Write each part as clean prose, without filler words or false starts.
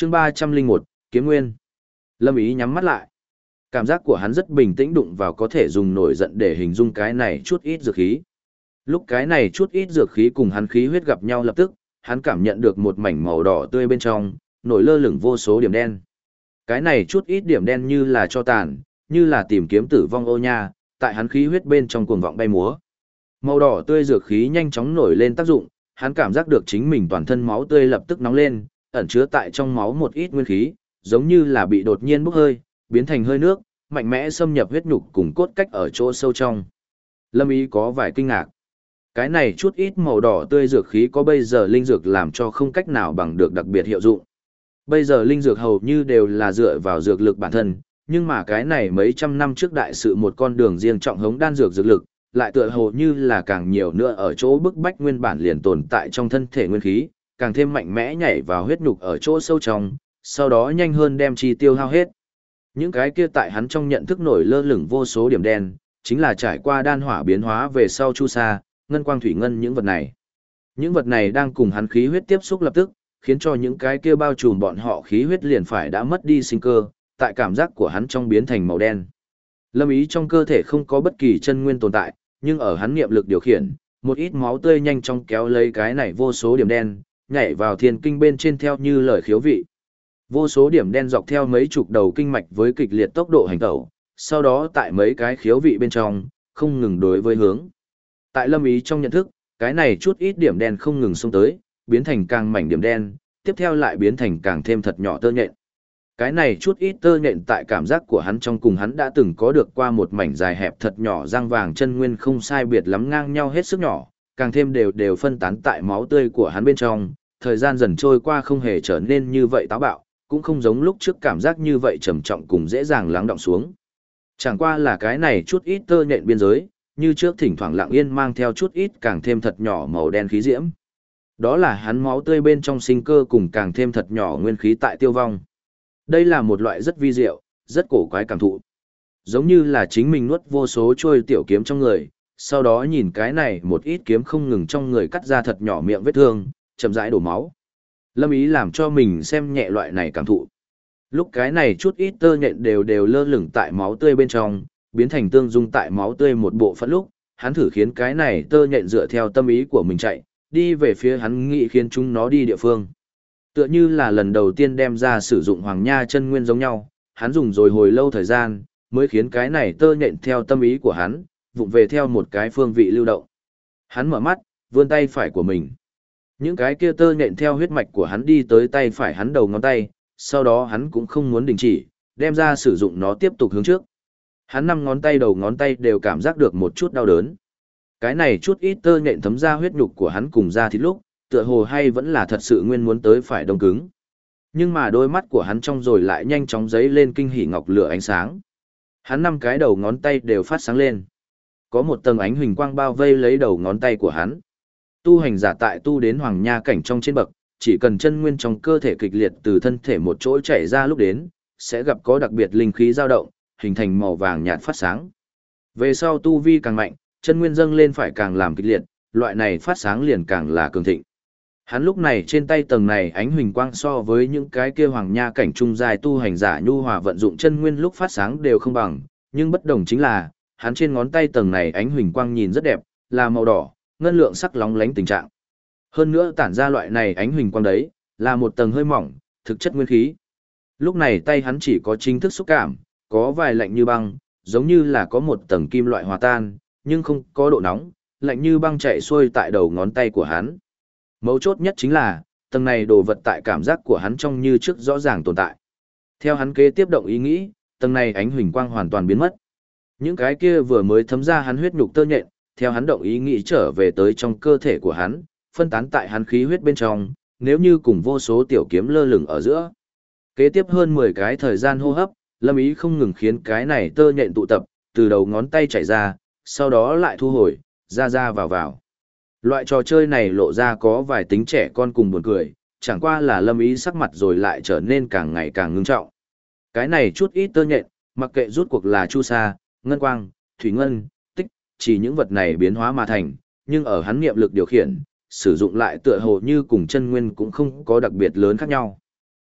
chương 301, Kiếm Nguyên. Lâm Ý nhắm mắt lại. Cảm giác của hắn rất bình tĩnh, đụng vào có thể dùng nổi giận để hình dung cái này chút ít dược khí. Lúc cái này chút ít dược khí cùng hắn khí huyết gặp nhau lập tức, hắn cảm nhận được một mảnh màu đỏ tươi bên trong, nổi lơ lửng vô số điểm đen. Cái này chút ít điểm đen như là cho tàn, như là tìm kiếm tử vong ô nha, tại hắn khí huyết bên trong cuồng vọng bay múa. Màu đỏ tươi dược khí nhanh chóng nổi lên tác dụng, hắn cảm giác được chính mình toàn thân máu tươi lập tức nóng lên, ẩn chứa tại trong máu một ít nguyên khí, giống như là bị đột nhiên bốc hơi, biến thành hơi nước, mạnh mẽ xâm nhập huyết nhục cùng cốt cách ở chỗ sâu trong. Lâm Ý có vài kinh ngạc. Cái này chút ít màu đỏ tươi dược khí có bây giờ linh dược làm cho không cách nào bằng được đặc biệt hiệu dụng. Bây giờ linh dược hầu như đều là dựa vào dược lực bản thân, nhưng mà cái này mấy trăm năm trước đại sự một con đường riêng trọng hống đan dược dược lực, lại tựa hồ như là càng nhiều nữa ở chỗ bức bách nguyên bản liền tồn tại trong thân thể nguyên khí, càng thêm mạnh mẽ nhảy vào huyết nhục ở chỗ sâu trong, sau đó nhanh hơn đem chi tiêu hao hết. Những cái kia tại hắn trong nhận thức nổi lơ lửng vô số điểm đen, chính là trải qua đan hỏa biến hóa về sau chu sa, ngân quang thủy ngân những vật này. Những vật này đang cùng hắn khí huyết tiếp xúc lập tức, khiến cho những cái kia bao trùm bọn họ khí huyết liền phải đã mất đi sinh cơ, tại cảm giác của hắn trong biến thành màu đen. Lâm Ý trong cơ thể không có bất kỳ chân nguyên tồn tại, nhưng ở hắn niệm lực điều khiển, một ít máu tươi nhanh chóng kéo lấy cái này vô số điểm đen, nhảy vào thiên kinh bên trên theo như lời khiếu vị. Vô số điểm đen dọc theo mấy chục đầu kinh mạch với kịch liệt tốc độ hành tẩu, sau đó tại mấy cái khiếu vị bên trong, không ngừng đối với hướng. Tại Lâm Ý trong nhận thức, cái này chút ít điểm đen không ngừng xông tới, biến thành càng mảnh điểm đen, tiếp theo lại biến thành càng thêm thật nhỏ tơ nhện. Cái này chút ít tơ nhện tại cảm giác của hắn trong cùng hắn đã từng có được qua một mảnh dài hẹp thật nhỏ răng vàng chân nguyên không sai biệt lắm ngang nhau hết sức nhỏ, càng thêm đều phân tán tại máu tươi của hắn bên trong, thời gian dần trôi qua không hề trở nên như vậy táo bạo, cũng không giống lúc trước cảm giác như vậy trầm trọng cùng dễ dàng lắng động xuống. Chẳng qua là cái này chút ít tơ nhện biên giới, như trước thỉnh thoảng lặng yên mang theo chút ít càng thêm thật nhỏ màu đen khí diễm. Đó là hắn máu tươi bên trong sinh cơ cùng càng thêm thật nhỏ nguyên khí tại tiêu vong. Đây là một loại rất vi diệu, rất cổ quái cảm thụ. Giống như là chính mình nuốt vô số trôi tiểu kiếm trong người, sau đó nhìn cái này một ít kiếm không ngừng trong người cắt ra thật nhỏ miệng vết thương, chậm rãi đổ máu. Lâm Ý làm cho mình xem nhẹ loại này cảm thụ. Lúc cái này chút ít tơ nhện đều lơ lửng tại máu tươi bên trong, biến thành tương dung tại máu tươi một bộ phận lúc, hắn thử khiến cái này tơ nhện dựa theo tâm ý của mình chạy, đi về phía hắn nghĩ khiến chúng nó đi địa phương. Tựa như là lần đầu tiên đem ra sử dụng hoàng nha chân nguyên giống nhau, hắn dùng rồi hồi lâu thời gian, mới khiến cái này tơ nhện theo tâm ý của hắn, vụng về theo một cái phương vị lưu động. Hắn mở mắt, vươn tay phải của mình. Những cái kia tơ nhện theo huyết mạch của hắn đi tới tay phải hắn đầu ngón tay, sau đó hắn cũng không muốn đình chỉ, đem ra sử dụng nó tiếp tục hướng trước. Hắn 5 ngón tay đầu ngón tay đều cảm giác được một chút đau đớn. Cái này chút ít tơ nhện thấm ra huyết nhục của hắn cùng da thịt lúc, tựa hồ hay vẫn là thật sự nguyên muốn tới phải đông cứng. Nhưng mà đôi mắt của hắn trong rồi lại nhanh chóng giấy lên kinh hỉ ngọc lửa ánh sáng. Hắn 5 cái đầu ngón tay đều phát sáng lên. Có một tầng ánh huỳnh quang bao vây lấy đầu ngón tay của hắn. Tu hành giả tại tu đến hoàng nha cảnh trong trên bậc, chỉ cần chân nguyên trong cơ thể kịch liệt từ thân thể một chỗ chảy ra lúc đến, sẽ gặp có đặc biệt linh khí dao động, hình thành màu vàng nhạt phát sáng. Về sau tu vi càng mạnh, chân nguyên dâng lên phải càng làm kịch liệt, loại này phát sáng liền càng là cường thịnh. Hắn lúc này trên tay tầng này ánh huỳnh quang so với những cái kia hoàng nha cảnh trung giai tu hành giả nhu hòa vận dụng chân nguyên lúc phát sáng đều không bằng, nhưng bất đồng chính là, hắn trên ngón tay tầng này ánh huỳnh quang nhìn rất đẹp, là màu đỏ, ngân lượng sắc lóng lánh tình trạng. Hơn nữa tản ra loại này ánh huỳnh quang đấy, là một tầng hơi mỏng, thực chất nguyên khí. Lúc này tay hắn chỉ có chính thức xúc cảm, có vài lạnh như băng, giống như là có một tầng kim loại hòa tan, nhưng không có độ nóng, lạnh như băng chạy xuôi tại đầu ngón tay của hắn. Mấu chốt nhất chính là, tầng này đồ vật tại cảm giác của hắn trong như trước rõ ràng tồn tại. Theo hắn kế tiếp động ý nghĩ, tầng này ánh huỳnh quang hoàn toàn biến mất. Những cái kia vừa mới thấm ra hắn huyết nhục tơ nhện, theo hắn động ý nghĩ trở về tới trong cơ thể của hắn, phân tán tại hắn khí huyết bên trong, nếu như cùng vô số tiểu kiếm lơ lửng ở giữa. Kế tiếp hơn 10 cái thời gian hô hấp, Lâm Ý không ngừng khiến cái này tơ nhện tụ tập, từ đầu ngón tay chảy ra, sau đó lại thu hồi, ra vào. Loại trò chơi này lộ ra có vài tính trẻ con cùng buồn cười, chẳng qua là Lâm Ý sắc mặt rồi lại trở nên càng ngày càng ngưng trọng. Cái này chút ít tơ nhện, mặc kệ rút cuộc là chu sa, ngân quang, thủy ngân, tích, chỉ những vật này biến hóa mà thành, nhưng ở hắn niệm lực điều khiển, sử dụng lại tựa hồ như cùng chân nguyên cũng không có đặc biệt lớn khác nhau.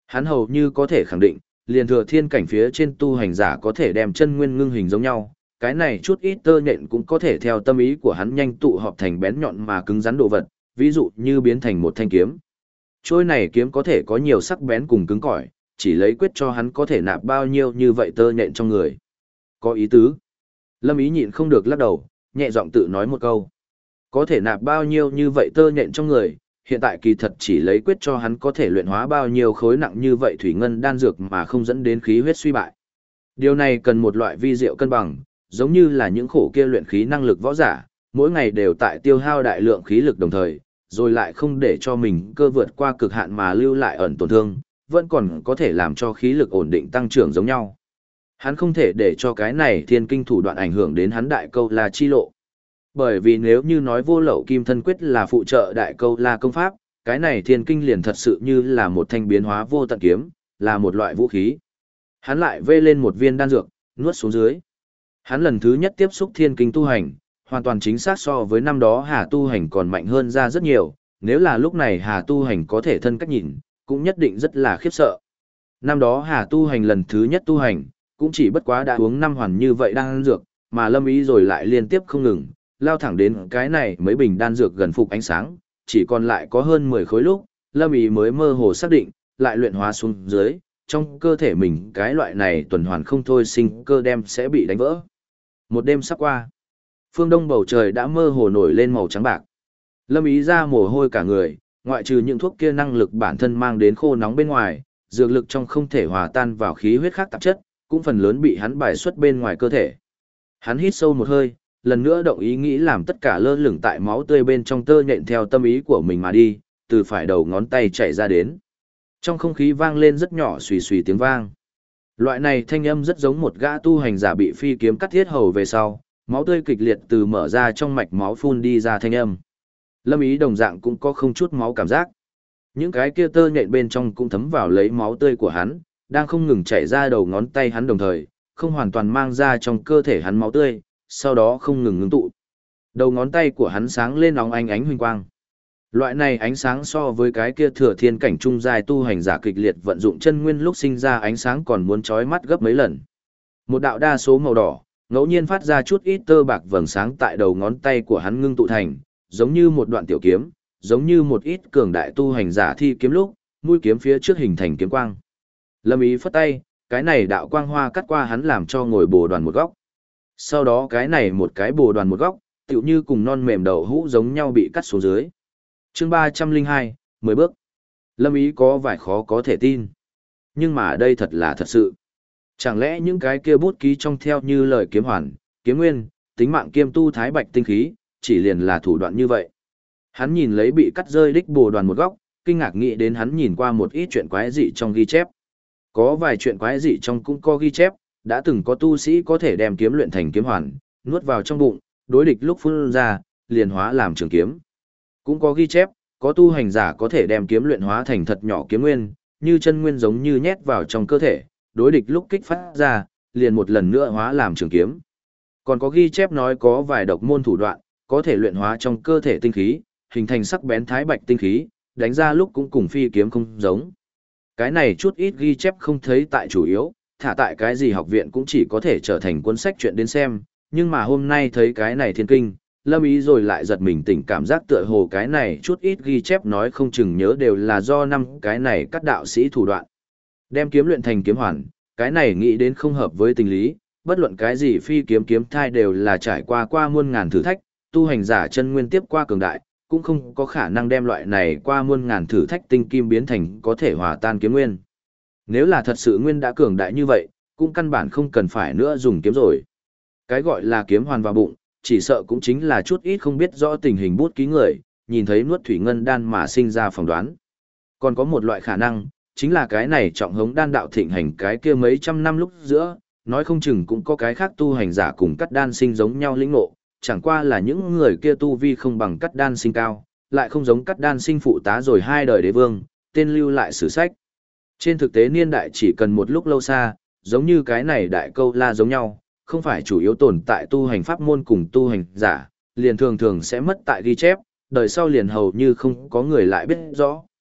Hắn hầu như có thể khẳng định, liền thừa thiên cảnh phía trên tu hành giả có thể đem chân nguyên ngưng hình giống nhau, cái này chút ít tơ nhện cũng có thể theo tâm ý của hắn nhanh tụ họp thành bén nhọn mà cứng rắn đồ vật, ví dụ như biến thành một thanh kiếm. Trôi này kiếm có thể có nhiều sắc bén cùng cứng cỏi, chỉ lấy quyết cho hắn có thể nạp bao nhiêu như vậy tơ nhện trong người. Có ý tứ. Lâm Ý nhịn không được lắc đầu, nhẹ giọng tự nói một câu. Có thể nạp bao nhiêu như vậy tơ nhện trong người, hiện tại kỳ thật chỉ lấy quyết cho hắn có thể luyện hóa bao nhiêu khối nặng như vậy thủy ngân đan dược mà không dẫn đến khí huyết suy bại. Điều này cần một loại vi diệu cân bằng, giống như là những khổ kia luyện khí năng lực võ giả, mỗi ngày đều tại tiêu hao đại lượng khí lực đồng thời, rồi lại không để cho mình cơ vượt qua cực hạn mà lưu lại ẩn tổn thương, vẫn còn có thể làm cho khí lực ổn định tăng trưởng giống nhau. Hắn không thể để cho cái này thiên kinh thủ đoạn ảnh hưởng đến hắn đại câu la chi lộ. Bởi vì nếu như nói vô lậu kim thân quyết là phụ trợ đại câu la công pháp, cái này thiên kinh liền thật sự như là một thanh biến hóa vô tận kiếm, là một loại vũ khí. Hắn lại vê lên một viên đan dược, nuốt xuống dưới. Hắn lần thứ nhất tiếp xúc thiên kinh tu hành, hoàn toàn chính xác so với năm đó Hà tu hành còn mạnh hơn ra rất nhiều, nếu là lúc này Hà tu hành có thể thân cách nhìn, cũng nhất định rất là khiếp sợ. Năm đó Hà tu hành lần thứ nhất tu hành, cũng chỉ bất quá đã uống 5 hoàn như vậy đan dược, mà Lâm Ý rồi lại liên tiếp không ngừng, lao thẳng đến cái này mấy bình đan dược gần phục ánh sáng, chỉ còn lại có hơn 10 khối lúc, Lâm Ý mới mơ hồ xác định, lại luyện hóa xuống dưới, trong cơ thể mình cái loại này tuần hoàn không thôi sinh cơ đem sẽ bị đánh vỡ. Một đêm sắp qua, phương đông bầu trời đã mơ hồ nổi lên màu trắng bạc. Lâm Ý ra mồ hôi cả người, ngoại trừ những thuốc kia năng lực bản thân mang đến khô nóng bên ngoài, dược lực trong không thể hòa tan vào khí huyết khác tạp chất, cũng phần lớn bị hắn bài xuất bên ngoài cơ thể. Hắn hít sâu một hơi, lần nữa động ý nghĩ làm tất cả lơ lửng tại máu tươi bên trong tơ nhện theo tâm ý của mình mà đi, từ phải đầu ngón tay chạy ra đến. Trong không khí vang lên rất nhỏ xùy xùy tiếng vang. Loại này thanh âm rất giống một gã tu hành giả bị phi kiếm cắt thiết hầu về sau, máu tươi kịch liệt từ mở ra trong mạch máu phun đi ra thanh âm. Lâm Ý đồng dạng cũng có không chút máu cảm giác. Những cái kia tơ nhện bên trong cũng thấm vào lấy máu tươi của hắn, đang không ngừng chảy ra đầu ngón tay hắn đồng thời, không hoàn toàn mang ra trong cơ thể hắn máu tươi, sau đó không ngừng ngưng tụ. Đầu ngón tay của hắn sáng lên óng ánh huỳnh quang. Loại này ánh sáng so với cái kia thừa thiên cảnh trung giai tu hành giả kịch liệt vận dụng chân nguyên lúc sinh ra ánh sáng còn muốn chói mắt gấp mấy lần. Một đạo đa số màu đỏ, ngẫu nhiên phát ra chút ít tơ bạc vầng sáng tại đầu ngón tay của hắn ngưng tụ thành, giống như một đoạn tiểu kiếm, giống như một ít cường đại tu hành giả thi kiếm lúc, mũi kiếm phía trước hình thành kiếm quang. Lâm Ý phất tay, cái này đạo quang hoa cắt qua hắn làm cho ngồi bồ đoàn một góc. Sau đó cái này một cái bồ đoàn một góc, tựu như cùng non mềm đậu hũ giống nhau bị cắt xuống dưới. Chương 302, 10 bước. Lâm Ý có vài khó có thể tin. Nhưng mà đây thật là thật sự. Chẳng lẽ những cái kia bút ký trong theo như lời kiếm hoàn, kiếm nguyên, tính mạng kiêm tu thái bạch tinh khí, chỉ liền là thủ đoạn như vậy. Hắn nhìn lấy bị cắt rơi đích bồ đoàn một góc, kinh ngạc nghĩ đến hắn nhìn qua một ít chuyện quái dị trong ghi chép. Có vài chuyện quái dị trong cũng có ghi chép, đã từng có tu sĩ có thể đem kiếm luyện thành kiếm hoàn, nuốt vào trong bụng, đối địch lúc phun ra, liền hóa làm trường kiếm. Cũng có ghi chép, có tu hành giả có thể đem kiếm luyện hóa thành thật nhỏ kiếm nguyên, như chân nguyên giống như nhét vào trong cơ thể, đối địch lúc kích phát ra, liền một lần nữa hóa làm trường kiếm. Còn có ghi chép nói có vài độc môn thủ đoạn, có thể luyện hóa trong cơ thể tinh khí, hình thành sắc bén thái bạch tinh khí, đánh ra lúc cũng cùng phi kiếm không giống. Cái này chút ít ghi chép không thấy tại chủ yếu, thả tại cái gì học viện cũng chỉ có thể trở thành cuốn sách chuyện đến xem, nhưng mà hôm nay thấy cái này thiên kinh, Lâm Ý rồi lại giật mình tỉnh cảm giác tựa hồ cái này chút ít ghi chép nói không chừng nhớ đều là do năm cái này các đạo sĩ thủ đoạn. Đem kiếm luyện thành kiếm hoàn, cái này nghĩ đến không hợp với tình lý, bất luận cái gì phi kiếm kiếm thai đều là trải qua muôn ngàn thử thách, tu hành giả chân nguyên tiếp qua cường đại, cũng không có khả năng đem loại này qua muôn ngàn thử thách tinh kim biến thành có thể hòa tan kiếm nguyên. Nếu là thật sự nguyên đã cường đại như vậy, cũng căn bản không cần phải nữa dùng kiếm rồi. Cái gọi là kiếm hoàn vào bụng, chỉ sợ cũng chính là chút ít không biết rõ tình hình bút ký người, nhìn thấy nuốt thủy ngân đan mà sinh ra phỏng đoán. Còn có một loại khả năng, chính là cái này trọng hống đan đạo thịnh hành cái kia mấy trăm năm lúc giữa, nói không chừng cũng có cái khác tu hành giả cùng cắt đan sinh giống nhau lĩnh ngộ, chẳng qua là những người kia tu vi không bằng cắt đan sinh cao, lại không giống cắt đan sinh phụ tá rồi 2 đời đế vương, tên lưu lại sử sách. Trên thực tế niên đại chỉ cần một lúc lâu xa, giống như cái này đại câu la giống nhau, không phải chủ yếu tồn tại tu hành pháp môn cùng tu hành giả, liền thường thường sẽ mất tại ghi chép, đời sau liền hầu như không có người lại biết rõ.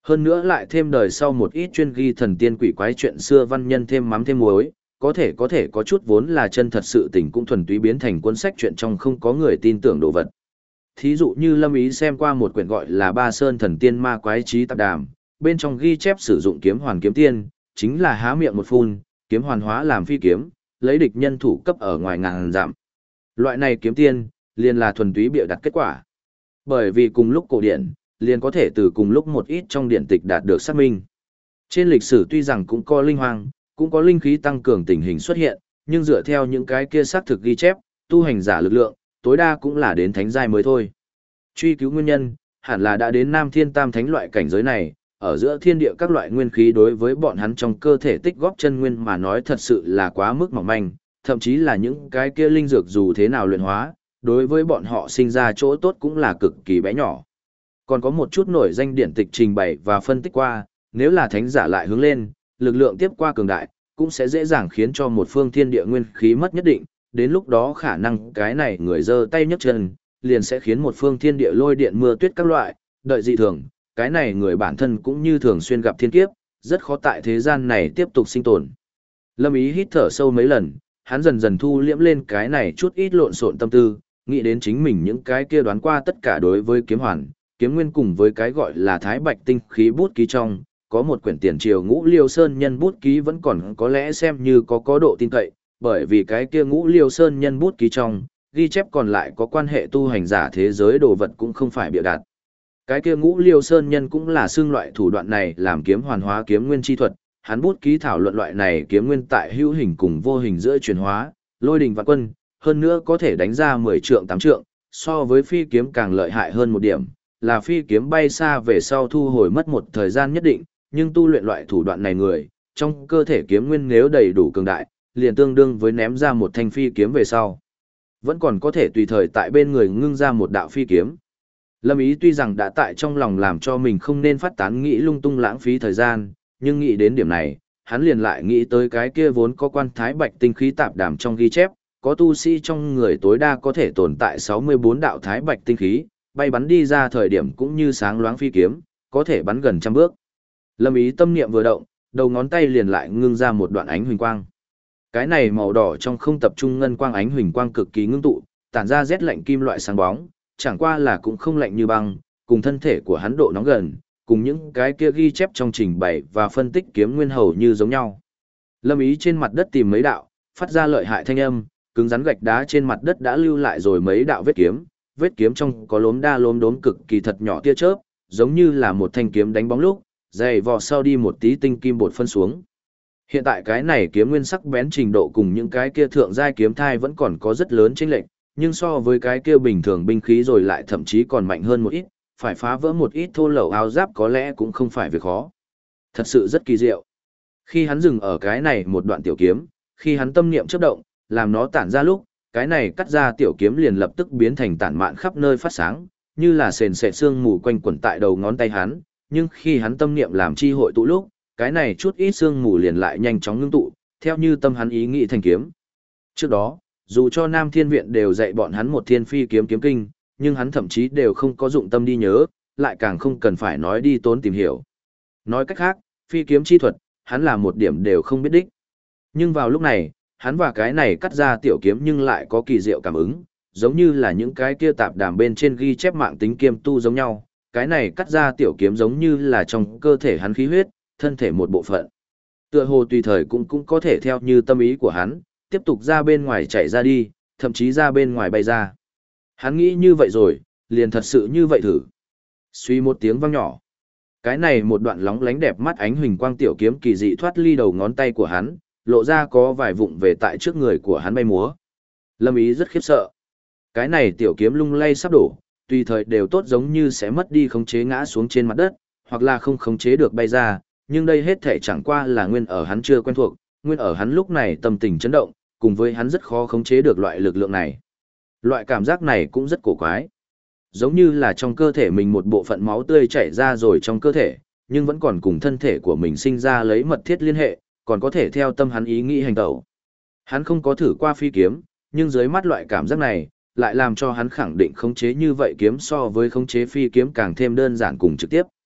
Hơn nữa lại thêm đời sau một ít chuyên ghi thần tiên quỷ quái chuyện xưa văn nhân thêm mắm thêm muối, có thể có chút vốn là chân thật sự tình cũng thuần túy biến thành cuốn sách chuyện trong không có người tin tưởng đồ vật. Thí dụ như Lâm Ý xem qua một quyển gọi là Ba Sơn Thần Tiên Ma Quái Trí Tạp Đàm, bên trong ghi chép sử dụng kiếm hoàn kiếm tiên, chính là há miệng một phun, kiếm hoàn hóa làm phi kiếm, lấy địch nhân thủ cấp ở ngoài ngàn dặm. Loại này kiếm tiên, liền là thuần túy bịa đặt kết quả. Bởi vì cùng lúc cổ điển, liền có thể từ cùng lúc một ít trong điển tịch đạt được xác minh. Trên lịch sử tuy rằng cũng có linh hoang, cũng có linh khí tăng cường tình hình xuất hiện, nhưng dựa theo những cái kia xác thực ghi chép, tu hành giả lực lượng, tối đa cũng là đến thánh giai mới thôi. Truy cứu nguyên nhân, hẳn là đã đến Nam Thiên Tam Thánh loại cảnh giới này, ở giữa thiên địa các loại nguyên khí đối với bọn hắn trong cơ thể tích góp chân nguyên mà nói thật sự là quá mức mỏng manh, thậm chí là những cái kia linh dược dù thế nào luyện hóa, đối với bọn họ sinh ra chỗ tốt cũng là cực kỳ bé nhỏ. Còn có một chút nổi danh điển tịch trình bày và phân tích qua, nếu là thánh giả lại hướng lên, lực lượng tiếp qua cường đại, cũng sẽ dễ dàng khiến cho một phương thiên địa nguyên khí mất nhất định, đến lúc đó khả năng cái này người giơ tay nhấc chân, liền sẽ khiến một phương thiên địa lôi điện mưa tuyết các loại, đợi dị thường, cái này người bản thân cũng như thường xuyên gặp thiên kiếp, rất khó tại thế gian này tiếp tục sinh tồn. Lâm Ý hít thở sâu mấy lần, hắn dần dần thu liễm lên cái này chút ít lộn xộn tâm tư, nghĩ đến chính mình những cái kia đoán qua tất cả đối với kiếm hoàn, kiếm nguyên cùng với cái gọi là thái bạch tinh khí bút ký trong, có một quyển tiền triều Ngũ Liêu Sơn nhân bút ký vẫn còn có lẽ xem như có độ tin cậy, bởi vì cái kia Ngũ Liêu Sơn nhân bút ký trong, ghi chép còn lại có quan hệ tu hành giả thế giới đồ vật cũng không phải bịa đặt. Cái kia Ngũ Liêu Sơn nhân cũng là xương loại thủ đoạn này làm kiếm hoàn hóa kiếm nguyên chi thuật, hắn bút ký thảo luận loại này kiếm nguyên tại hữu hình cùng vô hình giữa chuyển hóa, lôi đình vạn quân, hơn nữa có thể đánh ra 10 trượng 8 trượng, so với phi kiếm càng lợi hại hơn một điểm, là phi kiếm bay xa về sau thu hồi mất một thời gian nhất định, nhưng tu luyện loại thủ đoạn này người, trong cơ thể kiếm nguyên nếu đầy đủ cường đại, liền tương đương với ném ra một thanh phi kiếm về sau. Vẫn còn có thể tùy thời tại bên người ngưng ra một đạo phi kiếm. Lâm Ý tuy rằng đã tại trong lòng làm cho mình không nên phát tán nghĩ lung tung lãng phí thời gian, nhưng nghĩ đến điểm này, hắn liền lại nghĩ tới cái kia vốn có quan thái bạch tinh khí tạp đàm trong ghi chép, có tu sĩ trong người tối đa có thể tồn tại 64 đạo thái bạch tinh khí, bay bắn đi ra thời điểm cũng như sáng loáng phi kiếm, có thể bắn gần trăm bước. Lâm Ý tâm niệm vừa động, đầu ngón tay liền lại ngưng ra một đoạn ánh huỳnh quang. Cái này màu đỏ trong không tập trung ngân quang ánh huỳnh quang cực kỳ ngưng tụ, tản ra rét lạnh kim loại sáng bóng, chẳng qua là cũng không lạnh như băng, cùng thân thể của hắn độ nóng gần, cùng những cái kia ghi chép trong trình bày và phân tích kiếm nguyên hầu như giống nhau. Lâm Ý trên mặt đất tìm mấy đạo, phát ra lợi hại thanh âm, cứng rắn gạch đá trên mặt đất đã lưu lại rồi mấy đạo vết kiếm trong có lốm đa lốm đốm cực kỳ thật nhỏ tia chớp, giống như là một thanh kiếm đánh bóng lúc, dày vò sau đi một tí tinh kim bột phân xuống. Hiện tại cái này kiếm nguyên sắc bén trình độ cùng những cái kia thượng giai kiếm thai vẫn còn có rất lớn chênh lệch, nhưng so với cái kia bình thường binh khí rồi lại thậm chí còn mạnh hơn một ít, phải phá vỡ một ít thô lậu áo giáp có lẽ cũng không phải việc khó. Thật sự rất kỳ diệu. Khi hắn dừng ở cái này một đoạn tiểu kiếm, khi hắn tâm niệm chớp động, làm nó tản ra lúc, cái này cắt ra tiểu kiếm liền lập tức biến thành tản mạn khắp nơi phát sáng, như là sền sệt sương mù quanh quẩn tại đầu ngón tay hắn, nhưng khi hắn tâm niệm làm chi hội tụ lúc, cái này chút ít sương mù liền lại nhanh chóng ngưng tụ, theo như tâm hắn ý nghĩ thành kiếm. Trước đó, dù cho Nam Thiên Viện đều dạy bọn hắn một thiên phi kiếm kiếm kinh, nhưng hắn thậm chí đều không có dụng tâm đi nhớ, lại càng không cần phải nói đi tốn tìm hiểu. Nói cách khác, phi kiếm chi thuật, hắn là một điểm đều không biết đích. Nhưng vào lúc này, hắn và cái này cắt ra tiểu kiếm nhưng lại có kỳ diệu cảm ứng, giống như là những cái kia tạp đàm bên trên ghi chép mạng tính kiêm tu giống nhau, cái này cắt ra tiểu kiếm giống như là trong cơ thể hắn khí huyết, thân thể một bộ phận. Tựa hồ tùy thời cũng có thể theo như tâm ý của hắn, tiếp tục ra bên ngoài chạy ra đi, thậm chí ra bên ngoài bay ra. Hắn nghĩ như vậy rồi, liền thật sự như vậy thử. Suy một tiếng vang nhỏ. Cái này một đoạn lóng lánh đẹp mắt ánh huỳnh quang tiểu kiếm kỳ dị thoát ly đầu ngón tay của hắn, lộ ra có vài vụng về tại trước người của hắn bay múa. Lâm Ý rất khiếp sợ. Cái này tiểu kiếm lung lay sắp đổ, tùy thời đều tốt giống như sẽ mất đi khống chế ngã xuống trên mặt đất, hoặc là không khống chế được bay ra, nhưng đây hết thể chẳng qua là nguyên ở hắn chưa quen thuộc, nguyên ở hắn lúc này tâm tình chấn động, cùng với hắn rất khó khống chế được loại lực lượng này. Loại cảm giác này cũng rất cổ quái. Giống như là trong cơ thể mình một bộ phận máu tươi chảy ra rồi trong cơ thể, nhưng vẫn còn cùng thân thể của mình sinh ra lấy mật thiết liên hệ, còn có thể theo tâm hắn ý nghĩ hành động. Hắn không có thử qua phi kiếm, nhưng dưới mắt loại cảm giác này, lại làm cho hắn khẳng định khống chế như vậy kiếm so với khống chế phi kiếm càng thêm đơn giản cùng trực tiếp.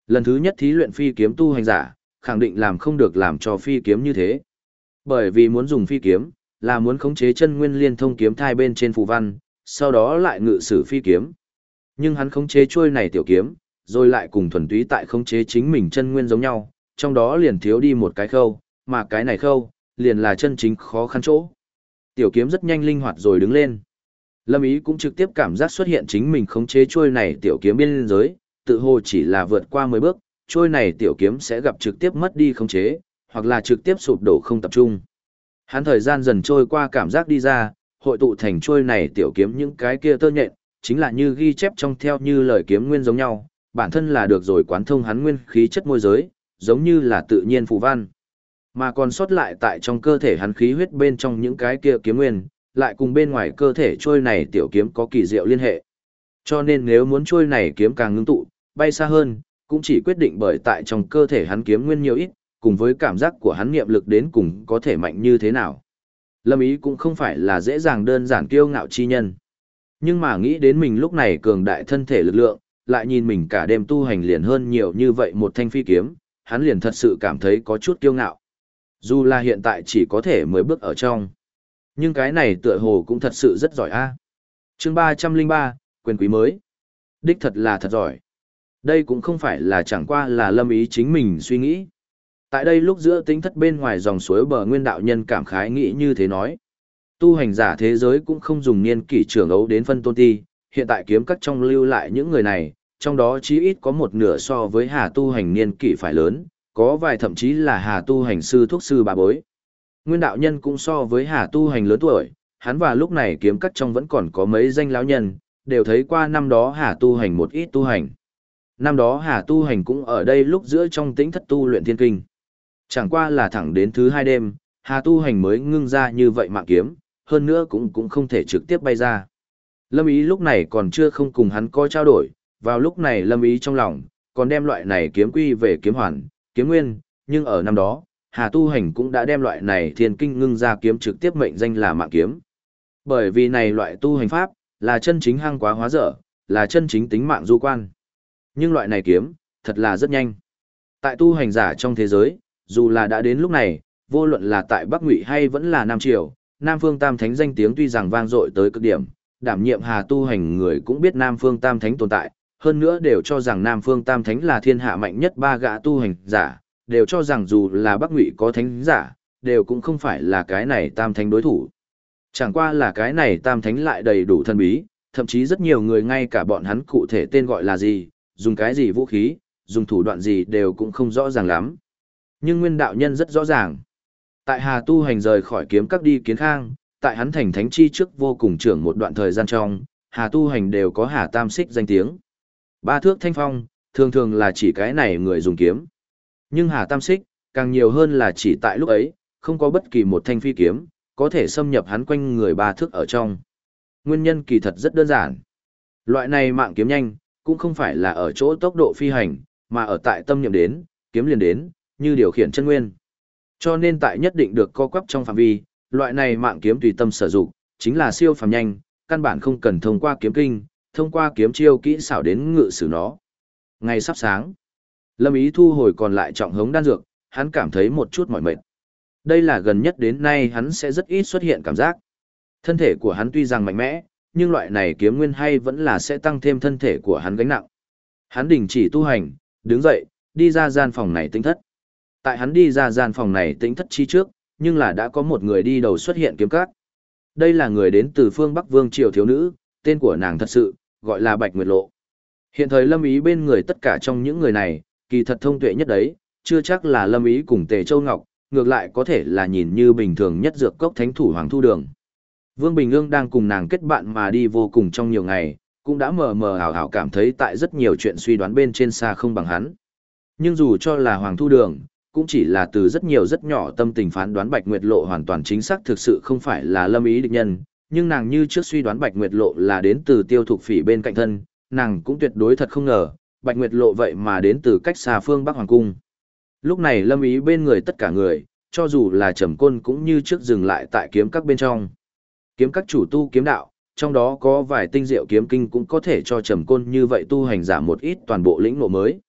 Lần thứ nhất thí luyện phi kiếm tu hành giả, khẳng định làm không được làm cho phi kiếm như thế. Bởi vì muốn dùng phi kiếm, là muốn khống chế chân nguyên liên thông kiếm thai bên trên phù văn, sau đó lại ngự sử phi kiếm. Nhưng hắn khống chế chuôi này tiểu kiếm, rồi lại cùng thuần túy tại khống chế chính mình chân nguyên giống nhau, trong đó liền thiếu đi một cái khâu, mà cái này khâu, liền là chân chính khó khăn chỗ. Tiểu kiếm rất nhanh linh hoạt rồi đứng lên. Lâm Ý cũng trực tiếp cảm giác xuất hiện chính mình khống chế chuôi này tiểu kiếm biên giới, tự hồ chỉ là vượt qua 10 bước, chuôi này tiểu kiếm sẽ gặp trực tiếp mất đi khống chế, hoặc là trực tiếp sụp đổ không tập trung. Hắn thời gian dần trôi qua cảm giác đi ra, hội tụ thành chuôi này tiểu kiếm những cái kia tơ nhện, chính là như ghi chép trong theo như lời kiếm nguyên giống nhau, bản thân là được rồi quán thông hắn nguyên khí chất môi giới, giống như là tự nhiên phù văn. Mà còn sót lại tại trong cơ thể hắn khí huyết bên trong những cái kia kiếm nguyên, lại cùng bên ngoài cơ thể trôi này tiểu kiếm có kỳ diệu liên hệ. Cho nên nếu muốn trôi này kiếm càng ngưng tụ, bay xa hơn, cũng chỉ quyết định bởi tại trong cơ thể hắn kiếm nguyên nhiều ít, cùng với cảm giác của hắn niệm lực đến cùng có thể mạnh như thế nào. Lâm Ý cũng không phải là dễ dàng đơn giản kiêu ngạo chi nhân. Nhưng mà nghĩ đến mình lúc này cường đại thân thể lực lượng, lại nhìn mình cả đêm tu hành liền hơn nhiều như vậy một thanh phi kiếm, hắn liền thật sự cảm thấy có chút kiêu ngạo. Dù là hiện tại chỉ có thể 10 bước ở trong. Nhưng cái này tựa hồ cũng thật sự rất giỏi a. Chương 303, quyền quý mới. Đích thật là thật giỏi. Đây cũng không phải là chẳng qua là Lâm Ý chính mình suy nghĩ. Tại đây lúc giữa tính thất bên ngoài dòng suối bờ nguyên đạo nhân cảm khái nghĩ như thế nói. Tu hành giả thế giới cũng không dùng niên kỷ trưởng ấu đến phân tôn ti, hiện tại kiếm các trong lưu lại những người này, trong đó chí ít có một nửa so với hà tu hành niên kỷ phải lớn, có vài thậm chí là hà tu hành sư thuốc sư bà bối. Nguyên đạo nhân cũng so với hà tu hành lớn tuổi, hắn và lúc này kiếm các trong vẫn còn có mấy danh lão nhân, đều thấy qua năm đó hà tu hành một ít tu hành. Năm đó hà tu hành cũng ở đây lúc giữa trong tĩnh thất tu luyện thiên kinh. Chẳng qua là thẳng đến thứ hai đêm, hà tu hành mới ngưng ra như vậy mạng kiếm, hơn nữa cũng không thể trực tiếp bay ra. Lâm Ý lúc này còn chưa không cùng hắn có trao đổi, vào lúc này Lâm Ý trong lòng, còn đem loại này kiếm quy về kiếm hoàn, kiếm nguyên, nhưng ở năm đó, Hà Tu Hành cũng đã đem loại này thiên kinh ngưng ra kiếm trực tiếp mệnh danh là mạng kiếm. Bởi vì này loại tu hành pháp, là chân chính hăng quá hóa dở, là chân chính tính mạng du quan. Nhưng loại này kiếm, thật là rất nhanh. Tại tu hành giả trong thế giới, dù là đã đến lúc này, vô luận là tại Bắc Ngụy hay vẫn là Nam Triều, Nam Phương Tam Thánh danh tiếng tuy rằng vang dội tới cực điểm, đảm nhiệm Hà Tu Hành người cũng biết Nam Phương Tam Thánh tồn tại, hơn nữa đều cho rằng Nam Phương Tam Thánh là thiên hạ mạnh nhất ba gã tu hành giả, đều cho rằng dù là Bắc Ngụy có thánh giả, đều cũng không phải là cái này Tam Thánh đối thủ. Chẳng qua là cái này Tam Thánh lại đầy đủ thân bí, thậm chí rất nhiều người ngay cả bọn hắn cụ thể tên gọi là gì, dùng cái gì vũ khí, dùng thủ đoạn gì đều cũng không rõ ràng lắm. Nhưng Nguyên đạo nhân rất rõ ràng. Tại Hà Tu Hành rời khỏi kiếm các đi kiến khang, tại hắn thành thánh chi trước vô cùng trưởng một đoạn thời gian trong, Hà Tu Hành đều có Hà Tam Xích danh tiếng. Ba thước thanh phong, thường thường là chỉ cái này người dùng kiếm. Nhưng Hà Tam Xích, càng nhiều hơn là chỉ tại lúc ấy, không có bất kỳ một thanh phi kiếm, có thể xâm nhập hắn quanh người ba thước ở trong. Nguyên nhân kỳ thật rất đơn giản. Loại này mạng kiếm nhanh, cũng không phải là ở chỗ tốc độ phi hành, mà ở tại tâm niệm đến, kiếm liền đến, như điều khiển chân nguyên. Cho nên tại nhất định được co quắp trong phạm vi, loại này mạng kiếm tùy tâm sử dụng, chính là siêu phàm nhanh, căn bản không cần thông qua kiếm kinh, thông qua kiếm chiêu kỹ xảo đến ngự sử nó. Ngày sắp sáng, Lâm Ý thu hồi còn lại trọng hống đan dược, hắn cảm thấy một chút mỏi mệt. Đây là gần nhất đến nay hắn sẽ rất ít xuất hiện cảm giác. Thân thể của hắn tuy rằng mạnh mẽ, nhưng loại này kiếm nguyên hay vẫn là sẽ tăng thêm thân thể của hắn gánh nặng. Hắn đình chỉ tu hành, đứng dậy, đi ra gian phòng này tĩnh thất. Tại hắn đi ra gian phòng này tĩnh thất chi trước, nhưng là đã có một người đi đầu xuất hiện kiếm cát. Đây là người đến từ phương Bắc Vương triều thiếu nữ, tên của nàng thật sự, gọi là Bạch Nguyệt Lộ. Hiện thời Lâm Ý bên người tất cả trong những người này, kỳ thật thông tuệ nhất đấy, chưa chắc là Lâm Ý cùng Tề Châu Ngọc, ngược lại có thể là nhìn như bình thường nhất dược cốc thánh thủ Hoàng Thu Đường. Vương Bình Ương đang cùng nàng kết bạn mà đi vô cùng trong nhiều ngày, cũng đã mờ mờ ảo ảo cảm thấy tại rất nhiều chuyện suy đoán bên trên xa không bằng hắn. Nhưng dù cho là Hoàng Thu Đường, cũng chỉ là từ rất nhiều rất nhỏ tâm tình phán đoán Bạch Nguyệt Lộ hoàn toàn chính xác thực sự không phải là Lâm Ý địch nhân, nhưng nàng như trước suy đoán Bạch Nguyệt Lộ là đến từ Tiêu Thục Phỉ bên cạnh thân, nàng cũng tuyệt đối thật không ngờ, Bạch Nguyệt Lộ vậy mà đến từ cách xa phương Bắc Hoàng Cung. Lúc này Lâm Ý bên người tất cả người, cho dù là Trầm Côn cũng như trước dừng lại tại kiếm các bên trong. Kiếm các chủ tu kiếm đạo, trong đó có vài tinh diệu kiếm kinh cũng có thể cho Trầm Côn như vậy tu hành giả một ít toàn bộ lĩnh ngộ mới.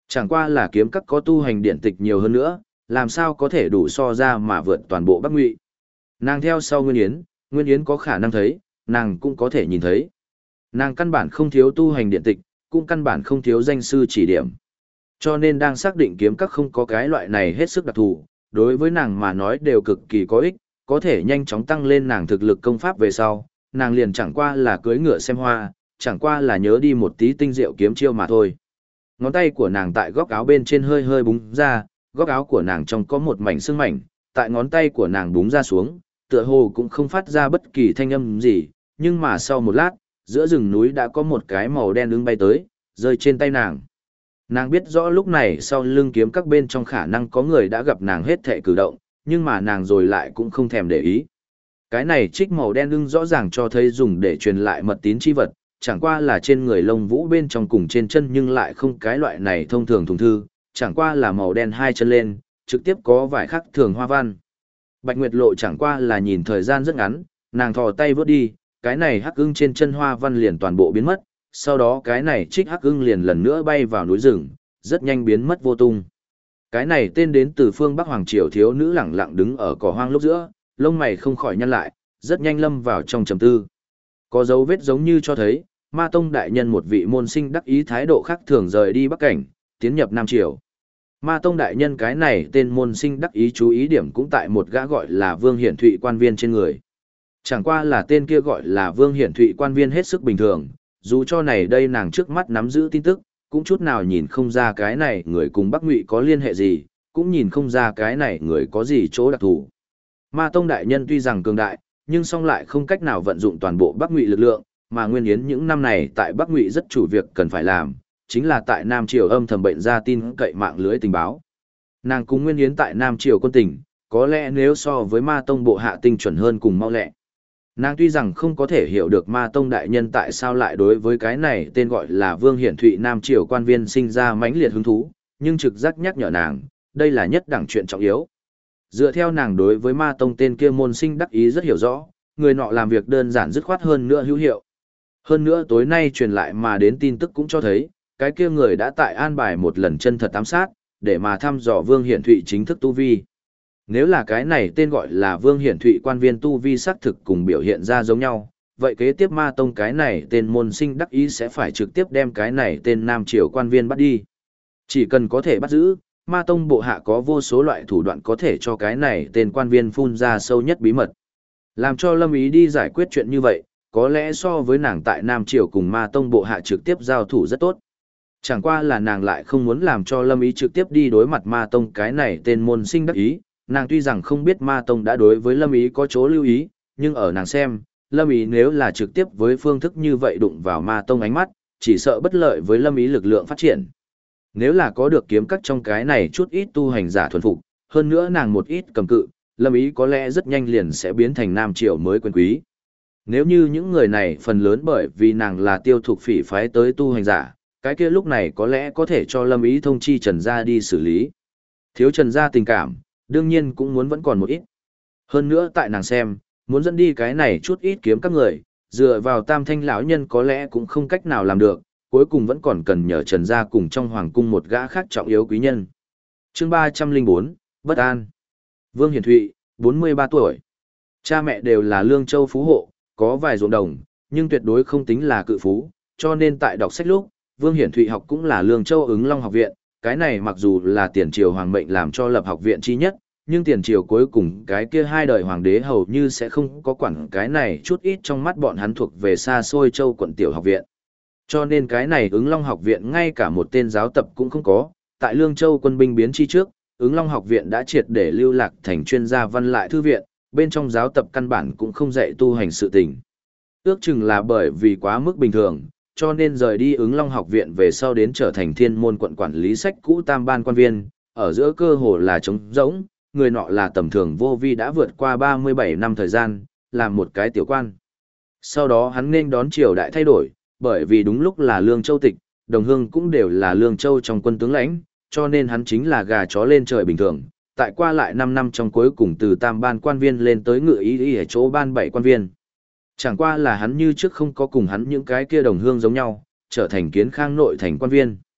Chẳng qua là kiếm các có tu hành điện tịch nhiều hơn nữa, làm sao có thể đủ so ra mà vượt toàn bộ Bắc Ngụy. Nàng theo sau Nguyên Yến có khả năng thấy, nàng cũng có thể nhìn thấy. Nàng căn bản không thiếu tu hành điện tịch, cũng căn bản không thiếu danh sư chỉ điểm. Cho nên đang xác định kiếm các không có cái loại này hết sức đặc thù, đối với nàng mà nói đều cực kỳ có ích, có thể nhanh chóng tăng lên nàng thực lực công pháp về sau, nàng liền chẳng qua là cưỡi ngựa xem hoa, chẳng qua là nhớ đi một tí tinh diệu kiếm chiêu mà thôi. Ngón tay của nàng tại góc áo bên trên hơi hơi búng ra, góc áo của nàng trong có một mảnh sương mảnh, tại ngón tay của nàng búng ra xuống, tựa hồ cũng không phát ra bất kỳ thanh âm gì, nhưng mà sau một lát, giữa rừng núi đã có một cái màu đen ứng bay tới, rơi trên tay nàng. Nàng biết rõ lúc này sau lưng kiếm các bên trong khả năng có người đã gặp nàng hết thệ cử động, nhưng mà nàng rồi lại cũng không thèm để ý. Cái này trích màu đen ưng rõ ràng cho thấy dùng để truyền lại mật tín chi vật, chẳng qua là trên người lông vũ bên trong cùng trên chân nhưng lại không cái loại này thông thường thùng thư, chẳng qua là màu đen hai chân lên, trực tiếp có vài khắc thường hoa văn. Bạch Nguyệt Lộ chẳng qua là nhìn thời gian rất ngắn, nàng thò tay vớt đi, cái này hắc ưng trên chân hoa văn liền toàn bộ biến mất, sau đó cái này trích hắc ưng liền lần nữa bay vào núi rừng, rất nhanh biến mất vô tung. Cái này tên đến từ phương Bắc Hoàng Triều thiếu nữ lẳng lặng đứng ở cỏ hoang lúc giữa, lông mày không khỏi nhăn lại, rất nhanh lâm vào trong trầm tư. Có dấu vết giống như cho thấy, Ma Tông đại nhân một vị môn sinh đắc ý thái độ khác thường rời đi Bắc Cảnh, tiến nhập Nam Triều. Ma Tông đại nhân cái này tên môn sinh đắc ý chú ý điểm cũng tại một gã gọi là Vương Hiển Thụy quan viên trên người. Chẳng qua là tên kia gọi là Vương Hiển Thụy quan viên hết sức bình thường, dù cho này đây nàng trước mắt nắm giữ tin tức, cũng chút nào nhìn không ra cái này người cùng Bắc Ngụy có liên hệ gì, cũng nhìn không ra cái này người có gì chỗ đặc thù. Ma Tông đại nhân tuy rằng cường đại, nhưng song lại không cách nào vận dụng toàn bộ Bắc Ngụy lực lượng, mà Nguyên Yến những năm này tại Bắc Ngụy rất chủ việc cần phải làm, chính là tại Nam Triều âm thầm bệnh ra tin cậy mạng lưới tình báo. Nàng cùng Nguyên Yến tại Nam Triều quân tình, có lẽ nếu so với Ma Tông bộ hạ tinh chuẩn hơn cùng mau lẹ. Nàng tuy rằng không có thể hiểu được Ma Tông đại nhân tại sao lại đối với cái này tên gọi là Vương Hiển Thụy Nam Triều quan viên sinh ra mãnh liệt hứng thú, nhưng trực giác nhắc nhở nàng, đây là nhất đẳng chuyện trọng yếu. Dựa theo nàng đối với Ma Tông tên kia môn sinh đắc ý rất hiểu rõ, người nọ làm việc đơn giản dứt khoát hơn nữa hữu hiệu. Hơn nữa tối nay truyền lại mà đến tin tức cũng cho thấy, cái kia người đã tại an bài một lần chân thật ám sát, để mà thăm dò Vương Hiển Thụy chính thức tu vi. Nếu là cái này tên gọi là Vương Hiển Thụy quan viên tu vi xác thực cùng biểu hiện ra giống nhau, vậy kế tiếp Ma Tông cái này tên môn sinh đắc ý sẽ phải trực tiếp đem cái này tên Nam Triều quan viên bắt đi. Chỉ cần có thể bắt giữ, Ma Tông bộ hạ có vô số loại thủ đoạn có thể cho cái này tên quan viên phun ra sâu nhất bí mật. Làm cho Lâm Ý đi giải quyết chuyện như vậy, có lẽ so với nàng tại Nam Triều cùng Ma Tông bộ hạ trực tiếp giao thủ rất tốt. Chẳng qua là nàng lại không muốn làm cho Lâm Ý trực tiếp đi đối mặt Ma Tông cái này tên môn sinh đắc ý, nàng tuy rằng không biết Ma Tông đã đối với Lâm Ý có chỗ lưu ý, nhưng ở nàng xem, Lâm Ý nếu là trực tiếp với phương thức như vậy đụng vào Ma Tông ánh mắt, chỉ sợ bất lợi với Lâm Ý lực lượng phát triển. Nếu là có được kiếm các trong cái này chút ít tu hành giả thuần phục, hơn nữa nàng một ít cầm cự, Lâm Ý có lẽ rất nhanh liền sẽ biến thành Nam Triều mới quyền quý. Nếu như những người này phần lớn bởi vì nàng là Tiêu Thục Phỉ phái tới tu hành giả, cái kia lúc này có lẽ có thể cho Lâm Ý thông chi Trần Gia đi xử lý. Thiếu Trần Gia tình cảm, đương nhiên cũng muốn vẫn còn một ít. Hơn nữa tại nàng xem, muốn dẫn đi cái này chút ít kiếm các người, dựa vào Tam Thanh lão nhân có lẽ cũng không cách nào làm được, cuối cùng vẫn còn cần nhờ Trần Gia cùng trong hoàng cung một gã khác trọng yếu quý nhân. Chương 304, Bất An. Vương Hiển Thụy, 43 tuổi. Cha mẹ đều là Lương Châu phú hộ, có vài ruộng đồng, nhưng tuyệt đối không tính là cự phú, cho nên tại đọc sách lúc, Vương Hiển Thụy học cũng là Lương Châu Ứng Long học viện, cái này mặc dù là tiền triều hoàng mệnh làm cho lập học viện chi nhất, nhưng tiền triều cuối cùng cái kia hai đời hoàng đế hầu như sẽ không có quản cái này chút ít trong mắt bọn hắn thuộc về xa xôi châu quận tiểu học viện. Cho nên cái này Ứng Long học viện ngay cả một tên giáo tập cũng không có, tại Lương Châu quân binh biến chi trước, Ứng Long học viện đã triệt để lưu lạc thành chuyên gia văn lại thư viện, bên trong giáo tập căn bản cũng không dạy tu hành sự tình. Ước chừng là bởi vì quá mức bình thường, cho nên rời đi Ứng Long học viện về sau đến trở thành Thiên Môn quận quản lý sách cũ tam ban quan viên, ở giữa cơ hồ là trống rỗng, người nọ là tầm thường vô vi đã vượt qua 37 năm thời gian, làm một cái tiểu quan. Sau đó hắn nên đón triều đại thay đổi, bởi vì đúng lúc là Lương Châu tịch, đồng hương cũng đều là Lương Châu trong quân tướng lãnh, cho nên hắn chính là gà chó lên trời bình thường. Tại qua lại 5 năm trong cuối cùng từ tam ban quan viên lên tới ngự ý ở chỗ ban 7 quan viên. Chẳng qua là hắn như trước không có cùng hắn những cái kia đồng hương giống nhau, trở thành kiến khang nội thành quan viên.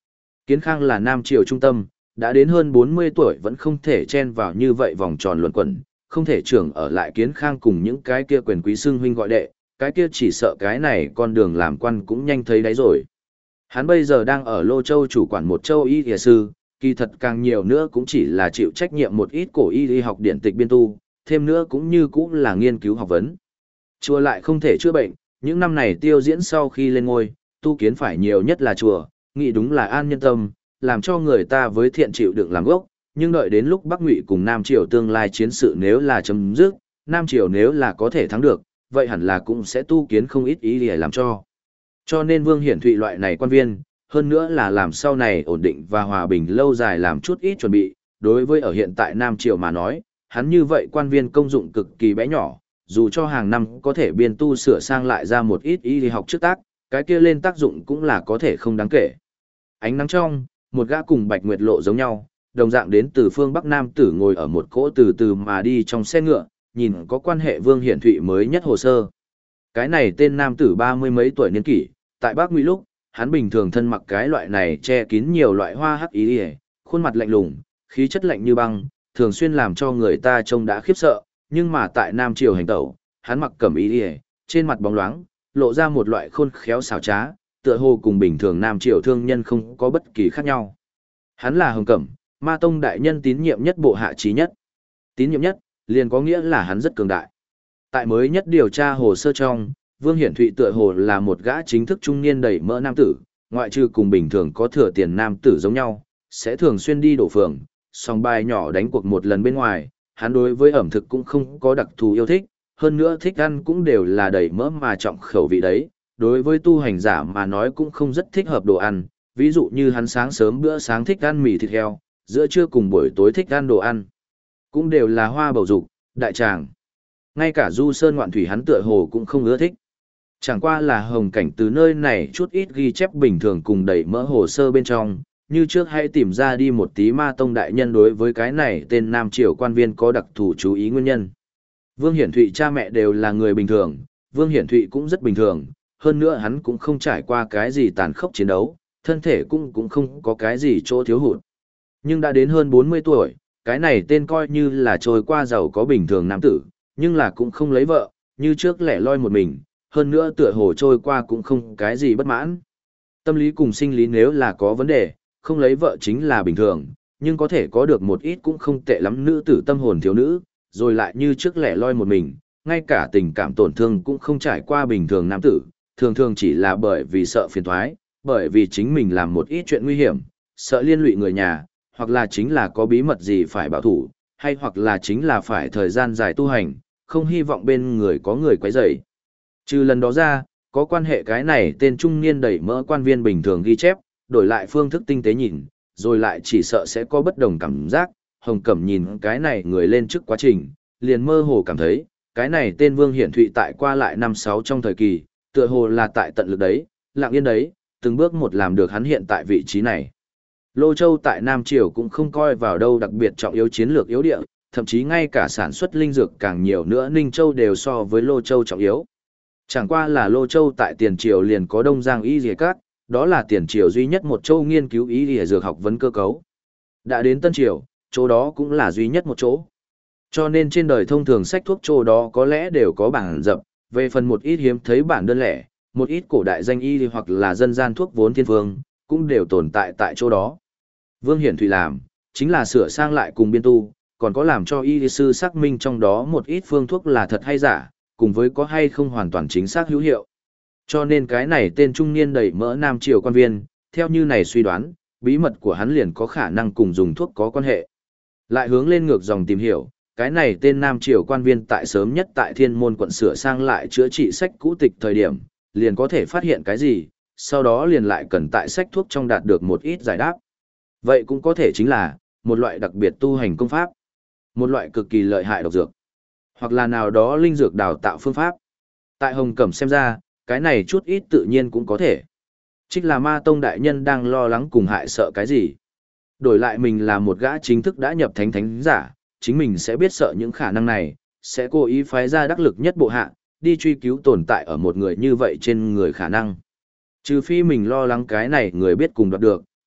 Kiến Khang là Nam Triều trung tâm, đã đến hơn 40 tuổi vẫn không thể chen vào như vậy vòng tròn luẩn quẩn, không thể trưởng ở lại Kiến Khang cùng những cái kia quyền quý xưng huynh gọi đệ, cái kia chỉ sợ cái này con đường làm quan cũng nhanh thấy đáy rồi. Hắn bây giờ đang ở Lô Châu chủ quản một châu y y sư, kỳ thật càng nhiều nữa cũng chỉ là chịu trách nhiệm một ít cổ y y học điển tịch biên tu, thêm nữa cũng như cũng là nghiên cứu học vấn. Chùa lại không thể chữa bệnh, những năm này Tiêu Diễn sau khi lên ngôi, tu kiến phải nhiều nhất là chùa, nghĩ đúng là an nhân tâm, làm cho người ta với thiện chịu đựng làm gốc, nhưng đợi đến lúc Bắc Ngụy cùng Nam Triều tương lai chiến sự nếu là chấm dứt, Nam Triều nếu là có thể thắng được, vậy hẳn là cũng sẽ tu kiến không ít ý để làm cho. Cho nên Vương Hiển Thụy loại này quan viên, hơn nữa là làm sau này ổn định và hòa bình lâu dài làm chút ít chuẩn bị, đối với ở hiện tại Nam Triều mà nói, hắn như vậy quan viên công dụng cực kỳ bé nhỏ, dù cho hàng năm có thể biên tu sửa sang lại ra một ít y học trước tác, cái kia lên tác dụng cũng là có thể không đáng kể. Ánh nắng trong, một gã cùng Bạch Nguyệt Lộ giống nhau, đồng dạng đến từ phương Bắc Nam tử ngồi ở một cỗ từ từ mà đi trong xe ngựa, nhìn có quan hệ Vương Hiển Thụy mới nhất hồ sơ. Cái này tên nam tử 30 mấy tuổi niên kỷ, tại Bắc Ngụy lúc, hắn bình thường thân mặc cái loại này che kín nhiều loại hoa hắc ý, khuôn mặt lạnh lùng, khí chất lạnh như băng, thường xuyên làm cho người ta trông đã khiếp sợ, nhưng mà tại Nam Triều hành tẩu, hắn mặc cẩm ý, trên mặt bóng loáng, lộ ra một loại khôn khéo xảo trá, tựa hồ cùng bình thường Nam Triều thương nhân không có bất kỳ khác nhau. Hắn là Hồng Cẩm, Ma Tông đại nhân tín nhiệm nhất bộ hạ trí nhất. Tín nhiệm nhất, liền có nghĩa là hắn rất cường đại. Tại mới nhất điều tra hồ sơ trong, Vương Hiển Thụy tựa hồ là một gã chính thức trung niên đầy mỡ nam tử, ngoại trừ cùng bình thường có thừa tiền nam tử giống nhau, sẽ thường xuyên đi đổ phường, song bài nhỏ đánh cuộc một lần bên ngoài, hắn đối với ẩm thực cũng không có đặc thù yêu thích, hơn nữa thích ăn cũng đều là đầy mỡ mà trọng khẩu vị đấy, đối với tu hành giả mà nói cũng không rất thích hợp đồ ăn, ví dụ như hắn sáng sớm bữa sáng thích ăn mì thịt heo, giữa trưa cùng buổi tối thích ăn đồ ăn, cũng đều là hoa bầu dục, đại tràng. Ngay cả du sơn ngoạn thủy hắn tựa hồ cũng không ưa thích. Chẳng qua là Hồng Cảnh từ nơi này chút ít ghi chép bình thường cùng đẩy mỡ hồ sơ bên trong, như trước hãy tìm ra đi một tí Ma Tông đại nhân đối với cái này tên Nam Triều quan viên có đặc thù chú ý nguyên nhân. Vương Hiển Thụy cha mẹ đều là người bình thường, Vương Hiển Thụy cũng rất bình thường, hơn nữa hắn cũng không trải qua cái gì tàn khốc chiến đấu, thân thể cũng không có cái gì chỗ thiếu hụt. Nhưng đã đến hơn 40 tuổi, cái này tên coi như là trôi qua giàu có bình thường nam tử, nhưng là cũng không lấy vợ, như trước lẻ loi một mình, hơn nữa tựa hồ trôi qua cũng không cái gì bất mãn. Tâm lý cùng sinh lý nếu là có vấn đề, không lấy vợ chính là bình thường, nhưng có thể có được một ít cũng không tệ lắm nữ tử tâm hồn thiếu nữ, rồi lại như trước lẻ loi một mình, ngay cả tình cảm tổn thương cũng không trải qua bình thường nam tử, thường thường chỉ là bởi vì sợ phiền toái, bởi vì chính mình làm một ít chuyện nguy hiểm, sợ liên lụy người nhà, hoặc là chính là có bí mật gì phải bảo thủ, hay hoặc là chính là phải thời gian dài tu hành, không hy vọng bên người có người quấy rầy. Trừ lần đó ra, có quan hệ cái này tên trung niên đẩy mỡ quan viên bình thường ghi chép, đổi lại phương thức tinh tế nhìn, rồi lại chỉ sợ sẽ có bất đồng cảm giác. Hồng Cẩm nhìn cái này người lên trước quá trình, liền mơ hồ cảm thấy, cái này tên Vương Hiển Thụy tại qua lại năm sáu trong thời kỳ, tựa hồ là tại tận lực đấy, lặng yên đấy, từng bước một làm được hắn hiện tại vị trí này. Lô Châu tại Nam Triều cũng không coi vào đâu đặc biệt trọng yếu chiến lược yếu địa, thậm chí ngay cả sản xuất linh dược càng nhiều nữa Ninh Châu đều so với Lô Châu trọng yếu. Chẳng qua là Lô Châu tại Tiền Triều liền có Đông Giang Y Dìa Cát, đó là Tiền Triều duy nhất một châu nghiên cứu Y Dìa dược học vấn cơ cấu. Đã đến Tân Triều, chỗ đó cũng là duy nhất một chỗ. Cho nên trên đời thông thường sách thuốc chỗ đó có lẽ đều có bảng dập, về phần một ít hiếm thấy bản đơn lẻ, một ít cổ đại danh y hoặc là dân gian thuốc vốn thiên phương, cũng đều tồn tại tại chỗ đó. Vương Hiển Thụy làm, chính là sửa sang lại cùng biên tu, còn có làm cho y sư xác minh trong đó một ít phương thuốc là thật hay giả, cùng với có hay không hoàn toàn chính xác hữu hiệu. Cho nên cái này tên trung niên đầy mỡ Nam Triều quan viên, theo như này suy đoán, bí mật của hắn liền có khả năng cùng dùng thuốc có quan hệ. Lại hướng lên ngược dòng tìm hiểu, cái này tên Nam Triều quan viên tại sớm nhất tại Thiên Môn quận sửa sang lại chữa trị sách cũ tịch thời điểm, liền có thể phát hiện cái gì, sau đó liền lại cần tại sách thuốc trong đạt được một ít giải đáp. Vậy cũng có thể chính là một loại đặc biệt tu hành công pháp, một loại cực kỳ lợi hại độc dược, hoặc là nào đó linh dược đào tạo phương pháp. Tại Hồng Cẩm xem ra, cái này chút ít tự nhiên cũng có thể. Chính là Ma Tông đại nhân đang lo lắng cùng hại sợ cái gì. Đổi lại mình là một gã chính thức đã nhập thánh giả, chính mình sẽ biết sợ những khả năng này, sẽ cố ý phái ra đắc lực nhất bộ hạ, đi truy cứu tồn tại ở một người như vậy trên người khả năng. Trừ phi mình lo lắng cái này người biết cùng đoạt được,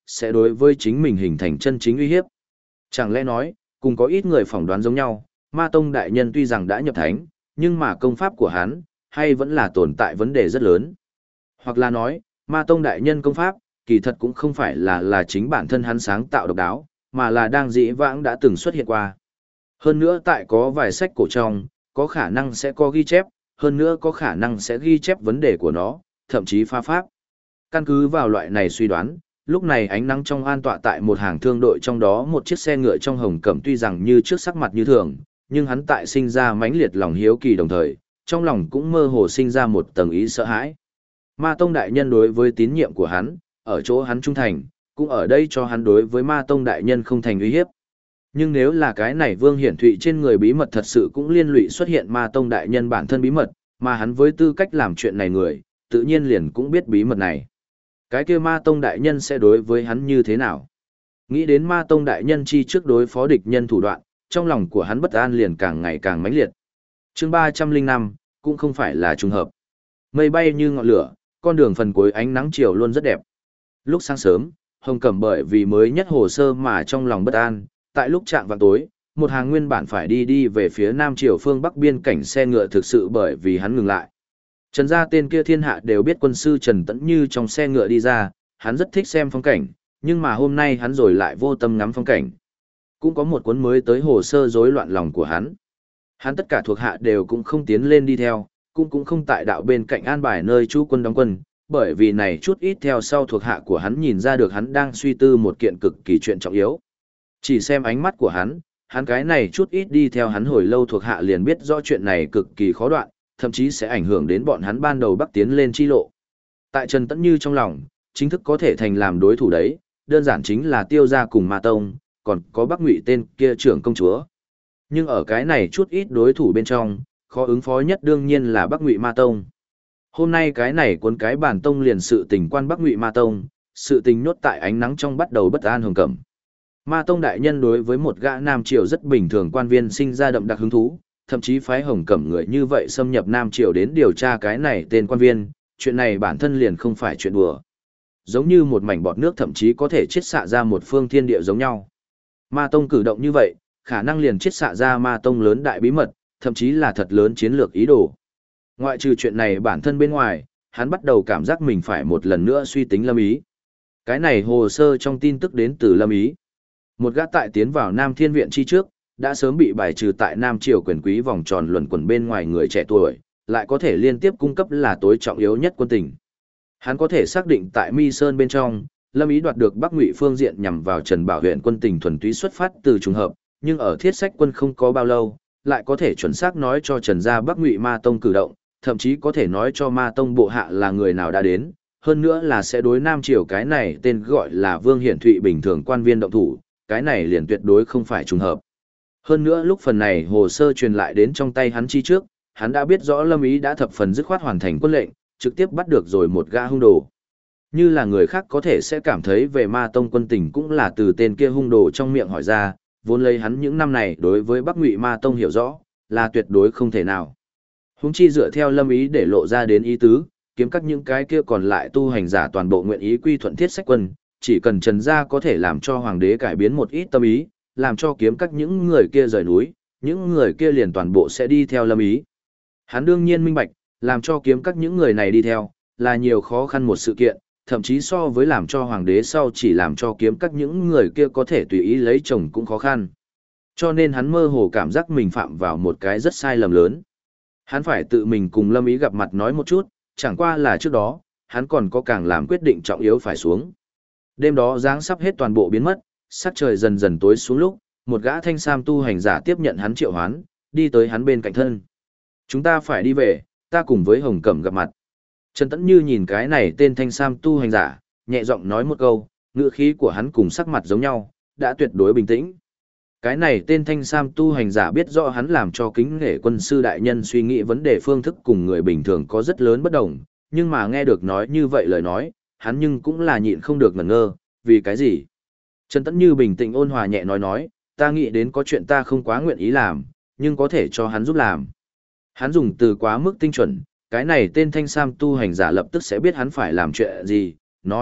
sẽ đối với chính mình hình thành chân chính uy hiếp. Chẳng lẽ nói, cùng có ít người phỏng đoán giống nhau, Ma Tông đại nhân tuy rằng đã nhập thánh, nhưng mà công pháp của hắn, hay vẫn là tồn tại vấn đề rất lớn. Hoặc là nói, Ma Tông đại nhân công pháp, kỳ thật cũng không phải là chính bản thân hắn sáng tạo độc đáo, mà là đang dĩ vãng đã từng xuất hiện qua. Hơn nữa tại có vài sách cổ trong, có khả năng sẽ có ghi chép, hơn nữa có khả năng sẽ ghi chép vấn đề của nó, thậm chí pha pháp. Căn cứ vào loại này suy đoán, lúc này ánh nắng trong an tọa tại một hàng thương đội trong đó một chiếc xe ngựa trong hồng cẩm tuy rằng như trước sắc mặt như thường, nhưng hắn tại sinh ra mãnh liệt lòng hiếu kỳ đồng thời, trong lòng cũng mơ hồ sinh ra một tầng ý sợ hãi. Ma Tông đại nhân đối với tín nhiệm của hắn, ở chỗ hắn trung thành, cũng ở đây cho hắn đối với Ma Tông đại nhân không thành uy hiếp. Nhưng nếu là cái này Vương Hiển Thụy trên người bí mật thật sự cũng liên lụy xuất hiện Ma Tông đại nhân bản thân bí mật, mà hắn với tư cách làm chuyện này người, tự nhiên liền cũng biết bí mật này. Cái kia Ma Tông đại nhân sẽ đối với hắn như thế nào? Nghĩ đến Ma Tông đại nhân chi trước đối phó địch nhân thủ đoạn, trong lòng của hắn bất an liền càng ngày càng mãnh liệt. Chương 305, cũng không phải là trùng hợp. Mây bay như ngọn lửa, con đường phần cuối ánh nắng chiều luôn rất đẹp. Lúc sáng sớm, Hồng Cẩm bởi vì mới nhất hồ sơ mà trong lòng bất an, tại lúc chạm vào tối, một hàng nguyên bản phải đi về phía nam triều phương bắc biên cảnh xe ngựa thực sự bởi vì hắn ngừng lại. Trần gia tên kia thiên hạ đều biết quân sư Trần Tẫn Như trong xe ngựa đi ra, hắn rất thích xem phong cảnh, nhưng mà hôm nay hắn rồi lại vô tâm ngắm phong cảnh. Cũng có một cuốn mới tới hồ sơ rối loạn lòng của hắn. Hắn tất cả thuộc hạ đều cũng không tiến lên đi theo, cũng không tại đạo bên cạnh an bài nơi chú quân đóng quân, bởi vì này chút ít theo sau thuộc hạ của hắn nhìn ra được hắn đang suy tư một kiện cực kỳ chuyện trọng yếu. Chỉ xem ánh mắt của hắn cái này chút ít đi theo hắn hồi lâu thuộc hạ liền biết rõ chuyện này cực kỳ khó đoạn, thậm chí sẽ ảnh hưởng đến bọn hắn ban đầu bắc tiến lên chi lộ. Tại Trần Tẫn Như trong lòng, chính thức có thể thành làm đối thủ đấy, đơn giản chính là Tiêu gia cùng Ma Tông, còn có Bắc Ngụy tên kia trưởng công chúa. Nhưng ở cái này chút ít đối thủ bên trong, khó ứng phó nhất đương nhiên là Bắc Ngụy Ma Tông. Hôm nay cái này cuốn cái bản tông liền sự tình quan Bắc Ngụy Ma Tông, sự tình nhốt tại ánh nắng trong bắt đầu bất an Hồng Cẩm. Ma Tông đại nhân đối với một gã Nam Triều rất bình thường quan viên sinh ra đậm đặc hứng thú, thậm chí phái Hồng Cẩm người như vậy xâm nhập Nam Triều đến điều tra cái này tên quan viên, chuyện này bản thân liền không phải chuyện đùa. Giống như một mảnh bọt nước thậm chí có thể chiết xạ ra một phương thiên địa giống nhau. Ma Tông cử động như vậy, khả năng liền chiết xạ ra Ma Tông lớn đại bí mật, thậm chí là thật lớn chiến lược ý đồ. Ngoại trừ chuyện này bản thân bên ngoài, hắn bắt đầu cảm giác mình phải một lần nữa suy tính Lâm Ý. Cái này hồ sơ trong tin tức đến từ Lâm Ý. Một gã tại tiến vào Nam Thiên Viện chi trước, đã sớm bị bài trừ tại Nam Triều quyền quý vòng tròn luẩn quẩn bên ngoài người trẻ tuổi, lại có thể liên tiếp cung cấp là tối trọng yếu nhất quân tình. Hắn có thể xác định tại Mi Sơn bên trong, Lâm Ý đoạt được Bắc Ngụy phương diện nhằm vào Trần Bảo huyện quân tình thuần túy xuất phát từ trùng hợp, nhưng ở thiết sách quân không có bao lâu, lại có thể chuẩn xác nói cho Trần gia Bắc Ngụy Ma Tông cử động, thậm chí có thể nói cho Ma Tông bộ hạ là người nào đã đến, hơn nữa là sẽ đối Nam Triều cái này tên gọi là Vương Hiển Thụy bình thường quan viên động thủ, cái này liền tuyệt đối không phải trùng hợp. Hơn nữa lúc phần này hồ sơ truyền lại đến trong tay hắn chi trước, hắn đã biết rõ Lâm Ý đã thập phần dứt khoát hoàn thành quân lệnh, trực tiếp bắt được rồi một gã hung đồ. Như là người khác có thể sẽ cảm thấy về Ma Tông quân tình cũng là từ tên kia hung đồ trong miệng hỏi ra, vốn lấy hắn những năm này đối với Bắc Ngụy Ma Tông hiểu rõ, là tuyệt đối không thể nào. Huống chi dựa theo Lâm Ý để lộ ra đến ý tứ, kiếm các những cái kia còn lại tu hành giả toàn bộ nguyện ý quy thuận thiết sách quân, chỉ cần Trần gia có thể làm cho hoàng đế cải biến một ít tâm ý, làm cho kiếm các những người kia rời núi, những người kia liền toàn bộ sẽ đi theo Lâm Ý. Hắn đương nhiên minh bạch, làm cho kiếm các những người này đi theo, là nhiều khó khăn một sự kiện, thậm chí so với làm cho hoàng đế sau chỉ làm cho kiếm các những người kia có thể tùy ý lấy chồng cũng khó khăn. Cho nên hắn mơ hồ cảm giác mình phạm vào một cái rất sai lầm lớn. Hắn phải tự mình cùng Lâm Ý gặp mặt nói một chút, chẳng qua là trước đó, hắn còn có càng làm quyết định trọng yếu phải xuống. Đêm đó dáng sắp hết toàn bộ biến mất, sắc trời dần dần tối xuống lúc, một gã thanh sam tu hành giả tiếp nhận hắn triệu hoán, đi tới hắn bên cạnh thân. Chúng ta phải đi về, ta cùng với Hồng Cẩm gặp mặt. Trần Tẫn Như nhìn cái này tên thanh sam tu hành giả, nhẹ giọng nói một câu, ngữ khí của hắn cùng sắc mặt giống nhau, đã tuyệt đối bình tĩnh. Cái này tên thanh sam tu hành giả biết rõ hắn làm cho kính nể quân sư đại nhân suy nghĩ vấn đề phương thức cùng người bình thường có rất lớn bất đồng, nhưng mà nghe được nói như vậy lời nói, hắn nhưng cũng là nhịn không được ngẩn ngơ, vì cái gì? Trần Tẫn Như bình tĩnh ôn hòa nhẹ nói, ta nghĩ đến có chuyện ta không quá nguyện ý làm, nhưng có thể cho hắn giúp làm. Hắn dùng từ quá mức tinh chuẩn, cái này tên thanh sam tu hành giả lập tức sẽ biết hắn phải làm chuyện gì, nói,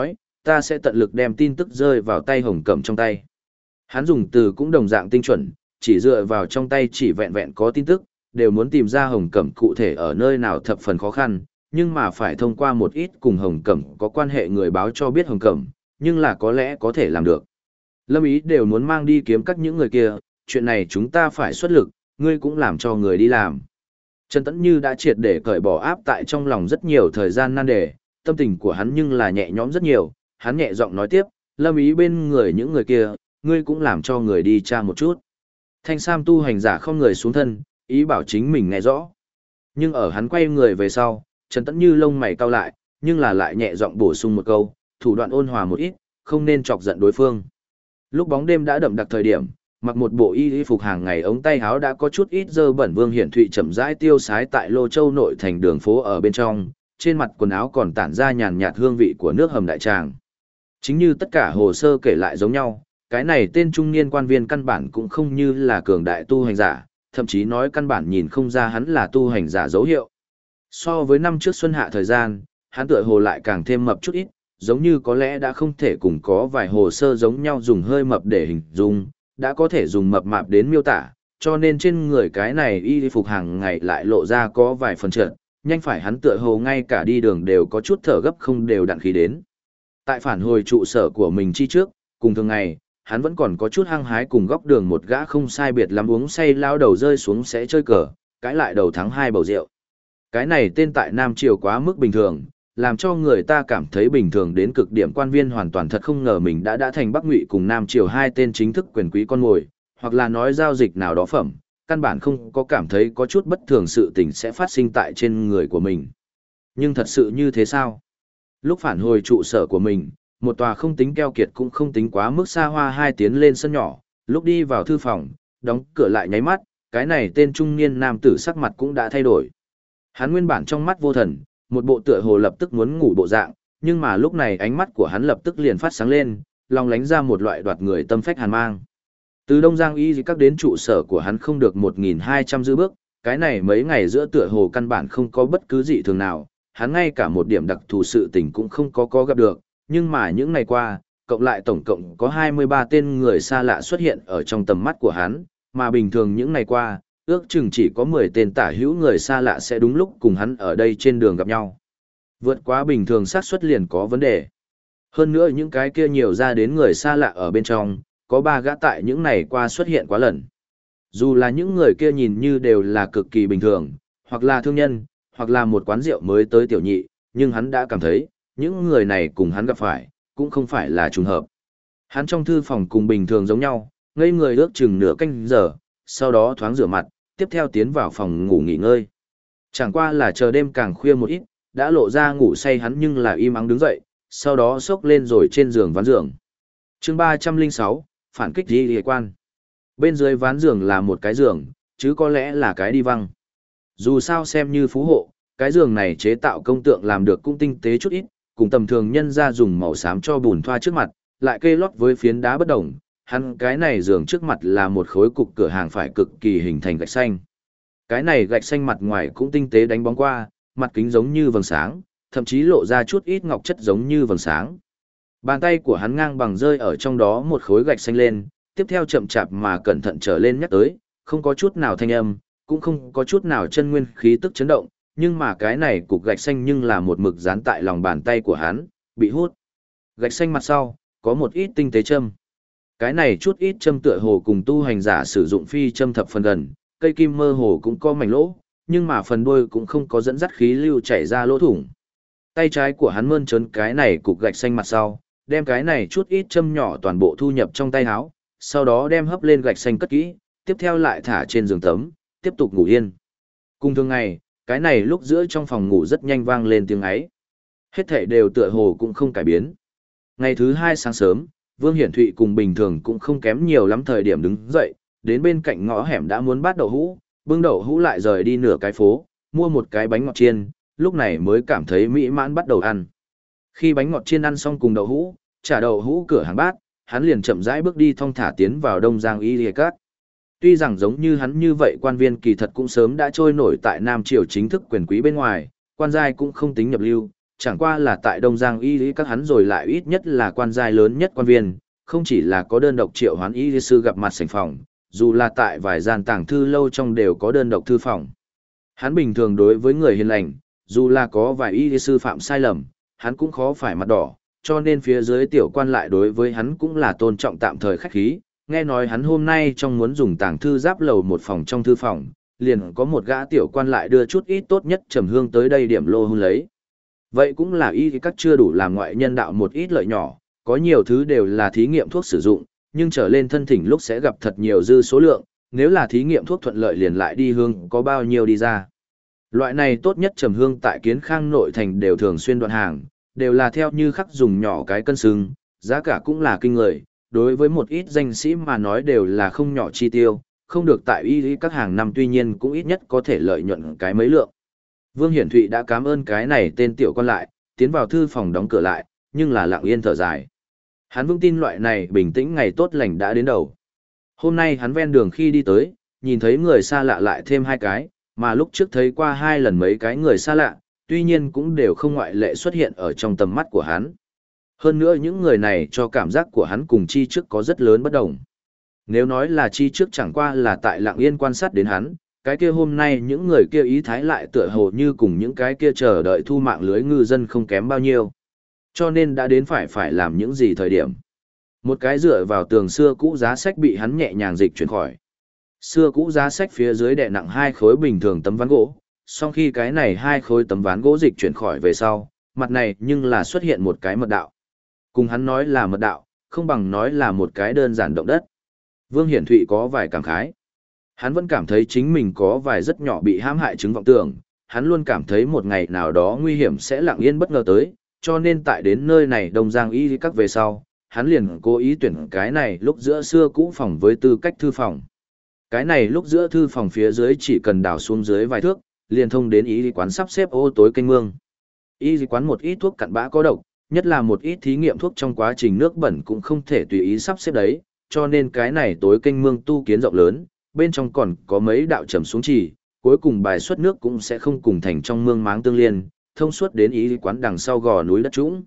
ta sẽ tận lực đem tin tức rơi vào tay Hồng Cẩm trong tay. Hắn dùng từ cũng đồng dạng tinh chuẩn, chỉ dựa vào trong tay chỉ vẹn vẹn có tin tức, đều muốn tìm ra Hồng Cẩm cụ thể ở nơi nào thập phần khó khăn, nhưng mà phải thông qua một ít cùng Hồng Cẩm có quan hệ người báo cho biết Hồng Cẩm, nhưng là có lẽ có thể làm được. Lâm Ý đều muốn mang đi kiếm các những người kia, chuyện này chúng ta phải xuất lực, ngươi cũng làm cho người đi làm. Trần Tẫn Như đã triệt để cởi bỏ áp tại trong lòng rất nhiều thời gian nan đề, tâm tình của hắn nhưng là nhẹ nhõm rất nhiều, hắn nhẹ giọng nói tiếp, Lâm Ý bên người những người kia, ngươi cũng làm cho người đi tra một chút. Thanh Sam tu hành giả không người xuống thân, ý bảo chính mình nghe rõ. Nhưng ở hắn quay người về sau, Trần Tẫn Như lông mày cau lại, nhưng là lại nhẹ giọng bổ sung một câu, thủ đoạn ôn hòa một ít, không nên chọc giận đối phương. Lúc bóng đêm đã đậm đặc thời điểm, mặc một bộ y phục hàng ngày ống tay áo đã có chút ít dơ bẩn Vương Hiển Thụy chậm rãi tiêu sái tại Lô Châu nội thành đường phố ở bên trong, trên mặt quần áo còn tản ra nhàn nhạt hương vị của nước hầm đại tràng. Chính như tất cả hồ sơ kể lại giống nhau, cái này tên trung niên quan viên căn bản cũng không như là cường đại tu hành giả, thậm chí nói căn bản nhìn không ra hắn là tu hành giả dấu hiệu. So với năm trước xuân hạ thời gian, hắn tựa hồ lại càng thêm mập chút ít, giống như có lẽ đã không thể cùng có vài hồ sơ giống nhau dùng hơi mập để hình dung, đã có thể dùng mập mạp đến miêu tả, cho nên trên người cái này y phục hàng ngày lại lộ ra có vài phần trợn, nhanh phải hắn tựa hồ ngay cả đi đường đều có chút thở gấp không đều đặn khí đến. Tại phản hồi trụ sở của mình chi trước, cùng thường ngày, hắn vẫn còn có chút hăng hái cùng góc đường một gã không sai biệt lắm uống say lao đầu rơi xuống sẽ chơi cờ, cãi lại đầu thắng 2 bầu rượu. Cái này tên tại Nam Triều quá mức bình thường, làm cho người ta cảm thấy bình thường đến cực điểm quan viên hoàn toàn thật không ngờ mình đã thành Bắc Ngụy cùng Nam Triều hai tên chính thức quyền quý con mồi, hoặc là nói giao dịch nào đó phẩm, căn bản không có cảm thấy có chút bất thường sự tình sẽ phát sinh tại trên người của mình. Nhưng thật sự như thế sao? Lúc phản hồi trụ sở của mình, một tòa không tính keo kiệt cũng không tính quá mức xa hoa hai tiến lên sân nhỏ, lúc đi vào thư phòng, đóng cửa lại nháy mắt, cái này tên trung niên nam tử sắc mặt cũng đã thay đổi. Hắn nguyên bản trong mắt vô thần, một bộ tựa hồ lập tức muốn ngủ bộ dạng, nhưng mà lúc này ánh mắt của hắn lập tức liền phát sáng lên, lòng lánh ra một loại đoạt người tâm phách hàn mang. Từ Đông Giang Y các đến trụ sở của hắn không được 1.200 dư bước, cái này mấy ngày giữa tựa hồ căn bản không có bất cứ dị thường nào, hắn ngay cả một điểm đặc thù sự tình cũng không có gặp được, nhưng mà những ngày qua, cộng lại tổng cộng có 23 tên người xa lạ xuất hiện ở trong tầm mắt của hắn, mà bình thường những ngày qua, ước chừng chỉ có 10 tên tả hữu người xa lạ sẽ đúng lúc cùng hắn ở đây trên đường gặp nhau. Vượt quá bình thường xác suất liền có vấn đề. Hơn nữa những cái kia nhiều ra đến người xa lạ ở bên trong, có 3 gã tại những ngày qua xuất hiện quá lần. Dù là những người kia nhìn như đều là cực kỳ bình thường, hoặc là thương nhân, hoặc là một quán rượu mới tới tiểu nhị, nhưng hắn đã cảm thấy, những người này cùng hắn gặp phải, cũng không phải là trùng hợp. Hắn trong thư phòng cùng bình thường giống nhau, ngây người ước chừng nửa canh giờ, sau đó thoáng rửa mặt, tiếp theo tiến vào phòng ngủ nghỉ ngơi. Chẳng qua là chờ đêm càng khuya một ít, đã lộ ra ngủ say hắn nhưng là im ắng đứng dậy, sau đó xốc lên rồi trên giường ván giường. Chương 306, phản kích đi địa quan. Bên dưới ván giường là một cái giường, chứ có lẽ là cái đi văng. Dù sao xem như phú hộ, cái giường này chế tạo công tượng làm được cũng tinh tế chút ít, cùng tầm thường nhân ra dùng màu xám cho bùn thoa trước mặt, lại kê lót với phiến đá bất đồng. Hắn cái này giường trước mặt là một khối cục cửa hàng phải cực kỳ hình thành gạch xanh. Cái này gạch xanh mặt ngoài cũng tinh tế đánh bóng qua, mặt kính giống như vầng sáng, thậm chí lộ ra chút ít ngọc chất giống như vầng sáng. Bàn tay của hắn ngang bằng rơi ở trong đó một khối gạch xanh lên, tiếp theo chậm chạp mà cẩn thận trở lên nhắc tới, không có chút nào thanh âm, cũng không có chút nào chân nguyên khí tức chấn động, nhưng mà cái này cục gạch xanh nhưng là một mực dán tại lòng bàn tay của hắn, bị hút. Gạch xanh mặt sau, có một ít tinh tế châm. Cái này chút ít châm tựa hồ cùng tu hành giả sử dụng phi châm thập phần gần, cây kim mơ hồ cũng có mảnh lỗ, nhưng mà phần đuôi cũng không có dẫn dắt khí lưu chảy ra lỗ thủng. Tay trái của hắn mơn trớn cái này cục gạch xanh mặt sau, đem cái này chút ít châm nhỏ toàn bộ thu nhập trong tay áo, sau đó đem hấp lên gạch xanh cất kỹ, tiếp theo lại thả trên giường tấm, tiếp tục ngủ yên. Cùng thường ngày, cái này lúc giữa trong phòng ngủ rất nhanh vang lên tiếng ấy. Hết thảy đều tựa hồ cũng không cải biến. Ngày thứ 2 sáng sớm, Vương Hiển Thụy cùng bình thường cũng không kém nhiều lắm thời điểm đứng dậy, đến bên cạnh ngõ hẻm đã muốn bắt đậu hũ, bưng đậu hũ lại rời đi nửa cái phố, mua một cái bánh ngọt chiên, lúc này mới cảm thấy mỹ mãn bắt đầu ăn. Khi bánh ngọt chiên ăn xong cùng đậu hũ, trả đậu hũ cửa hàng bát, hắn liền chậm rãi bước đi thong thả tiến vào Đông Giang Y Lìa Cát. Tuy rằng giống như hắn như vậy quan viên kỳ thật cũng sớm đã trôi nổi tại Nam Triều chính thức quyền quý bên ngoài, quan giai cũng không tính nhập lưu, chẳng qua là tại Đông Giang y lý các hắn rồi lại ít nhất là quan giai lớn nhất quan viên, không chỉ là có đơn độc triệu hoán y lý sư gặp mặt sảnh phòng, dù là tại vài gian tàng thư lâu trong đều có đơn độc thư phòng. Hắn bình thường đối với người hiền lành, dù là có vài y lý sư phạm sai lầm, hắn cũng khó phải mặt đỏ, cho nên phía dưới tiểu quan lại đối với hắn cũng là tôn trọng tạm thời khách khí. Nghe nói hắn hôm nay trong muốn dùng tàng thư giáp lầu một phòng trong thư phòng, liền có một gã tiểu quan lại đưa chút ít tốt nhất trầm hương tới đây điểm lô hôn lấy. Vậy cũng là y các chưa đủ làm ngoại nhân đạo một ít lợi nhỏ, có nhiều thứ đều là thí nghiệm thuốc sử dụng, nhưng trở lên thân thỉnh lúc sẽ gặp thật nhiều dư số lượng, nếu là thí nghiệm thuốc thuận lợi liền lại đi hương có bao nhiêu đi ra. Loại này tốt nhất trầm hương tại Kiến Khang nội thành đều thường xuyên đoạn hàng, đều là theo như khắc dùng nhỏ cái cân xứng, giá cả cũng là kinh người, đối với một ít danh sĩ mà nói đều là không nhỏ chi tiêu, không được tại y các hàng năm tuy nhiên cũng ít nhất có thể lợi nhuận cái mấy lượng. Vương Hiển Thụy đã cảm ơn cái này tên tiểu quan lại, tiến vào thư phòng đóng cửa lại, nhưng là lặng yên thở dài. Hắn vững tin loại này bình tĩnh ngày tốt lành đã đến đầu. Hôm nay hắn ven đường khi đi tới, nhìn thấy người xa lạ lại thêm hai cái, mà lúc trước thấy qua hai lần mấy cái người xa lạ, tuy nhiên cũng đều không ngoại lệ xuất hiện ở trong tầm mắt của hắn. Hơn nữa những người này cho cảm giác của hắn cùng chi trước có rất lớn bất đồng. Nếu nói là chi trước chẳng qua là tại lặng yên quan sát đến hắn, cái kia hôm nay những người kia ý thái lại tựa hồ như cùng những cái kia chờ đợi thu mạng lưới ngư dân không kém bao nhiêu. Cho nên đã đến phải làm những gì thời điểm. Một cái dựa vào tường xưa cũ giá sách bị hắn nhẹ nhàng dịch chuyển khỏi. Xưa cũ giá sách phía dưới đè nặng hai khối bình thường tấm ván gỗ, sau khi cái này hai khối tấm ván gỗ dịch chuyển khỏi về sau, mặt này nhưng là xuất hiện một cái mật đạo. Cùng hắn nói là mật đạo, không bằng nói là một cái đơn giản động đất. Vương Hiển Thụy có vài cảm khái. Hắn vẫn cảm thấy chính mình có vài rất nhỏ bị hãm hại chứng vọng tưởng, hắn luôn cảm thấy một ngày nào đó nguy hiểm sẽ lặng yên bất ngờ tới, cho nên tại đến nơi này Đông Giang y các về sau, hắn liền cố ý tuyển cái này lúc giữa xưa cũ phòng với tư cách thư phòng. Cái này lúc giữa thư phòng phía dưới chỉ cần đào xuống dưới vài thước, liền thông đến y quán sắp xếp ô tối kênh mương. Y quán một ít thuốc cặn bã có độc, nhất là một ít thí nghiệm thuốc trong quá trình nước bẩn cũng không thể tùy ý sắp xếp đấy, cho nên cái này tối kênh mương tu kiến rộng lớn, bên trong còn có mấy đạo trầm xuống chỉ, cuối cùng bài xuất nước cũng sẽ không cùng thành trong mương máng tương liên, thông suốt đến y quán đằng sau gò núi đất trũng.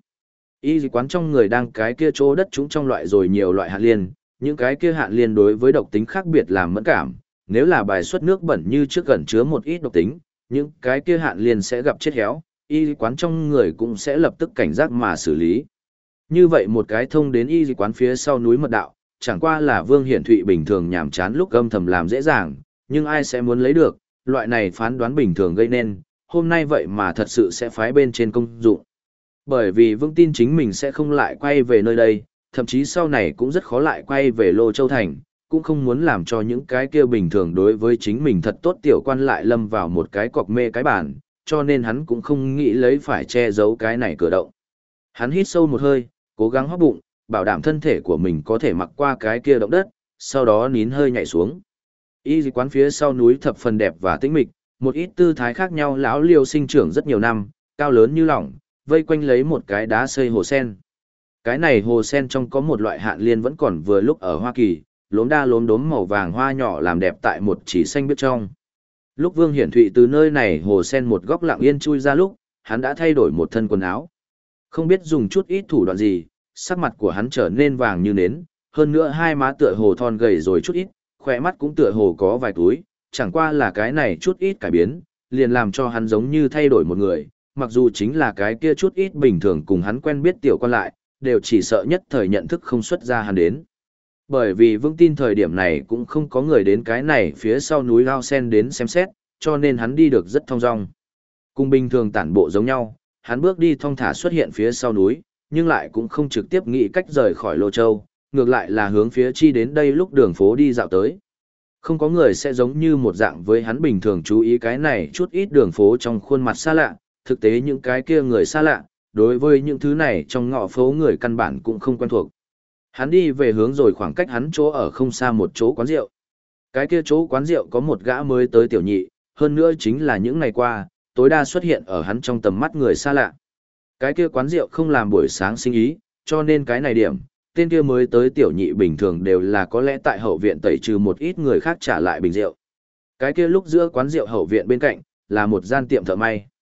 Y quán trong người đang cái kia chỗ đất trũng trong loại rồi nhiều loại hạn liên, những cái kia hạn liên đối với độc tính khác biệt làm mẫn cảm, nếu là bài xuất nước bẩn như trước gần chứa một ít độc tính, những cái kia hạn liên sẽ gặp chết héo, y quán trong người cũng sẽ lập tức cảnh giác mà xử lý. Như vậy một cái thông đến y quán phía sau núi mật đạo, chẳng qua là Vương Hiển Thụy bình thường nhàm chán lúc âm thầm làm dễ dàng, nhưng ai sẽ muốn lấy được, loại này phán đoán bình thường gây nên, hôm nay vậy mà thật sự sẽ phái bên trên công dụng. Bởi vì Vương tin chính mình sẽ không lại quay về nơi đây, thậm chí sau này cũng rất khó lại quay về Lô Châu Thành, cũng không muốn làm cho những cái kia bình thường đối với chính mình thật tốt tiểu quan lại lâm vào một cái cọc mê cái bản, cho nên hắn cũng không nghĩ lấy phải che giấu cái này cửa động. Hắn hít sâu một hơi, cố gắng hóp bụng, bảo đảm thân thể của mình có thể mặc qua cái kia động đất, sau đó nín hơi nhảy xuống. Y quán phía sau núi thập phần đẹp và tĩnh mịch, một ít tư thái khác nhau lão liêu sinh trưởng rất nhiều năm, cao lớn như lỏng, vây quanh lấy một cái đá xây hồ sen. Cái này hồ sen trong có một loại hạn liên vẫn còn vừa lúc ở Hoa Kỳ, lốm đa lốm đốm màu vàng hoa nhỏ làm đẹp tại một chỉ xanh biếc trong. Lúc Vương Hiển Thụy từ nơi này hồ sen một góc lặng yên chui ra lúc, hắn đã thay đổi một thân quần áo. Không biết dùng chút ít thủ đoạn gì, sắc mặt của hắn trở nên vàng như nến, hơn nữa hai má tựa hồ thon gầy rồi chút ít, khỏe mắt cũng tựa hồ có vài túi, chẳng qua là cái này chút ít cải biến, liền làm cho hắn giống như thay đổi một người, mặc dù chính là cái kia chút ít bình thường cùng hắn quen biết tiểu quan lại, đều chỉ sợ nhất thời nhận thức không xuất ra hắn đến. Bởi vì Vương tin thời điểm này cũng không có người đến cái này phía sau núi Lao Sen đến xem xét, cho nên hắn đi được rất thong dong. Cùng bình thường tản bộ giống nhau, hắn bước đi thong thả xuất hiện phía sau núi, nhưng lại cũng không trực tiếp nghĩ cách rời khỏi Lô Châu, ngược lại là hướng phía chi đến đây lúc đường phố đi dạo tới. Không có người sẽ giống như một dạng với hắn bình thường chú ý cái này chút ít đường phố trong khuôn mặt xa lạ, thực tế những cái kia người xa lạ, đối với những thứ này trong ngõ phố người căn bản cũng không quen thuộc. Hắn đi về hướng rồi khoảng cách hắn chỗ ở không xa một chỗ quán rượu. Cái kia chỗ quán rượu có một gã mới tới tiểu nhị, hơn nữa chính là những ngày qua, tối đa xuất hiện ở hắn trong tầm mắt người xa lạ. Cái kia quán rượu không làm buổi sáng sinh ý, cho nên cái này điểm, tên kia mới tới tiểu nhị bình thường đều là có lẽ tại hậu viện tẩy trừ một ít người khác trả lại bình rượu. Cái kia lúc giữa quán rượu hậu viện bên cạnh, là một gian tiệm thợ may.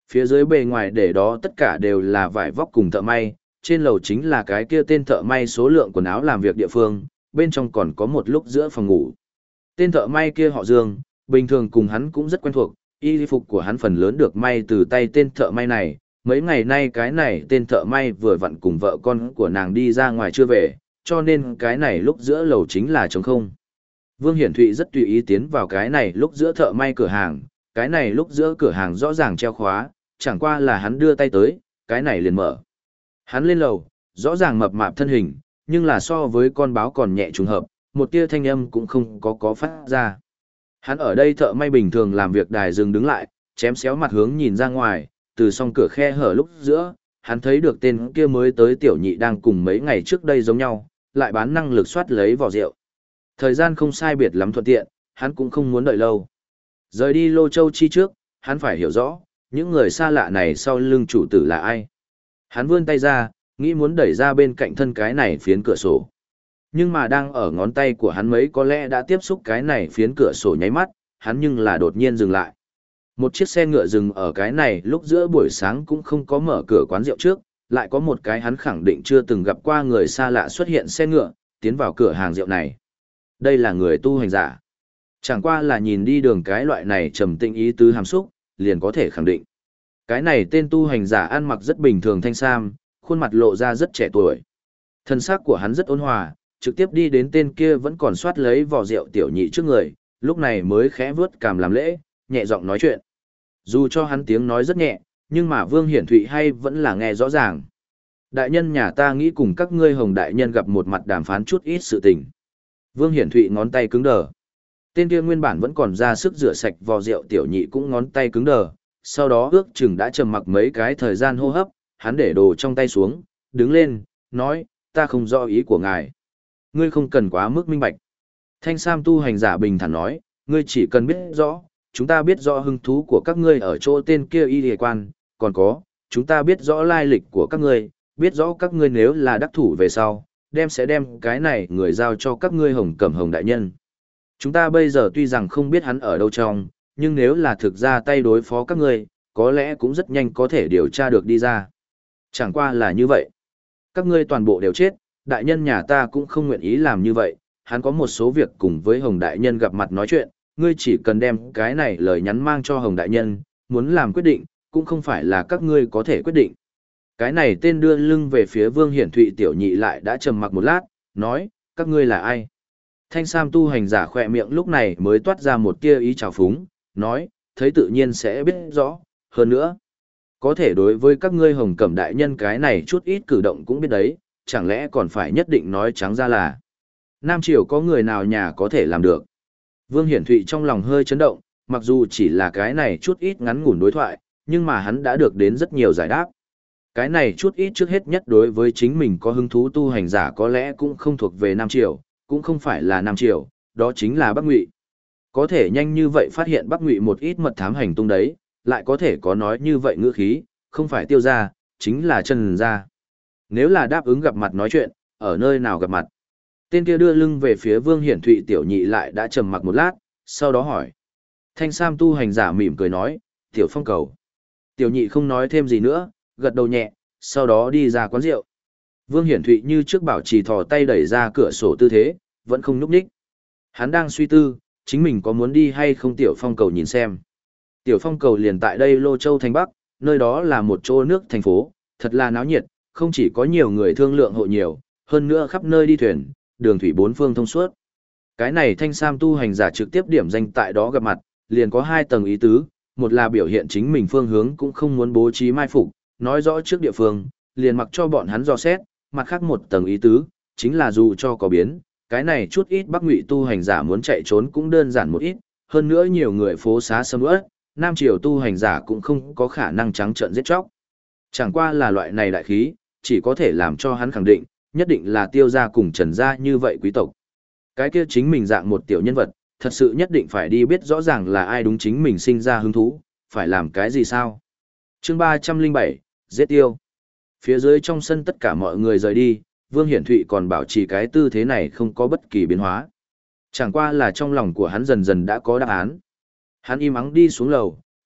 Phía dưới bề ngoài để đó tất cả đều là vải vóc cùng thợ may, trên lầu chính là cái kia tên thợ may số lượng quần áo làm việc địa phương, bên trong còn có một lúc giữa phòng ngủ. Tên thợ may kia họ Dương, bình thường cùng hắn cũng rất quen thuộc, y phục của hắn phần lớn được may từ tay tên thợ may này. Mấy ngày nay cái này tên thợ may vừa vặn cùng vợ con của nàng đi ra ngoài chưa về, cho nên cái này lúc giữa lầu chính là trống không. Vương Hiển Thụy rất tùy ý tiến vào cái này lúc giữa thợ may cửa hàng, cái này lúc giữa cửa hàng rõ ràng treo khóa, chẳng qua là hắn đưa tay tới, cái này liền mở. Hắn lên lầu, rõ ràng mập mạp thân hình, nhưng là so với con báo còn nhẹ trùng hợp, một tia thanh âm cũng không có phát ra. Hắn ở đây thợ may bình thường làm việc đài dừng đứng lại, chém xéo mặt hướng nhìn ra ngoài, từ song cửa khe hở lúc giữa, hắn thấy được tên kia mới tới tiểu nhị đang cùng mấy ngày trước đây giống nhau, lại bán năng lực soát lấy vỏ rượu. Thời gian không sai biệt lắm thuận tiện, hắn cũng không muốn đợi lâu. Rời đi Lô Châu chi trước, hắn phải hiểu rõ, những người xa lạ này sau lưng chủ tử là ai. Hắn vươn tay ra, nghĩ muốn đẩy ra bên cạnh thân cái này phiến cửa sổ. Nhưng mà đang ở ngón tay của hắn mấy có lẽ đã tiếp xúc cái này phiến cửa sổ nháy mắt, hắn nhưng là đột nhiên dừng lại. Một chiếc xe ngựa dừng ở cái này lúc giữa buổi sáng cũng không có mở cửa quán rượu trước, lại có một cái hắn khẳng định chưa từng gặp qua người xa lạ xuất hiện xe ngựa, tiến vào cửa hàng rượu này. Đây là người tu hành giả. Chẳng qua là nhìn đi đường cái loại này trầm tĩnh ý tứ hàm xúc, liền có thể khẳng định. Cái này tên tu hành giả ăn mặc rất bình thường thanh sam, khuôn mặt lộ ra rất trẻ tuổi. Thân xác của hắn rất ôn hòa, trực tiếp đi đến tên kia vẫn còn soát lấy vỏ rượu tiểu nhị trước người, lúc này mới khẽ vướt cằm làm lễ, nhẹ giọng nói chuyện. Dù cho hắn tiếng nói rất nhẹ, nhưng mà Vương Hiển Thụy hay vẫn là nghe rõ ràng. Đại nhân nhà ta nghĩ cùng các ngươi Hồng đại nhân gặp một mặt đàm phán chút ít sự tình. Vương Hiển Thụy ngón tay cứng đờ. Tên kia nguyên bản vẫn còn ra sức rửa sạch vò rượu tiểu nhị cũng ngón tay cứng đờ, sau đó ước chừng đã trầm mặc mấy cái thời gian hô hấp, hắn để đồ trong tay xuống, đứng lên, nói, ta không rõ ý của ngài. Ngươi không cần quá mức minh bạch. Thanh Sam tu hành giả bình thản nói, ngươi chỉ cần biết rõ, chúng ta biết rõ hứng thú của các ngươi ở chỗ tên kia y hề quan, còn có, chúng ta biết rõ lai lịch của các ngươi, biết rõ các ngươi nếu là đắc thủ về sau, sẽ đem cái này người giao cho các ngươi Hồng Cẩm Hồng đại nhân. Chúng ta bây giờ tuy rằng không biết hắn ở đâu trong, nhưng nếu là thực ra tay đối phó các ngươi, có lẽ cũng rất nhanh có thể điều tra được đi ra. Chẳng qua là như vậy. Các ngươi toàn bộ đều chết, đại nhân nhà ta cũng không nguyện ý làm như vậy, hắn có một số việc cùng với Hồng đại nhân gặp mặt nói chuyện, ngươi chỉ cần đem cái này lời nhắn mang cho Hồng đại nhân, muốn làm quyết định, cũng không phải là các ngươi có thể quyết định. Cái này tên đưa lưng về phía Vương Hiển Thụy tiểu nhị lại đã trầm mặc một lát, nói, các ngươi là ai? Thanh Sam tu hành giả khỏe miệng lúc này mới toát ra một tia ý trào phúng, nói, thấy tự nhiên sẽ biết rõ, hơn nữa. Có thể đối với các ngươi Hồng Cẩm đại nhân cái này chút ít cử động cũng biết đấy, chẳng lẽ còn phải nhất định nói trắng ra là Nam Triều có người nào nhà có thể làm được. Vương Hiển Thụy trong lòng hơi chấn động, mặc dù chỉ là cái này chút ít ngắn ngủn đối thoại, nhưng mà hắn đã được đến rất nhiều giải đáp. Cái này chút ít trước hết nhất đối với chính mình có hứng thú tu hành giả có lẽ cũng không thuộc về Nam Triều, cũng không phải là Nam Triều, đó chính là Bắc Ngụy. Có thể nhanh như vậy phát hiện Bắc Ngụy một ít mật thám hành tung đấy, lại có thể có nói như vậy ngữ khí, không phải Tiêu gia, chính là Trần gia. Nếu là đáp ứng gặp mặt nói chuyện, ở nơi nào gặp mặt? Tên kia đưa lưng về phía Vương Hiển Thụy tiểu nhị lại đã trầm mặc một lát, sau đó hỏi. Thanh Sam tu hành giả mỉm cười nói, Tiểu Phong cầu. Tiểu nhị không nói thêm gì nữa, gật đầu nhẹ, sau đó đi ra quán rượu. Vương Hiển Thụy như trước bảo trì thò tay đẩy ra cửa sổ tư thế, vẫn không nhúc nhích. Hắn đang suy tư, chính mình có muốn đi hay không Tiểu Phong cầu nhìn xem. Tiểu Phong cầu liền tại đây Lô Châu thành Bắc, nơi đó là một chỗ nước thành phố, thật là náo nhiệt, không chỉ có nhiều người thương lượng hộ nhiều, hơn nữa khắp nơi đi thuyền, đường thủy bốn phương thông suốt. Cái này Thanh Sam tu hành giả trực tiếp điểm danh tại đó gặp mặt, liền có hai tầng ý tứ, một là biểu hiện chính mình phương hướng cũng không muốn bố trí mai phục, nói rõ trước địa phương, liền mặc cho bọn hắn dò xét, mặt khác một tầng ý tứ, chính là dù cho có biến, cái này chút ít Bắc Ngụy tu hành giả muốn chạy trốn cũng đơn giản một ít, hơn nữa nhiều người phố xá sầm uất, Nam Triều tu hành giả cũng không có khả năng trắng trợn giết chóc. Chẳng qua là loại này đại khí, chỉ có thể làm cho hắn khẳng định, nhất định là Tiêu gia cùng Trần gia như vậy quý tộc. Cái kia chính mình dạng một tiểu nhân vật, thật sự nhất định phải đi biết rõ ràng là ai đúng chính mình sinh ra hứng thú, phải làm cái gì sao? Chương 307, giết tiêu. Phía dưới trong sân tất cả mọi người rời đi, Vương Hiển Thụy còn bảo trì cái tư thế này không có bất kỳ biến hóa. Chẳng qua là trong lòng của hắn dần dần đã có đáp án. Hắn im ắng đi xuống lầu,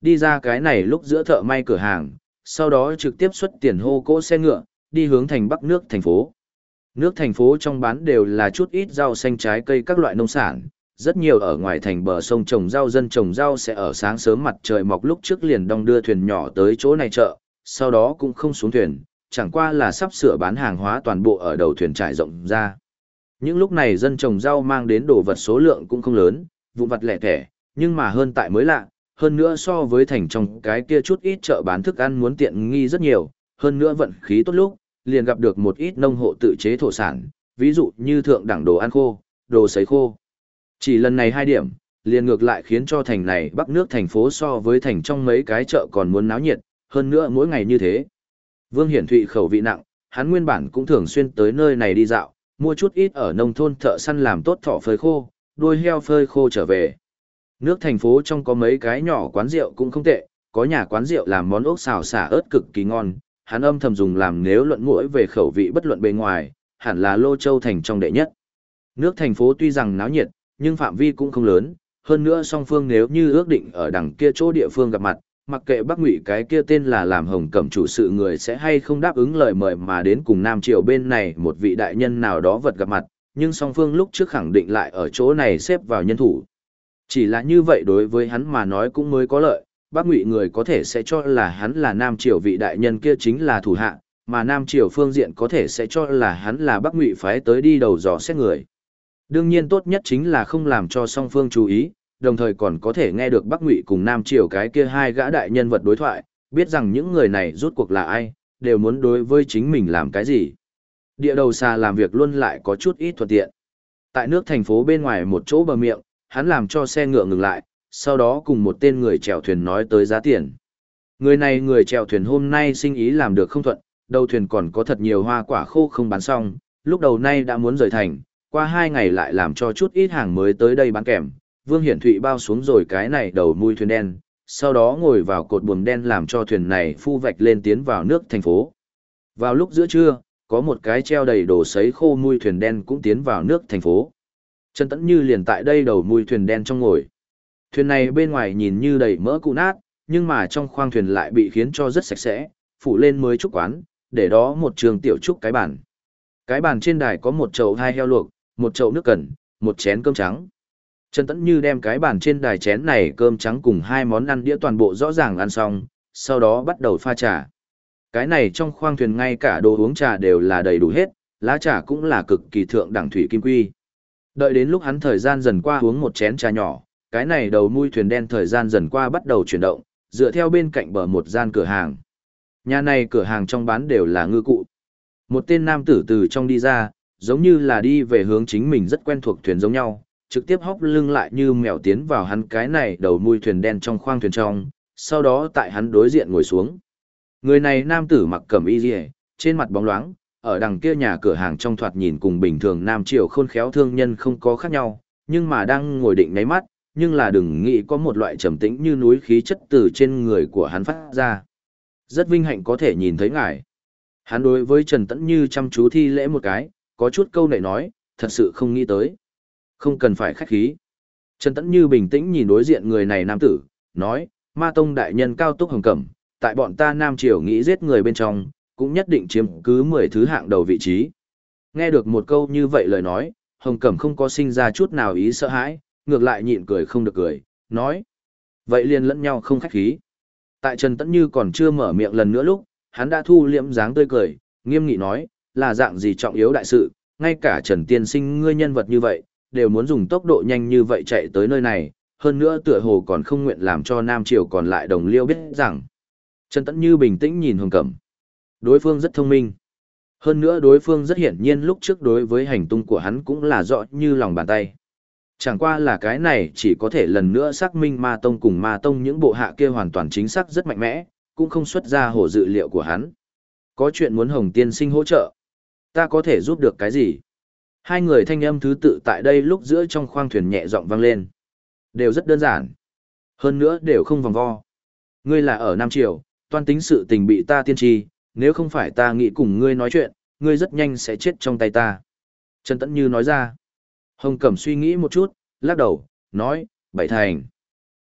đi ra cái này lúc giữa thợ may cửa hàng, sau đó trực tiếp xuất tiền hô cỗ xe ngựa, đi hướng thành bắc nước thành phố. Nước thành phố trong bán đều là chút ít rau xanh trái cây các loại nông sản, rất nhiều ở ngoài thành bờ sông trồng rau, dân trồng rau sẽ ở sáng sớm mặt trời mọc lúc trước liền đong đưa thuyền nhỏ tới chỗ này chợ, sau đó cũng không xuống thuyền, chẳng qua là sắp sửa bán hàng hóa toàn bộ ở đầu thuyền trải rộng ra. Những lúc này dân trồng rau mang đến đồ vật số lượng cũng không lớn, vụn vặt lẻ tẻ, nhưng mà hơn tại mới lạ, hơn nữa so với thành trong cái kia chút ít chợ bán thức ăn muốn tiện nghi rất nhiều, hơn nữa vận khí tốt lúc, liền gặp được một ít nông hộ tự chế thổ sản, ví dụ như thượng đẳng đồ ăn khô, đồ sấy khô. Chỉ lần này 2 điểm, liền ngược lại khiến cho thành này bắc nước thành phố so với thành trong mấy cái chợ còn muốn náo nhiệt, hơn nữa mỗi ngày như thế. Vương Hiển Thụy khẩu vị nặng, hắn nguyên bản cũng thường xuyên tới nơi này đi dạo, mua chút ít ở nông thôn thợ săn làm tốt thỏ phơi khô, đuôi heo phơi khô trở về. Nước thành phố trong có mấy cái nhỏ quán rượu cũng không tệ, có nhà quán rượu làm món ốc xào xả ớt cực kỳ ngon, hắn âm thầm dùng làm nếu luận mũi về khẩu vị bất luận bề ngoài, hẳn là Lô Châu thành trong đệ nhất. Nước thành phố tuy rằng náo nhiệt, nhưng phạm vi cũng không lớn, hơn nữa song phương nếu như ước định ở đằng kia chỗ địa phương gặp mặt, mặc kệ Bắc Ngụy cái kia tên là làm Hồng Cẩm chủ sự người sẽ hay không đáp ứng lời mời mà đến cùng Nam Triều bên này một vị đại nhân nào đó vật gặp mặt, nhưng song phương lúc trước khẳng định lại ở chỗ này xếp vào nhân thủ. Chỉ là như vậy đối với hắn mà nói cũng mới có lợi, Bắc Ngụy người có thể sẽ cho là hắn là Nam Triều vị đại nhân kia chính là thủ hạ, mà Nam Triều phương diện có thể sẽ cho là hắn là Bắc Ngụy phái tới đi đầu dò xét người. Đương nhiên tốt nhất chính là không làm cho song phương chú ý, đồng thời còn có thể nghe được Bắc Ngụy cùng Nam Triều cái kia 2 gã đại nhân vật đối thoại, biết rằng những người này rút cuộc là ai, đều muốn đối với chính mình làm cái gì. Địa đầu xa làm việc luôn lại có chút ít thuận tiện. Tại nước thành phố bên ngoài một chỗ bờ miệng, hắn làm cho xe ngựa ngừng lại, sau đó cùng một tên người chèo thuyền nói tới giá tiền. Người này người chèo thuyền hôm nay sinh ý làm được không thuận, đầu thuyền còn có thật nhiều hoa quả khô không bán xong, lúc đầu nay đã muốn rời thành, qua 2 ngày lại làm cho chút ít hàng mới tới đây bán kèm. Vương Hiển Thụy bao xuống rồi cái này đầu mui thuyền đen, sau đó ngồi vào cột buồm đen làm cho thuyền này phu vạch lên tiến vào nước thành phố. Vào lúc giữa trưa, có một cái treo đầy đồ sấy khô mui thuyền đen cũng tiến vào nước thành phố. Trần Tẫn Như liền tại đây đầu mui thuyền đen trong ngồi. Thuyền này bên ngoài nhìn như đầy mỡ cụ nát, nhưng mà trong khoang thuyền lại bị khiến cho rất sạch sẽ, phủ lên mới trúc quán, để đó một trường tiểu trúc cái bàn. Cái bàn trên đài có một chậu 2 heo luộc, một chậu nước cần, một chén cơm trắng. Trần Tẫn Như đem cái bàn trên đài chén này cơm trắng cùng 2 món ăn đĩa toàn bộ rõ ràng ăn xong, sau đó bắt đầu pha trà. Cái này trong khoang thuyền ngay cả đồ uống trà đều là đầy đủ hết, lá trà cũng là cực kỳ thượng đẳng thủy kim quy. Đợi đến lúc hắn thời gian dần qua uống một chén trà nhỏ, cái này đầu mui thuyền đen thời gian dần qua bắt đầu chuyển động, dựa theo bên cạnh bờ một gian cửa hàng. Nhà này cửa hàng trong bán đều là ngư cụ. Một tên nam tử từ trong đi ra, giống như là đi về hướng chính mình rất quen thuộc thuyền giống nhau, trực tiếp hóc lưng lại như mèo tiến vào hắn cái này đầu mui thuyền đen trong khoang thuyền trong, sau đó tại hắn đối diện ngồi xuống. Người này nam tử mặc cẩm y liề, trên mặt bóng loáng, ở đằng kia nhà cửa hàng trong thoạt nhìn cùng bình thường nam triều khôn khéo thương nhân không có khác nhau, nhưng mà đang ngồi định nháy mắt, nhưng là đừng nghĩ có một loại trầm tĩnh như núi khí chất từ trên người của hắn phát ra. Rất vinh hạnh có thể nhìn thấy ngài. Hắn đối với Trần Tẫn Như chăm chú thi lễ một cái, có chút câu nệ nói, thật sự không nghĩ tới. Không cần phải khách khí. Trần Tẫn Như bình tĩnh nhìn đối diện người này nam tử, nói, Ma Tông đại nhân Cao Túc Hồng Cẩm, tại bọn ta Nam Triều nghĩ giết người bên trong, cũng nhất định chiếm cứ 10 thứ hạng đầu vị trí. Nghe được một câu như vậy lời nói, Hồng Cẩm không có sinh ra chút nào ý sợ hãi, ngược lại nhịn cười không được cười, nói. Vậy liền lẫn nhau không khách khí. Tại Trần Tẫn Như còn chưa mở miệng lần nữa lúc, hắn đã thu liễm dáng tươi cười, nghiêm nghị nói, là dạng gì trọng yếu đại sự, ngay cả Trần Tiên Sinh ngươi nhân vật như vậy, đều muốn dùng tốc độ nhanh như vậy chạy tới nơi này, hơn nữa tựa hồ còn không nguyện làm cho Nam Triều còn lại đồng liêu biết rằng. Trần Tẫn Như bình tĩnh nhìn Hồng Cẩm. Đối phương rất thông minh. Hơn nữa đối phương rất hiển nhiên lúc trước đối với hành tung của hắn cũng là rõ như lòng bàn tay. Chẳng qua là cái này chỉ có thể lần nữa xác minh Ma Tông cùng Ma Tông những bộ hạ kia hoàn toàn chính xác rất mạnh mẽ, cũng không xuất ra hồ dự liệu của hắn. Có chuyện muốn Hồng Tiên Sinh hỗ trợ. Ta có thể giúp được cái gì? Hai người thanh âm thứ tự tại đây lúc giữa trong khoang thuyền nhẹ giọng vang lên. Đều rất đơn giản. Hơn nữa đều không vòng vo. Ngươi là ở Nam Triều, toan tính sự tình bị ta tiên tri, nếu không phải ta nghĩ cùng ngươi nói chuyện, ngươi rất nhanh sẽ chết trong tay ta. Trần Tẫn Như nói ra. Hồng Cẩm suy nghĩ một chút, lắc đầu, nói, bảy thành.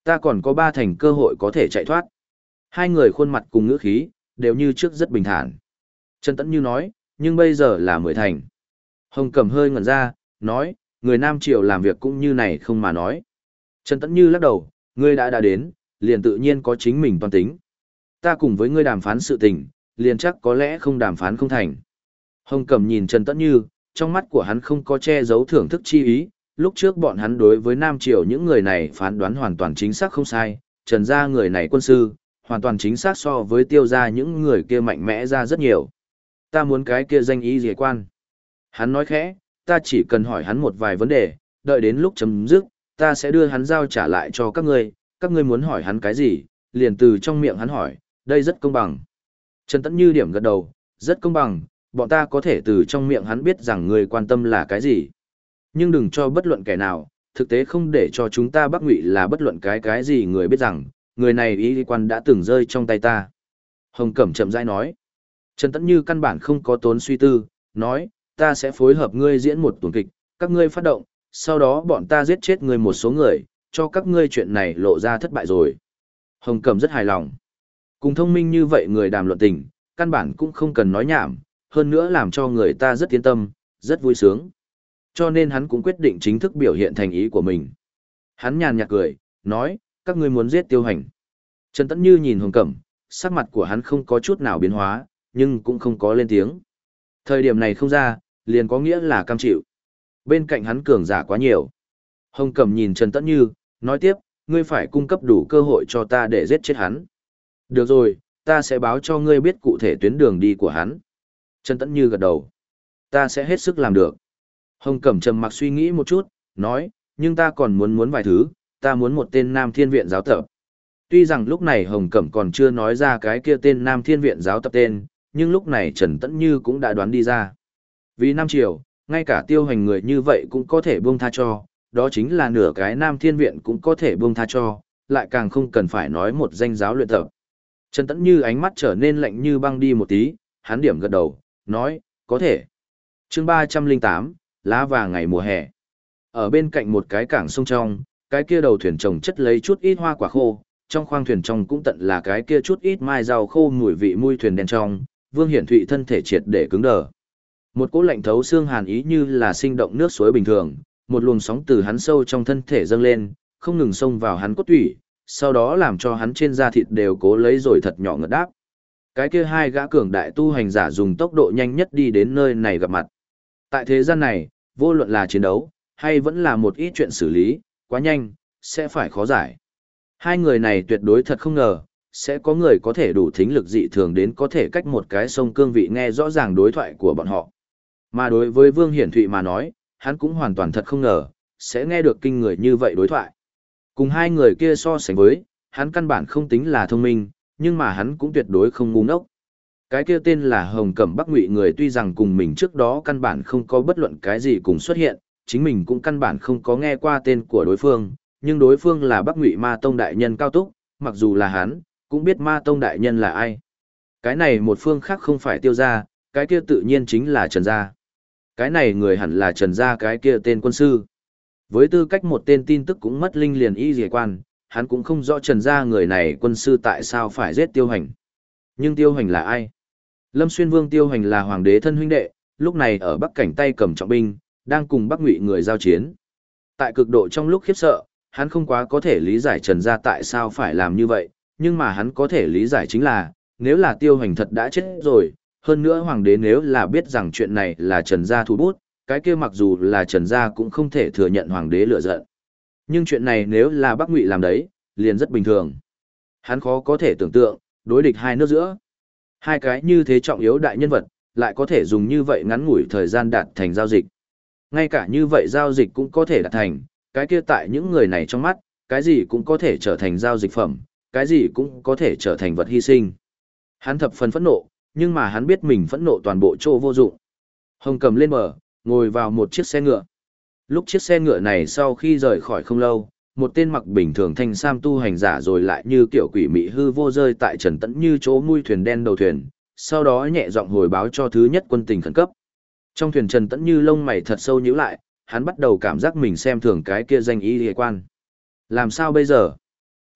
Ta còn có 3 thành cơ hội có thể chạy thoát. Hai người khuôn mặt cùng ngữ khí, đều như trước rất bình thản. Trần Tẫn Như nói, nhưng bây giờ là 10 thành. Hồng Cẩm hơi ngẩn ra, nói, người Nam Triều làm việc cũng như này không mà nói. Trần Tẫn Như lắc đầu, ngươi đã đến, liền tự nhiên có chính mình toàn tính. Ta cùng với ngươi đàm phán sự tình, liền chắc có lẽ không đàm phán không thành. Hồng Cẩm nhìn Trần Tẫn Như, trong mắt của hắn không có che giấu thưởng thức chi ý, lúc trước bọn hắn đối với Nam Triều những người này phán đoán hoàn toàn chính xác không sai, Trần gia người này quân sư, hoàn toàn chính xác so với Tiêu gia những người kia mạnh mẽ ra rất nhiều. Ta muốn cái kia danh ý gì quan. Hắn nói khẽ, ta chỉ cần hỏi hắn một vài vấn đề, đợi đến lúc chấm dứt, ta sẽ đưa hắn giao trả lại cho các ngươi muốn hỏi hắn cái gì, liền từ trong miệng hắn hỏi, đây rất công bằng. Trần Tẫn Như điểm gật đầu, rất công bằng, bọn ta có thể từ trong miệng hắn biết rằng người quan tâm là cái gì. Nhưng đừng cho bất luận kẻ nào, thực tế không để cho chúng ta Bắc Ngụy là bất luận cái gì người biết rằng, người này ý quan đã từng rơi trong tay ta. Hồng Cẩm chậm rãi nói. Trần Tẫn Như căn bản không có tốn suy tư, nói, ta sẽ phối hợp ngươi diễn một tuần kịch, các ngươi phát động, sau đó bọn ta giết chết ngươi một số người, cho các ngươi chuyện này lộ ra thất bại rồi. Hồng Cẩm rất hài lòng. Cùng thông minh như vậy người đàm luận tình, căn bản cũng không cần nói nhảm, hơn nữa làm cho người ta rất yên tâm, rất vui sướng. Cho nên hắn cũng quyết định chính thức biểu hiện thành ý của mình. Hắn nhàn nhạt cười, nói, các ngươi muốn giết Tiêu Hành. Trần Tẫn Như nhìn Hồng Cẩm, sắc mặt của hắn không có chút nào biến hóa, nhưng cũng không có lên tiếng. Thời điểm này không ra, liền có nghĩa là cam chịu. Bên cạnh hắn cường giả quá nhiều. Hồng Cẩm nhìn Trần Tẫn Như, nói tiếp, ngươi phải cung cấp đủ cơ hội cho ta để giết chết hắn. Được rồi, ta sẽ báo cho ngươi biết cụ thể tuyến đường đi của hắn. Trần Tẫn Như gật đầu. Ta sẽ hết sức làm được. Hồng Cẩm trầm mặc suy nghĩ một chút, nói, nhưng ta còn muốn vài thứ, ta muốn một tên Nam Thiên Viện giáo tập. Tuy rằng lúc này Hồng Cẩm còn chưa nói ra cái kia tên Nam Thiên Viện giáo tập tên, nhưng lúc này Trần Tẫn Như cũng đã đoán đi ra. Vì Nam Triều, ngay cả Tiêu Hành người như vậy cũng có thể buông tha cho, đó chính là nửa cái Nam Thiên Viện cũng có thể buông tha cho, lại càng không cần phải nói một danh giáo luyện tập. Trần Tẫn Như ánh mắt trở nên lạnh như băng đi một tí, hắn điểm gật đầu, nói, có thể. Chương 308, lá vàng ngày mùa hè. Ở bên cạnh một cái cảng sông trong, cái kia đầu thuyền trồng chất lấy chút ít hoa quả khô, trong khoang thuyền trong cũng tận là cái kia chút ít mai rau khô mùi vị mùi thuyền đen trong, Vương Hiển Thụy thân thể triệt để cứng đờ. Một cỗ lạnh thấu xương hàn ý như là sinh động nước suối bình thường, một luồng sóng từ hắn sâu trong thân thể dâng lên, không ngừng xông vào hắn cốt tủy, sau đó làm cho hắn trên da thịt đều cố lấy rồi thật nhỏ ngật đáp. Cái kia hai gã cường đại tu hành giả dùng tốc độ nhanh nhất đi đến nơi này gặp mặt. Tại thế gian này, vô luận là chiến đấu, hay vẫn là một ít chuyện xử lý, quá nhanh, sẽ phải khó giải. Hai người này tuyệt đối thật không ngờ, sẽ có người có thể đủ thính lực dị thường đến có thể cách một cái sông cương vị nghe rõ ràng đối thoại của bọn họ. Mà đối với Vương Hiển Thụy mà nói, hắn cũng hoàn toàn thật không ngờ, sẽ nghe được kinh người như vậy đối thoại. Cùng hai người kia so sánh với, hắn căn bản không tính là thông minh, nhưng mà hắn cũng tuyệt đối không ngu ngốc. Cái kia tên là Hồng Cẩm Bắc Ngụy người tuy rằng cùng mình trước đó căn bản không có bất luận cái gì cùng xuất hiện, chính mình cũng căn bản không có nghe qua tên của đối phương, nhưng đối phương là Bắc Ngụy Ma Tông đại nhân Cao Túc, mặc dù là hắn, cũng biết Ma Tông đại nhân là ai. Cái này một phương khác không phải Tiêu gia, cái kia tự nhiên chính là Trần gia. Cái này người hẳn là Trần gia cái kia tên quân sư. Với tư cách một tên tin tức cũng mất linh liền y dề quan, hắn cũng không rõ Trần gia người này quân sư tại sao phải giết Tiêu Hành. Nhưng Tiêu Hành là ai? Lâm Xuyên Vương Tiêu Hành là hoàng đế thân huynh đệ, lúc này ở Bắc Cảnh tay cầm trọng binh, đang cùng Bắc Ngụy người giao chiến. Tại cực độ trong lúc khiếp sợ, hắn không quá có thể lý giải Trần gia tại sao phải làm như vậy, nhưng mà hắn có thể lý giải chính là, nếu là Tiêu Hành thật đã chết rồi, hơn nữa hoàng đế nếu là biết rằng chuyện này là Trần gia thủ bút, cái kia mặc dù là Trần gia cũng không thể thừa nhận hoàng đế lựa giận. Nhưng chuyện này nếu là Bắc Ngụy làm đấy, liền rất bình thường. Hắn khó có thể tưởng tượng, đối địch hai nước giữa. Hai cái như thế trọng yếu đại nhân vật, lại có thể dùng như vậy ngắn ngủi thời gian đạt thành giao dịch. Ngay cả như vậy giao dịch cũng có thể đạt thành, cái kia tại những người này trong mắt, cái gì cũng có thể trở thành giao dịch phẩm, cái gì cũng có thể trở thành vật hy sinh. Hắn thập phần phẫn nộ, nhưng mà hắn biết mình phẫn nộ toàn bộ chỗ vô dụng. Hồng Cầm lên bờ, ngồi vào một chiếc xe ngựa. Lúc chiếc xe ngựa này sau khi rời khỏi không lâu, một tên mặc bình thường thanh sam tu hành giả rồi lại như kiểu quỷ mị hư vô rơi tại Trần Tẫn Như chỗ mui thuyền đen đầu thuyền, sau đó nhẹ giọng hồi báo cho thứ nhất quân tình khẩn cấp. Trong thuyền Trần Tẫn Như lông mày thật sâu nhíu lại, hắn bắt đầu cảm giác mình xem thường cái kia danh y y quan. Làm sao bây giờ?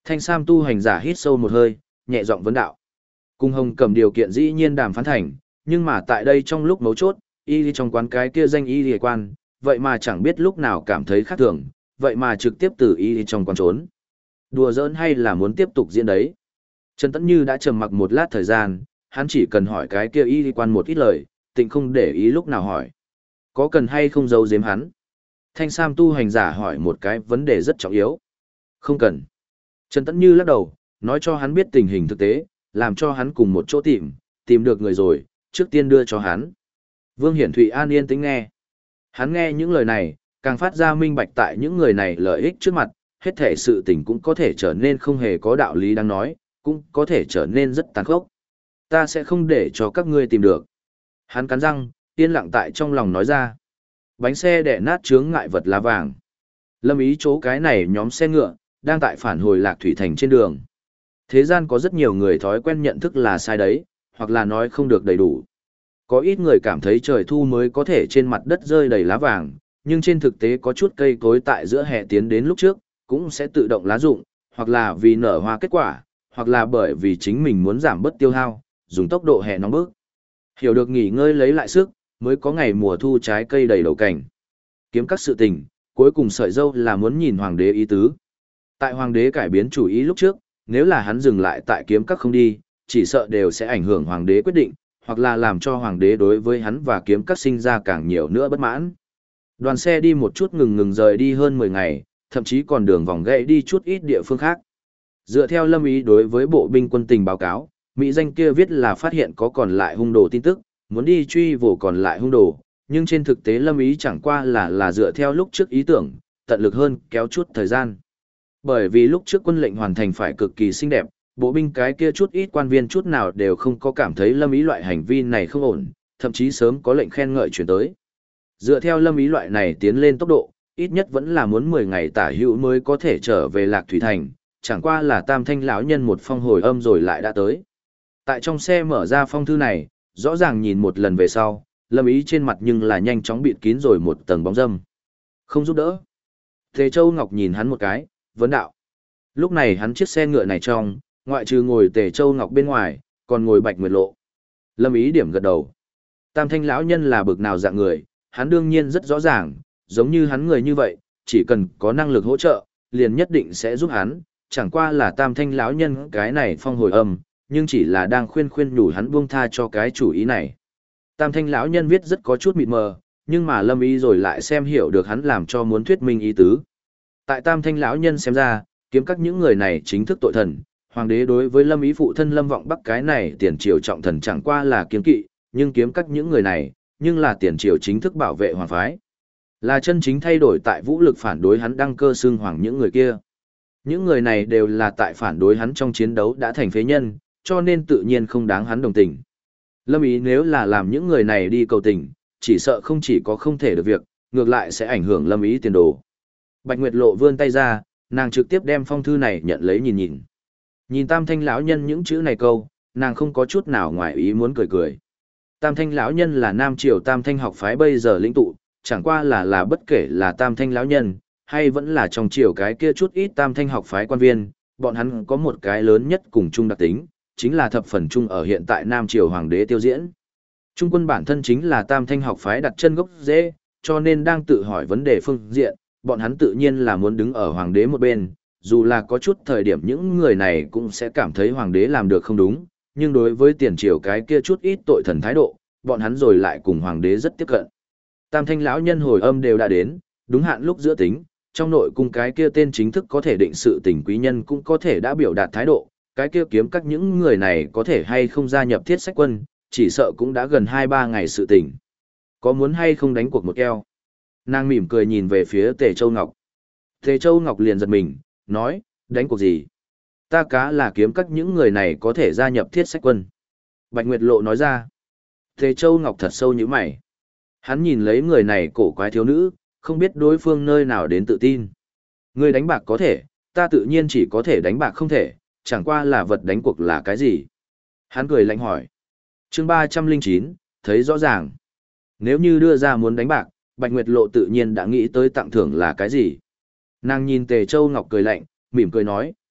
Thanh Sam tu hành giả hít sâu một hơi, nhẹ giọng vấn đạo. Cung Hồng cầm điều kiện dĩ nhiên đàm phán thành, nhưng mà tại đây trong lúc mấu chốt, y trong quán cái kia danh y lìa quan, vậy mà chẳng biết lúc nào cảm thấy khác thường, vậy mà trực tiếp từ y trong quán trốn. Đùa giỡn hay là muốn tiếp tục diễn đấy? Trần Tẫn Như đã trầm mặc một lát thời gian, hắn chỉ cần hỏi cái kia y quan một ít lời, tịnh không để ý lúc nào hỏi. Có cần hay không giấu giếm hắn? Thanh Sam tu hành giả hỏi một cái vấn đề rất trọng yếu. Không cần. Trần Tẫn Như lắc đầu, nói cho hắn biết tình hình thực tế, làm cho hắn cùng một chỗ tìm được người rồi, trước tiên đưa cho hắn. Vương Hiển Thụy an yên tĩnh nghe. Hắn nghe những lời này, càng phát ra minh bạch tại những người này lợi ích trước mặt, hết thể sự tình cũng có thể trở nên không hề có đạo lý đang nói, cũng có thể trở nên rất tàn khốc. Ta sẽ không để cho các ngươi tìm được. Hắn cắn răng, yên lặng tại trong lòng nói ra. Bánh xe đẻ nát chướng ngại vật lá vàng. Lâm Ý chỗ cái này nhóm xe ngựa, đang tại phản hồi Lạc Thủy Thành trên đường. Thế gian có rất nhiều người thói quen nhận thức là sai đấy, hoặc là nói không được đầy đủ. Có ít người cảm thấy trời thu mới có thể trên mặt đất rơi đầy lá vàng, nhưng trên thực tế có chút cây cối tại giữa hè tiến đến lúc trước, cũng sẽ tự động lá rụng, hoặc là vì nở hoa kết quả, hoặc là bởi vì chính mình muốn giảm bớt tiêu hao, dùng tốc độ hè nóng bức. Hiểu được nghỉ ngơi lấy lại sức, mới có ngày mùa thu trái cây đầy đầu cảnh. Kiếm các sự tình, cuối cùng sợi dâu là muốn nhìn hoàng đế ý tứ. Tại hoàng đế cải biến chủ ý lúc trước, nếu là hắn dừng lại tại kiếm các không đi, chỉ sợ đều sẽ ảnh hưởng hoàng đế quyết định, hoặc là làm cho hoàng đế đối với hắn và kiếm các sinh ra càng nhiều nữa bất mãn. Đoàn xe đi một chút ngừng rời đi hơn 10 ngày, thậm chí còn đường vòng gãy đi chút ít địa phương khác. Dựa theo Lâm Ý đối với bộ binh quân tình báo cáo, Mỹ danh kia viết là phát hiện có còn lại hung đồ tin tức, muốn đi truy vồ còn lại hung đồ, nhưng trên thực tế Lâm Ý chẳng qua là dựa theo lúc trước ý tưởng, tận lực hơn kéo chút thời gian. Bởi vì lúc trước quân lệnh hoàn thành phải cực kỳ xinh đẹp, bộ binh cái kia chút ít quan viên chút nào đều không có cảm thấy Lâm Ý loại hành vi này không ổn, thậm chí sớm có lệnh khen ngợi chuyển tới. Dựa theo Lâm Ý loại này tiến lên tốc độ, ít nhất vẫn là muốn 10 ngày tả hữu mới có thể trở về Lạc Thủy Thành, chẳng qua là Tam Thanh lão nhân một phong hồi âm rồi lại đã tới. Tại trong xe mở ra phong thư này, rõ ràng nhìn một lần về sau, Lâm Ý trên mặt nhưng là nhanh chóng bịt kín rồi một tầng bóng râm. Không giúp đỡ. Tề Châu Ngọc nhìn hắn một cái, vấn đạo. Lúc này hắn chiếc xe ngựa này trong, ngoại trừ ngồi Tề Châu Ngọc bên ngoài, còn ngồi Bạch Nguyệt Lộ. Lâm Ý điểm gật đầu. Tam Thanh lão nhân là bực nào dạng người, hắn đương nhiên rất rõ ràng, giống như hắn người như vậy, chỉ cần có năng lực hỗ trợ, liền nhất định sẽ giúp hắn, chẳng qua là Tam Thanh lão nhân cái này phong hồi âm, nhưng chỉ là đang khuyên nhủ hắn buông tha cho cái chủ ý này. Tam Thanh lão nhân viết rất có chút mịt mờ, nhưng mà Lâm Ý rồi lại xem hiểu được hắn làm cho muốn thuyết minh ý tứ. Tại Tam Thanh lão nhân xem ra, kiếm các những người này chính thức tội thần, hoàng đế đối với Lâm Ý phụ thân Lâm Vọng Bắc cái này tiền triều trọng thần chẳng qua là kiêng kỵ, nhưng kiếm các những người này, nhưng là tiền triều chính thức bảo vệ hoàng phái. Là chân chính thay đổi tại vũ lực phản đối hắn đăng cơ xưng hoàng những người kia. Những người này đều là tại phản đối hắn trong chiến đấu đã thành phế nhân, cho nên tự nhiên không đáng hắn đồng tình. Lâm Ý nếu là làm những người này đi cầu tình, chỉ sợ không chỉ có không thể được việc, ngược lại sẽ ảnh hưởng Lâm Ý tiền đồ. Bạch Nguyệt Lộ vươn tay ra, nàng trực tiếp đem phong thư này nhận lấy nhìn nhìn. Nhìn Tam Thanh lão nhân những chữ này câu, nàng không có chút nào ngoài ý muốn cười cười. Tam Thanh lão nhân là Nam Triều Tam Thanh học phái bây giờ lĩnh tụ, chẳng qua là bất kể là Tam Thanh lão nhân, hay vẫn là trong triều cái kia chút ít Tam Thanh học phái quan viên, bọn hắn có một cái lớn nhất cùng chung đặc tính, chính là thập phần chung ở hiện tại Nam Triều Hoàng đế tiêu diễn. Trung quân bản thân chính là Tam Thanh học phái đặt chân gốc rễ, cho nên đang tự hỏi vấn đề phương diện, bọn hắn tự nhiên là muốn đứng ở Hoàng đế một bên, dù là có chút thời điểm những người này cũng sẽ cảm thấy Hoàng đế làm được không đúng, nhưng đối với tiền triều cái kia chút ít tội thần thái độ, bọn hắn rồi lại cùng Hoàng đế rất tiếp cận. Tam Thanh lão nhân hồi âm đều đã đến, đúng hạn lúc giữa tính, trong nội cung cái kia tên chính thức có thể định sự tình quý nhân cũng có thể đã biểu đạt thái độ, cái kia kiếm các những người này có thể hay không gia nhập thiết sách quân, chỉ sợ cũng đã gần 2-3 ngày sự tình. Có muốn hay không đánh cuộc một keo? Nàng mỉm cười nhìn về phía Tề Châu Ngọc. Tề Châu Ngọc liền giật mình, nói, đánh cuộc gì? Ta cá là kiếm các những người này có thể gia nhập thiết sách quân. Bạch Nguyệt Lộ nói ra. Tề Châu Ngọc thật sâu như mày. Hắn nhìn lấy người này cổ quái thiếu nữ, không biết đối phương nơi nào đến tự tin. Người đánh bạc có thể, ta tự nhiên chỉ có thể đánh bạc không thể, chẳng qua là vật đánh cuộc là cái gì? Hắn cười lạnh hỏi. Chương 309, thấy rõ ràng. Nếu như đưa ra muốn đánh bạc, Bạch Nguyệt Lộ tự nhiên đã nghĩ tới tặng thưởng là cái gì. Nàng nhìn Tề Châu Ngọc cười lạnh, mỉm cười nói,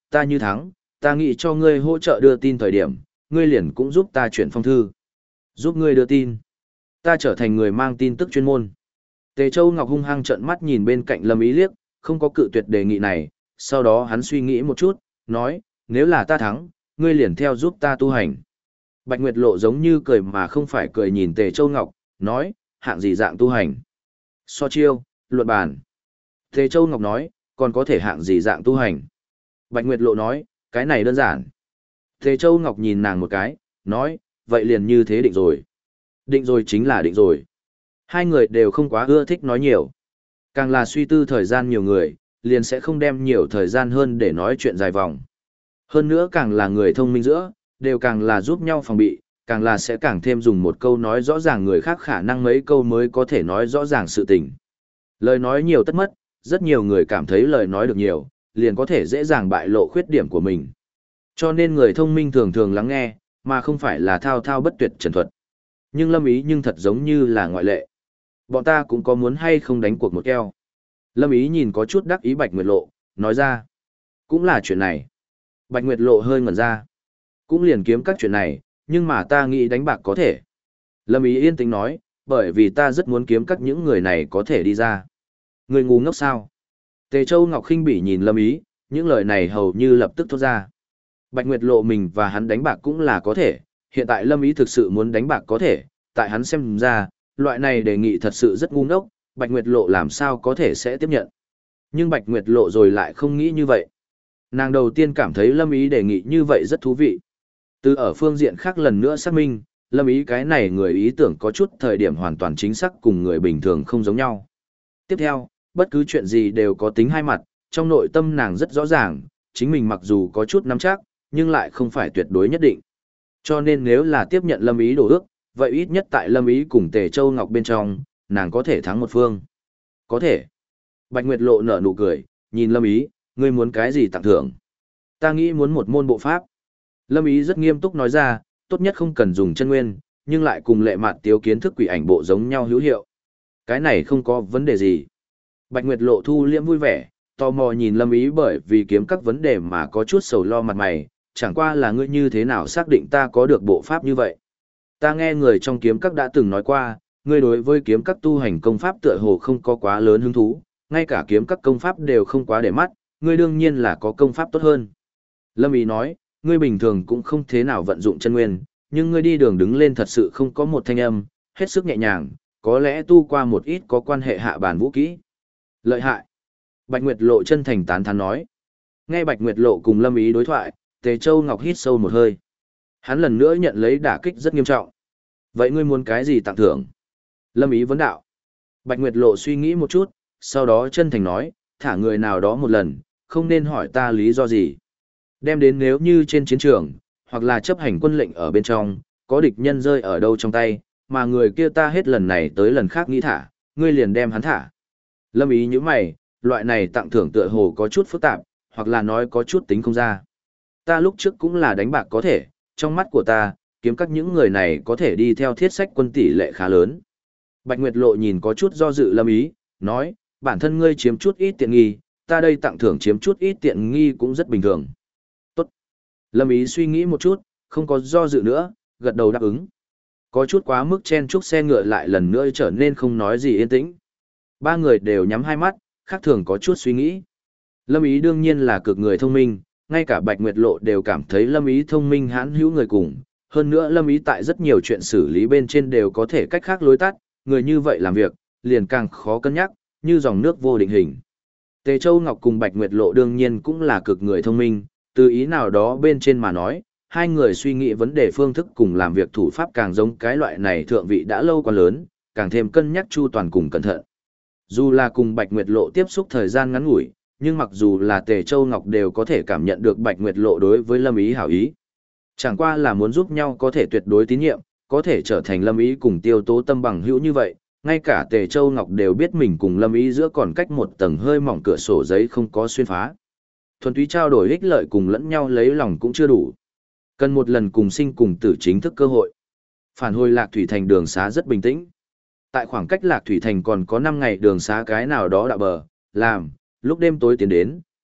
ta như thắng, ta nghĩ cho ngươi hỗ trợ đưa tin thời điểm, ngươi liền cũng giúp ta chuyển phong thư. Giúp ngươi đưa tin. Ta trở thành người mang tin tức chuyên môn. Tề Châu Ngọc hung hăng trợn mắt nhìn bên cạnh Lâm Ý liếc, không có cự tuyệt đề nghị này, sau đó hắn suy nghĩ một chút, nói, nếu là ta thắng, ngươi liền theo giúp ta tu hành. Bạch Nguyệt Lộ giống như cười mà không phải cười nhìn Tề Châu Ngọc, nói, hạng gì dạng tu hành. So chiêu, luận bàn. Tề Châu Ngọc nói, còn có thể hạng gì dạng tu hành. Bạch Nguyệt Lộ nói, cái này đơn giản. Tề Châu Ngọc nhìn nàng một cái, nói, vậy liền như thế định rồi. Định rồi chính là định rồi. Hai người đều không quá ưa thích nói nhiều. Càng là suy tư thời gian nhiều người, liền sẽ không đem nhiều thời gian hơn để nói chuyện dài vòng. Hơn nữa càng là người thông minh giữa, đều càng là giúp nhau phòng bị, càng là sẽ càng thêm dùng một câu nói rõ ràng người khác khả năng mấy câu mới có thể nói rõ ràng sự tình. Lời nói nhiều tất mất, rất nhiều người cảm thấy lời nói được nhiều, liền có thể dễ dàng bại lộ khuyết điểm của mình. Cho nên người thông minh thường thường lắng nghe, mà không phải là thao thao bất tuyệt trần thuật. Nhưng Lâm Ý nhưng thật giống như là ngoại lệ. Bọn ta cũng có muốn hay không đánh cuộc một keo. Lâm Ý nhìn có chút đắc ý Bạch Nguyệt Lộ, nói ra. Cũng là chuyện này. Bạch Nguyệt Lộ hơi ngẩn ra. Cũng liền kiếm các chuyện này, nhưng mà ta nghĩ đánh bạc có thể. Lâm Ý yên tĩnh nói, bởi vì ta rất muốn kiếm các những người này có thể đi ra. Người ngu ngốc sao? Tề Châu Ngọc khinh bỉ nhìn Lâm Ý, những lời này hầu như lập tức thốt ra. Bạch Nguyệt Lộ mình và hắn đánh bạc cũng là có thể, hiện tại Lâm Ý thực sự muốn đánh bạc có thể, tại hắn xem ra, loại này đề nghị thật sự rất ngu ngốc, Bạch Nguyệt Lộ làm sao có thể sẽ tiếp nhận. Nhưng Bạch Nguyệt Lộ rồi lại không nghĩ như vậy. Nàng đầu tiên cảm thấy Lâm Ý đề nghị như vậy rất thú vị. Từ ở phương diện khác lần nữa xác minh, Lâm Ý cái này người ý tưởng có chút thời điểm hoàn toàn chính xác cùng người bình thường không giống nhau. Tiếp theo, bất cứ chuyện gì đều có tính hai mặt, trong nội tâm nàng rất rõ ràng, chính mình mặc dù có chút nắm chắc, nhưng lại không phải tuyệt đối nhất định. Cho nên nếu là tiếp nhận Lâm Ý đổ ước, vậy ít nhất tại Lâm Ý cùng Tề Châu Ngọc bên trong, nàng có thể thắng một phương. Có thể. Bạch Nguyệt Lộ nở nụ cười, nhìn Lâm Ý, ngươi muốn cái gì tặng thưởng? Ta nghĩ muốn một môn bộ pháp. Lâm Ý rất nghiêm túc nói ra, tốt nhất không cần dùng chân nguyên, nhưng lại cùng Lệ Mạt Tiếu kiến thức quỷ ảnh bộ giống nhau hữu hiệu. Cái này không có vấn đề gì. Bạch Nguyệt Lộ thu liễm vui vẻ, tò mò nhìn Lâm Ý bởi vì kiếm các vấn đề mà có chút sầu lo mặt mày, chẳng qua là ngươi như thế nào xác định ta có được bộ pháp như vậy. Ta nghe người trong kiếm các đã từng nói qua, ngươi đối với kiếm các tu hành công pháp tựa hồ không có quá lớn hứng thú, ngay cả kiếm các công pháp đều không quá để mắt, ngươi đương nhiên là có công pháp tốt hơn. Lâm Ý nói, ngươi bình thường cũng không thế nào vận dụng chân nguyên, nhưng ngươi đi đường đứng lên thật sự không có một thanh âm, hết sức nhẹ nhàng, có lẽ tu qua một ít có quan hệ hạ bản vũ kỹ. Lợi hại. Bạch Nguyệt Lộ chân thành tán thán nói. Nghe Bạch Nguyệt Lộ cùng Lâm Ý đối thoại, Tề Châu Ngọc hít sâu một hơi. Hắn lần nữa nhận lấy đả kích rất nghiêm trọng. Vậy ngươi muốn cái gì tặng thưởng? Lâm Ý vấn đạo. Bạch Nguyệt Lộ suy nghĩ một chút, sau đó chân thành nói, thả người nào đó một lần, không nên hỏi ta lý do gì. Đem đến nếu như trên chiến trường, hoặc là chấp hành quân lệnh ở bên trong, có địch nhân rơi ở đâu trong tay, mà người kia ta hết lần này tới lần khác nghĩ thả, ngươi liền đem hắn thả. Lâm Ý như mày, loại này tặng thưởng tựa hồ có chút phức tạp, hoặc là nói có chút tính không ra. Ta lúc trước cũng là đánh bạc có thể, trong mắt của ta, kiếm các những người này có thể đi theo thiết sách quân tỷ lệ khá lớn. Bạch Nguyệt Lộ nhìn có chút do dự Lâm Ý, nói, bản thân ngươi chiếm chút ít tiện nghi, ta đây tặng thưởng chiếm chút ít tiện nghi cũng rất bình thường. Tốt. Lâm Ý suy nghĩ một chút, không có do dự nữa, gật đầu đáp ứng. Có chút quá mức chen chúc xe ngựa lại lần nữa trở nên không nói gì yên tĩnh. Ba người đều nhắm hai mắt, khác thường có chút suy nghĩ. Lâm Ý đương nhiên là cực người thông minh, ngay cả Bạch Nguyệt Lộ đều cảm thấy Lâm Ý thông minh hãn hữu người cùng. Hơn nữa Lâm Ý tại rất nhiều chuyện xử lý bên trên đều có thể cách khác lối tắt, người như vậy làm việc, liền càng khó cân nhắc, như dòng nước vô định hình. Tề Châu Ngọc cùng Bạch Nguyệt Lộ đương nhiên cũng là cực người thông minh, từ ý nào đó bên trên mà nói, hai người suy nghĩ vấn đề phương thức cùng làm việc thủ pháp càng giống cái loại này thượng vị đã lâu quá lớn, càng thêm cân nhắc chu toàn cùng cẩn thận. Dù là cùng Bạch Nguyệt Lộ tiếp xúc thời gian ngắn ngủi, nhưng mặc dù là Tề Châu Ngọc đều có thể cảm nhận được Bạch Nguyệt Lộ đối với Lâm Ý hảo ý. Chẳng qua là muốn giúp nhau có thể tuyệt đối tín nhiệm, có thể trở thành Lâm Ý cùng Tiêu Tố Tâm bằng hữu như vậy, ngay cả Tề Châu Ngọc đều biết mình cùng Lâm Ý giữa còn cách một tầng hơi mỏng cửa sổ giấy không có xuyên phá. Thuần túy trao đổi ích lợi cùng lẫn nhau lấy lòng cũng chưa đủ. Cần một lần cùng sinh cùng tử chính thức cơ hội. Phản hồi Lạc Thủy Thành đường xá rất bình tĩnh. Tại khoảng cách Lạc Thủy Thành còn có 5 ngày đường xá cái nào đó đã bờ, làm, lúc đêm tối tiến đến,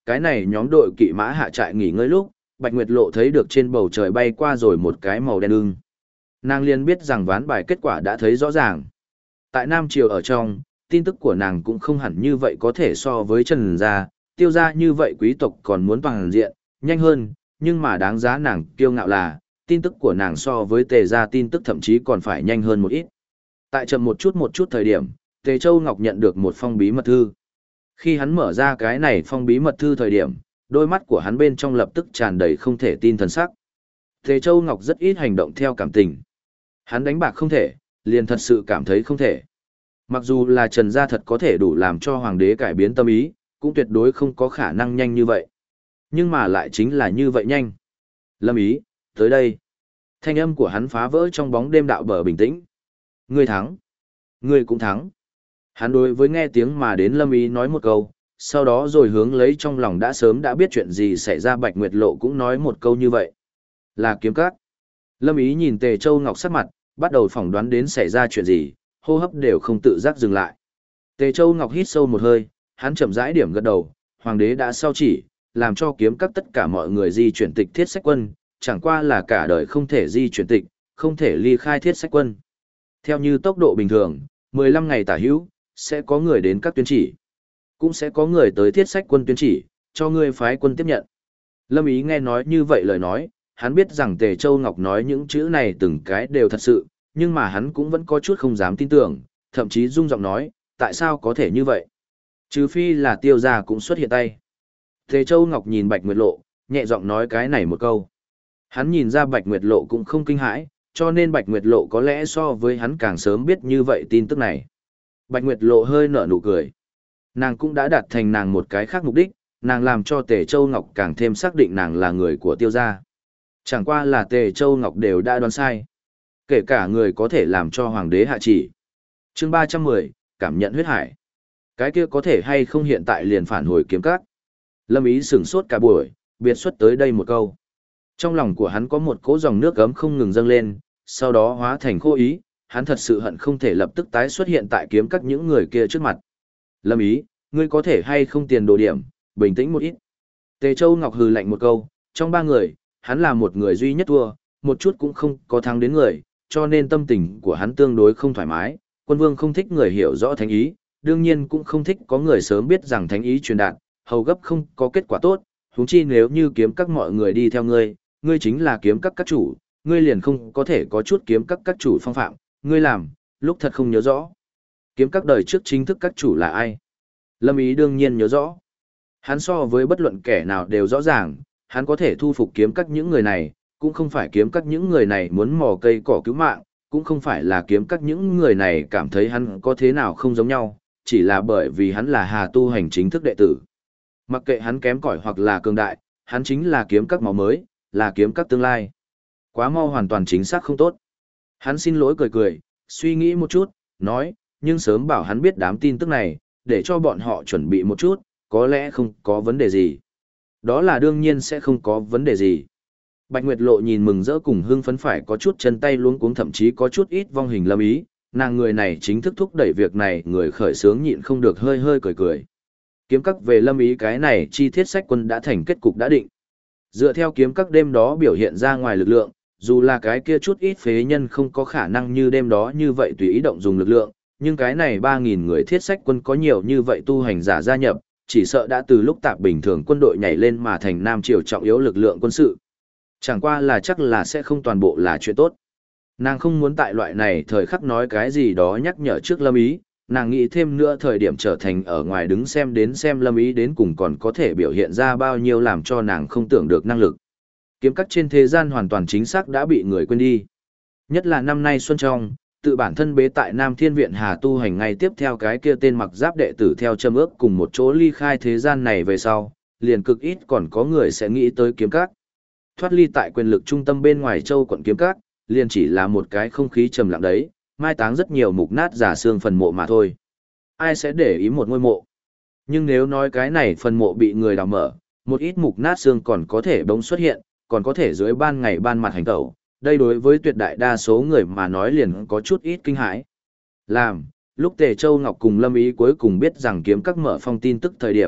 cái này nhóm đội kỵ mã hạ trại nghỉ ngơi lúc, Bạch Nguyệt Lộ thấy được trên bầu trời bay qua rồi một cái màu đen ưng. Nàng liền biết rằng ván bài kết quả đã thấy rõ ràng. Tại Nam Triều ở trong, tin tức của nàng cũng không hẳn như vậy có thể so với Trần gia, Tiêu gia như vậy quý tộc còn muốn toàn diện, nhanh hơn, nhưng mà đáng giá nàng kiêu ngạo là, tin tức của nàng so với Tề gia tin tức thậm chí còn phải nhanh hơn một ít. Tại chậm một chút thời điểm, Tề Châu Ngọc nhận được một phong bí mật thư. Khi hắn mở ra cái này phong bí mật thư thời điểm, đôi mắt của hắn bên trong lập tức tràn đầy không thể tin thần sắc. Tề Châu Ngọc rất ít hành động theo cảm tình. Hắn đánh bạc không thể, liền thật sự cảm thấy không thể. Mặc dù là Trần gia thật có thể đủ làm cho hoàng đế cải biến tâm ý, cũng tuyệt đối không có khả năng nhanh như vậy. Nhưng mà lại chính là như vậy nhanh. Lâm Ý, tới đây. Thanh âm của hắn phá vỡ trong bóng đêm đạo bờ bình tĩnh. Ngươi thắng. Ngươi cũng thắng. Hắn đối với nghe tiếng mà đến Lâm Ý nói một câu, sau đó rồi hướng lấy trong lòng đã sớm đã biết chuyện gì xảy ra Bạch Nguyệt Lộ cũng nói một câu như vậy. Là kiếm cát. Lâm Ý nhìn Tề Châu Ngọc sắc mặt, bắt đầu phỏng đoán đến xảy ra chuyện gì, hô hấp đều không tự giác dừng lại. Tề Châu Ngọc hít sâu một hơi, hắn chậm rãi điểm gật đầu, hoàng đế đã sau chỉ, làm cho kiếm các tất cả mọi người di chuyển tịch thiết sách quân, chẳng qua là cả đời không thể di chuyển tịch, không thể ly khai thiết sách quân. Theo như tốc độ bình thường, 15 ngày tả hữu, sẽ có người đến các tuyên chỉ. Cũng sẽ có người tới thiết sách quân tuyên chỉ, cho người phái quân tiếp nhận. Lâm Ý nghe nói như vậy lời nói, hắn biết rằng Tề Châu Ngọc nói những chữ này từng cái đều thật sự, nhưng mà hắn cũng vẫn có chút không dám tin tưởng, thậm chí rung giọng nói, tại sao có thể như vậy? Trừ phi là Tiêu gia cũng xuất hiện tay. Tề Châu Ngọc nhìn Bạch Nguyệt Lộ, nhẹ giọng nói cái này một câu. Hắn nhìn ra Bạch Nguyệt Lộ cũng không kinh hãi, cho nên Bạch Nguyệt Lộ có lẽ so với hắn càng sớm biết như vậy tin tức này. Bạch Nguyệt Lộ hơi nở nụ cười. Nàng cũng đã đạt thành nàng một cái khác mục đích, nàng làm cho Tề Châu Ngọc càng thêm xác định nàng là người của Tiêu gia. Chẳng qua là Tề Châu Ngọc đều đã đoán sai. Kể cả người có thể làm cho hoàng đế hạ chỉ. Chương 310, cảm nhận huyết hải. Cái kia có thể hay không hiện tại liền phản hồi kiếm các. Lâm Ý sửng sốt cả buổi, biệt xuất tới đây một câu. Trong lòng của hắn có một cỗ dòng nước gấm không ngừng dâng lên, sau đó hóa thành khô ý, hắn thật sự hận không thể lập tức tái xuất hiện tại kiếm các những người kia trước mặt. Lâm Ý, ngươi có thể hay không tiền đồ điểm, bình tĩnh một ít. Tề Châu Ngọc hừ lạnh một câu, trong ba người, hắn là một người duy nhất thua, một chút cũng không có thắng đến người, cho nên tâm tình của hắn tương đối không thoải mái. Quân vương không thích người hiểu rõ thánh ý, đương nhiên cũng không thích có người sớm biết rằng thánh ý truyền đạt, hầu gấp không có kết quả tốt, huống chi nếu như kiếm các mọi người đi theo ngươi, ngươi chính là kiếm các chủ, ngươi liền không có thể có chút kiếm các chủ phong phạm, ngươi làm, lúc thật không nhớ rõ. Kiếm các đời trước chính thức các chủ là ai? Lâm Ý đương nhiên nhớ rõ. Hắn so với bất luận kẻ nào đều rõ ràng, hắn có thể thu phục kiếm các những người này, cũng không phải kiếm các những người này muốn mò cây cỏ cứu mạng, cũng không phải là kiếm các những người này cảm thấy hắn có thế nào không giống nhau, chỉ là bởi vì hắn là Hà tu hành chính thức đệ tử. Mặc kệ hắn kém cỏi hoặc là cường đại, hắn chính là kiếm các máu mới, là kiếm các tương lai. Quá mau hoàn toàn chính xác không tốt. Hắn xin lỗi cười cười, suy nghĩ một chút, nói, nhưng sớm bảo hắn biết đám tin tức này, để cho bọn họ chuẩn bị một chút, có lẽ không có vấn đề gì. Đó là đương nhiên sẽ không có vấn đề gì. Bạch Nguyệt Lộ nhìn mừng rỡ cùng hưng phấn phải có chút chân tay luống cuống thậm chí có chút ít vong hình Lâm Ý, nàng người này chính thức thúc đẩy việc này, người khởi sướng nhịn không được hơi hơi cười cười. Kiếm các về Lâm Ý cái này chi tiết sách quân đã thành kết cục đã định. Dựa theo kiếm các đêm đó biểu hiện ra ngoài lực lượng, dù là cái kia chút ít phế nhân không có khả năng như đêm đó như vậy tùy ý động dùng lực lượng, nhưng cái này 3.000 người thiết sách quân có nhiều như vậy tu hành giả gia nhập, chỉ sợ đã từ lúc tạp bình thường quân đội nhảy lên mà thành Nam Triều trọng yếu lực lượng quân sự. Chẳng qua là chắc là sẽ không toàn bộ là chuyện tốt. Nàng không muốn tại loại này thời khắc nói cái gì đó nhắc nhở trước Lâm Ý, nàng nghĩ thêm nữa thời điểm trở thành ở ngoài đứng xem đến xem Lâm Ý đến cùng còn có thể biểu hiện ra bao nhiêu làm cho nàng không tưởng được năng lực. Kiếm các trên thế gian hoàn toàn chính xác đã bị người quên đi. Nhất là năm nay xuân trong, tự bản thân bế tại Nam Thiên Viện Hà tu hành ngay tiếp theo cái kia tên mặc giáp đệ tử theo châm ước cùng một chỗ ly khai thế gian này về sau, liền cực ít còn có người sẽ nghĩ tới kiếm các. Thoát ly tại quyền lực trung tâm bên ngoài châu quận kiếm các, liền chỉ là một cái không khí trầm lặng đấy, mai táng rất nhiều mục nát giả xương phần mộ mà thôi. Ai sẽ để ý một ngôi mộ? Nhưng nếu nói cái này phần mộ bị người đào mở, một ít mục nát xương còn có thể bỗng xuất hiện, còn có thể dưới ban ngày ban mặt hành tẩu, đây đối với tuyệt đại đa số người mà nói liền có chút ít kinh hãi. Lúc Tề Châu Ngọc cùng Lâm Ý cuối cùng biết rằng kiếm các mở phong tin tức thời điểm,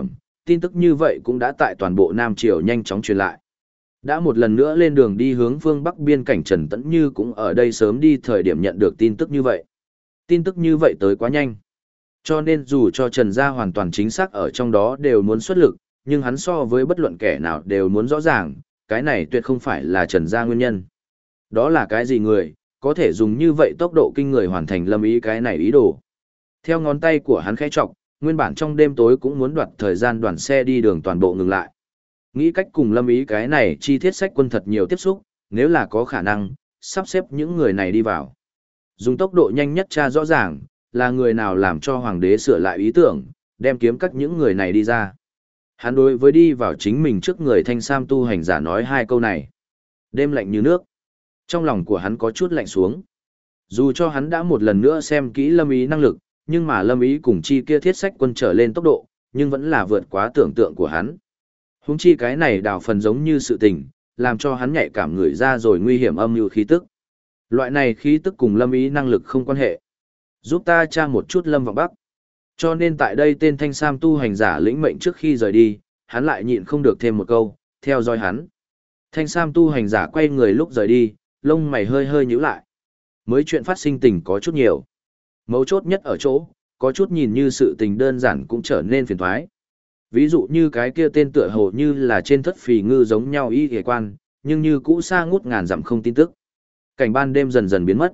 tin tức như vậy cũng đã tại toàn bộ Nam Triều nhanh chóng truyền lại. Đã một lần nữa lên đường đi hướng phương Bắc biên cảnh Trần Tẫn Như cũng ở đây sớm đi thời điểm nhận được tin tức như vậy. Tin tức như vậy tới quá nhanh. Cho nên dù cho Trần Gia hoàn toàn chính xác ở trong đó đều muốn xuất lực, nhưng hắn so với bất luận kẻ nào đều muốn rõ ràng, cái này tuyệt không phải là Trần Gia nguyên nhân. Đó là cái gì người, có thể dùng như vậy tốc độ kinh người hoàn thành Lâm Ý cái này ý đồ. Theo ngón tay của hắn khẽ chọc, nguyên bản trong đêm tối cũng muốn đoạt thời gian đoàn xe đi đường toàn bộ ngừng lại. Nghĩ cách cùng Lâm Ý cái này chi tiết sách quân thật nhiều tiếp xúc, nếu là có khả năng, sắp xếp những người này đi vào. Dùng tốc độ nhanh nhất tra rõ ràng, là người nào làm cho hoàng đế sửa lại ý tưởng, đem kiếm cắt những người này đi ra. Hắn đối với đi vào chính mình trước người thanh sam tu hành giả nói hai câu này. Đêm lạnh như nước. Trong lòng của hắn có chút lạnh xuống. Dù cho hắn đã một lần nữa xem kỹ Lâm Ý năng lực, nhưng mà Lâm Ý cùng chi kia thiết sách quân trở lên tốc độ, nhưng vẫn là vượt quá tưởng tượng của hắn. Huống chi cái này đào phần giống như sự tình, làm cho hắn nhạy cảm ngửi ra rồi nguy hiểm âm mưu khí tức. Loại này khí tức cùng Lâm Ý năng lực không quan hệ. Giúp ta tra một chút Lâm Vọng Bắc. Cho nên tại đây tên thanh sam tu hành giả lĩnh mệnh trước khi rời đi, hắn lại nhịn không được thêm một câu, theo dõi hắn. Thanh sam tu hành giả quay người lúc rời đi, lông mày hơi hơi nhíu lại. Mới chuyện phát sinh tình có chút nhiều. Mấu chốt nhất ở chỗ, có chút nhìn như sự tình đơn giản cũng trở nên phiền toái. Ví dụ như cái kia tên tựa hồ như là trên thất phì ngư giống nhau y hề quan, nhưng như cũ xa ngút ngàn dặm không tin tức. Cảnh ban đêm dần dần biến mất.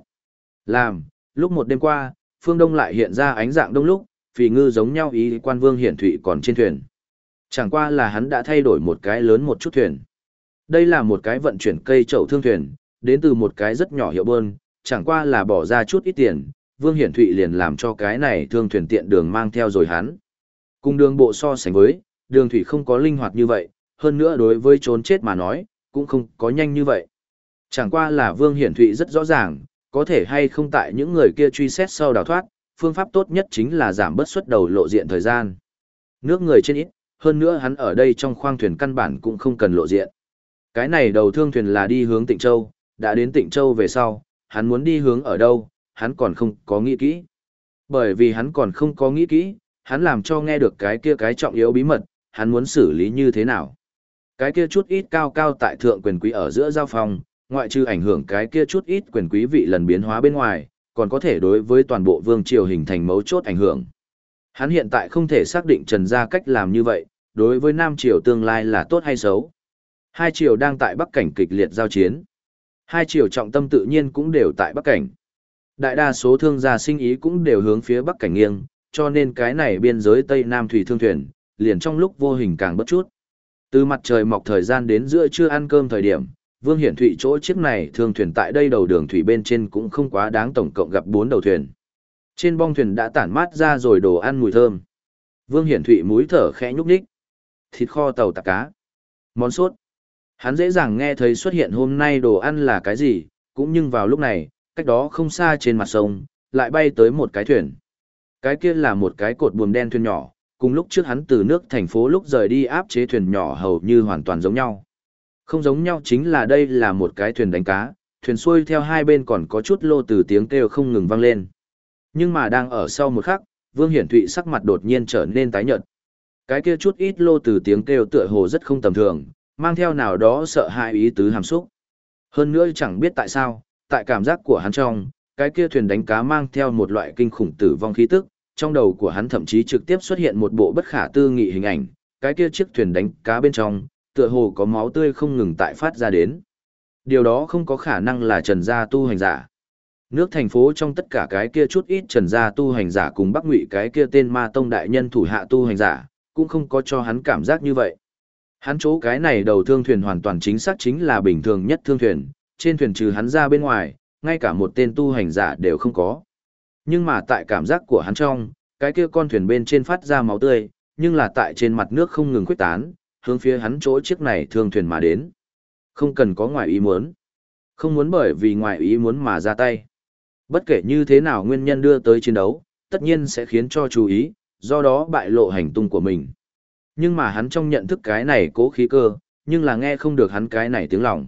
Lúc một đêm qua, phương đông lại hiện ra ánh dạng đông lúc, phì ngư giống nhau y quan Vương Hiển Thụy còn trên thuyền. Chẳng qua là hắn đã thay đổi một cái lớn một chút thuyền. Đây là một cái vận chuyển cây chậu thương thuyền, đến từ một cái rất nhỏ hiệu bơn, chẳng qua là bỏ ra chút ít tiền, Vương Hiển Thụy liền làm cho cái này thương thuyền tiện đường mang theo rồi hắn. Cùng đường bộ so sánh với, đường thủy không có linh hoạt như vậy, hơn nữa đối với trốn chết mà nói, cũng không có nhanh như vậy. Chẳng qua là Vương Hiển Thụy rất rõ ràng, có thể hay không tại những người kia truy xét sau đào thoát, phương pháp tốt nhất chính là giảm bớt xuất đầu lộ diện thời gian. Nước người trên ít, hơn nữa hắn ở đây trong khoang thuyền căn bản cũng không cần lộ diện. Cái này đầu thương thuyền là đi hướng Tịnh Châu, đã đến Tịnh Châu về sau, hắn muốn đi hướng ở đâu, hắn còn không có nghĩ kỹ. Bởi vì hắn còn không có nghĩ kỹ, hắn làm cho nghe được cái kia cái trọng yếu bí mật, hắn muốn xử lý như thế nào. Cái kia chút ít cao cao tại thượng quyền quý ở giữa giao phòng, ngoại trừ ảnh hưởng cái kia chút ít quyền quý vị lần biến hóa bên ngoài, còn có thể đối với toàn bộ vương triều hình thành mấu chốt ảnh hưởng. Hắn hiện tại không thể xác định Trần gia cách làm như vậy, đối với Nam triều tương lai là tốt hay xấu. Hai triều đang tại Bắc cảnh kịch liệt giao chiến. Hai triều trọng tâm tự nhiên cũng đều tại Bắc cảnh. Đại đa số thương gia sinh ý cũng đều hướng phía Bắc cảnh nghiêng, cho nên cái này biên giới Tây Nam thủy thương thuyền, liền trong lúc vô hình càng bất chút. Từ mặt trời mọc thời gian đến giữa trưa ăn cơm thời điểm, Vương Hiển Thụy chỗ chiếc này thương thuyền tại đây đầu đường thủy bên trên cũng không quá đáng, tổng cộng gặp 4 đầu thuyền. Trên bong thuyền đã tản mát ra rồi đồ ăn mùi thơm. Vương Hiển Thụy mũi thở khẽ nhúc nhích. Thịt kho tàu tạc cá, món sốt. Hắn dễ dàng nghe thấy xuất hiện hôm nay đồ ăn là cái gì, cũng nhưng vào lúc này, cách đó không xa trên mặt sông, lại bay tới một cái thuyền. Cái kia là một cái cột buồm đen thuyền nhỏ, cùng lúc trước hắn từ nước thành phố lúc rời đi áp chế thuyền nhỏ hầu như hoàn toàn giống nhau. Không giống nhau chính là đây là một cái thuyền đánh cá, thuyền xuôi theo hai bên còn có chút lô từ tiếng kêu không ngừng vang lên. Nhưng mà đang ở sau một khắc, Vương Hiển Thụy sắc mặt đột nhiên trở nên tái nhợt. Cái kia chút ít lô từ tiếng kêu tựa hồ rất không tầm thường, mang theo nào đó sợ hãi ý tứ hàm xúc. Hơn nữa chẳng biết tại sao, tại cảm giác của hắn trong, cái kia thuyền đánh cá mang theo một loại kinh khủng tử vong khí tức, trong đầu của hắn thậm chí trực tiếp xuất hiện một bộ bất khả tư nghị hình ảnh, cái kia chiếc thuyền đánh cá bên trong, tựa hồ có máu tươi không ngừng tại phát ra đến. Điều đó không có khả năng là Trần gia tu hành giả. Nước thành phố trong tất cả cái kia chút ít Trần gia tu hành giả cùng Bắc Ngụy cái kia tên Ma Tông đại nhân thủ hạ tu hành giả, cũng không có cho hắn cảm giác như vậy. Hắn chỗ cái này đầu thương thuyền hoàn toàn chính xác chính là bình thường nhất thương thuyền, trên thuyền trừ hắn ra bên ngoài, ngay cả một tên tu hành giả đều không có. Nhưng mà tại cảm giác của hắn trong, cái kia con thuyền bên trên phát ra máu tươi, nhưng là tại trên mặt nước không ngừng khuếch tán, hướng phía hắn chỗ chiếc này thương thuyền mà đến. Không cần có ngoài ý muốn. Không muốn bởi vì ngoài ý muốn mà ra tay. Bất kể như thế nào nguyên nhân đưa tới chiến đấu, tất nhiên sẽ khiến cho chú ý, do đó bại lộ hành tung của mình. Nhưng mà hắn trong nhận thức cái này cố khí cơ, nhưng là nghe không được hắn cái này tiếng lòng.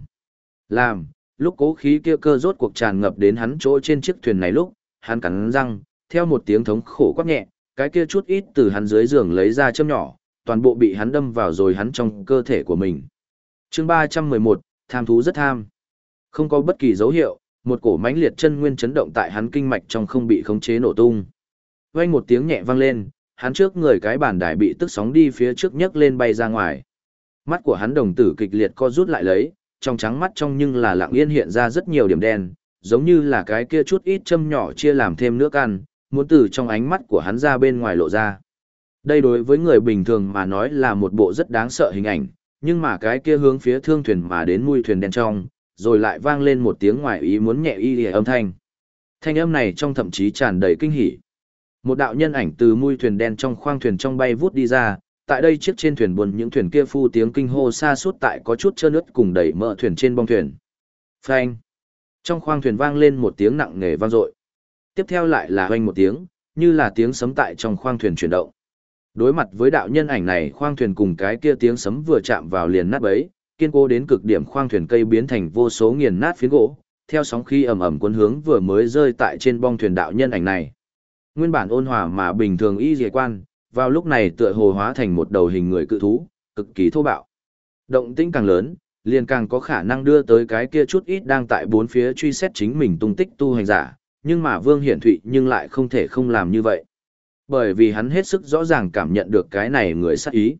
Lúc cố khí kia cơ rốt cuộc tràn ngập đến hắn chỗ trên chiếc thuyền này lúc, hắn cắn răng, theo một tiếng thống khổ quát nhẹ, cái kia chút ít từ hắn dưới giường lấy ra châm nhỏ, toàn bộ bị hắn đâm vào rồi hắn trong cơ thể của mình. Chương 311, tham thú rất tham. Không có bất kỳ dấu hiệu, một cổ mãnh liệt chân nguyên chấn động tại hắn kinh mạch trong không bị khống chế nổ tung. Vang một tiếng nhẹ vang lên, hắn trước người cái bàn đài bị tức sóng đi phía trước nhấc lên bay ra ngoài. Mắt của hắn đồng tử kịch liệt co rút lại lấy, trong trắng mắt trong nhưng là lặng yên hiện ra rất nhiều điểm đen, giống như là cái kia chút ít châm nhỏ chia làm thêm nước ăn, muốn từ trong ánh mắt của hắn ra bên ngoài lộ ra. Đây đối với người bình thường mà nói là một bộ rất đáng sợ hình ảnh, nhưng mà cái kia hướng phía thương thuyền mà đến mui thuyền đen trong, rồi lại vang lên một tiếng ngoài ý muốn nhẹ y âm thanh. Thanh âm này trong thậm chí tràn đầy kinh hỉ. Một đạo nhân ảnh từ mui thuyền đen trong khoang thuyền trong bay vút đi ra, tại đây chiếc trên thuyền buồn những thuyền kia phu tiếng kinh hô xa suốt tại có chút trơn ướt cùng đẩy mỡ thuyền trên bong thuyền. Phanh! Trong khoang thuyền vang lên một tiếng nặng nề vang dội. Tiếp theo lại là hoanh một tiếng, như là tiếng sấm tại trong khoang thuyền chuyển động. Đối mặt với đạo nhân ảnh này, khoang thuyền cùng cái kia tiếng sấm vừa chạm vào liền nát bấy, kiên cố đến cực điểm khoang thuyền cây biến thành vô số nghiền nát phiến gỗ, theo sóng khí ầm ầm cuốn hướng vừa mới rơi tại trên bong thuyền đạo nhân ảnh này. Nguyên bản ôn hòa mà bình thường y dề quan, vào lúc này tựa hồ hóa thành một đầu hình người cự thú, cực kỳ thô bạo. Động tĩnh càng lớn, liền càng có khả năng đưa tới cái kia chút ít đang tại bốn phía truy xét chính mình tung tích tu hành giả, nhưng mà Vương Hiển Thụy nhưng lại không thể không làm như vậy. Bởi vì hắn hết sức rõ ràng cảm nhận được cái này người sát ý.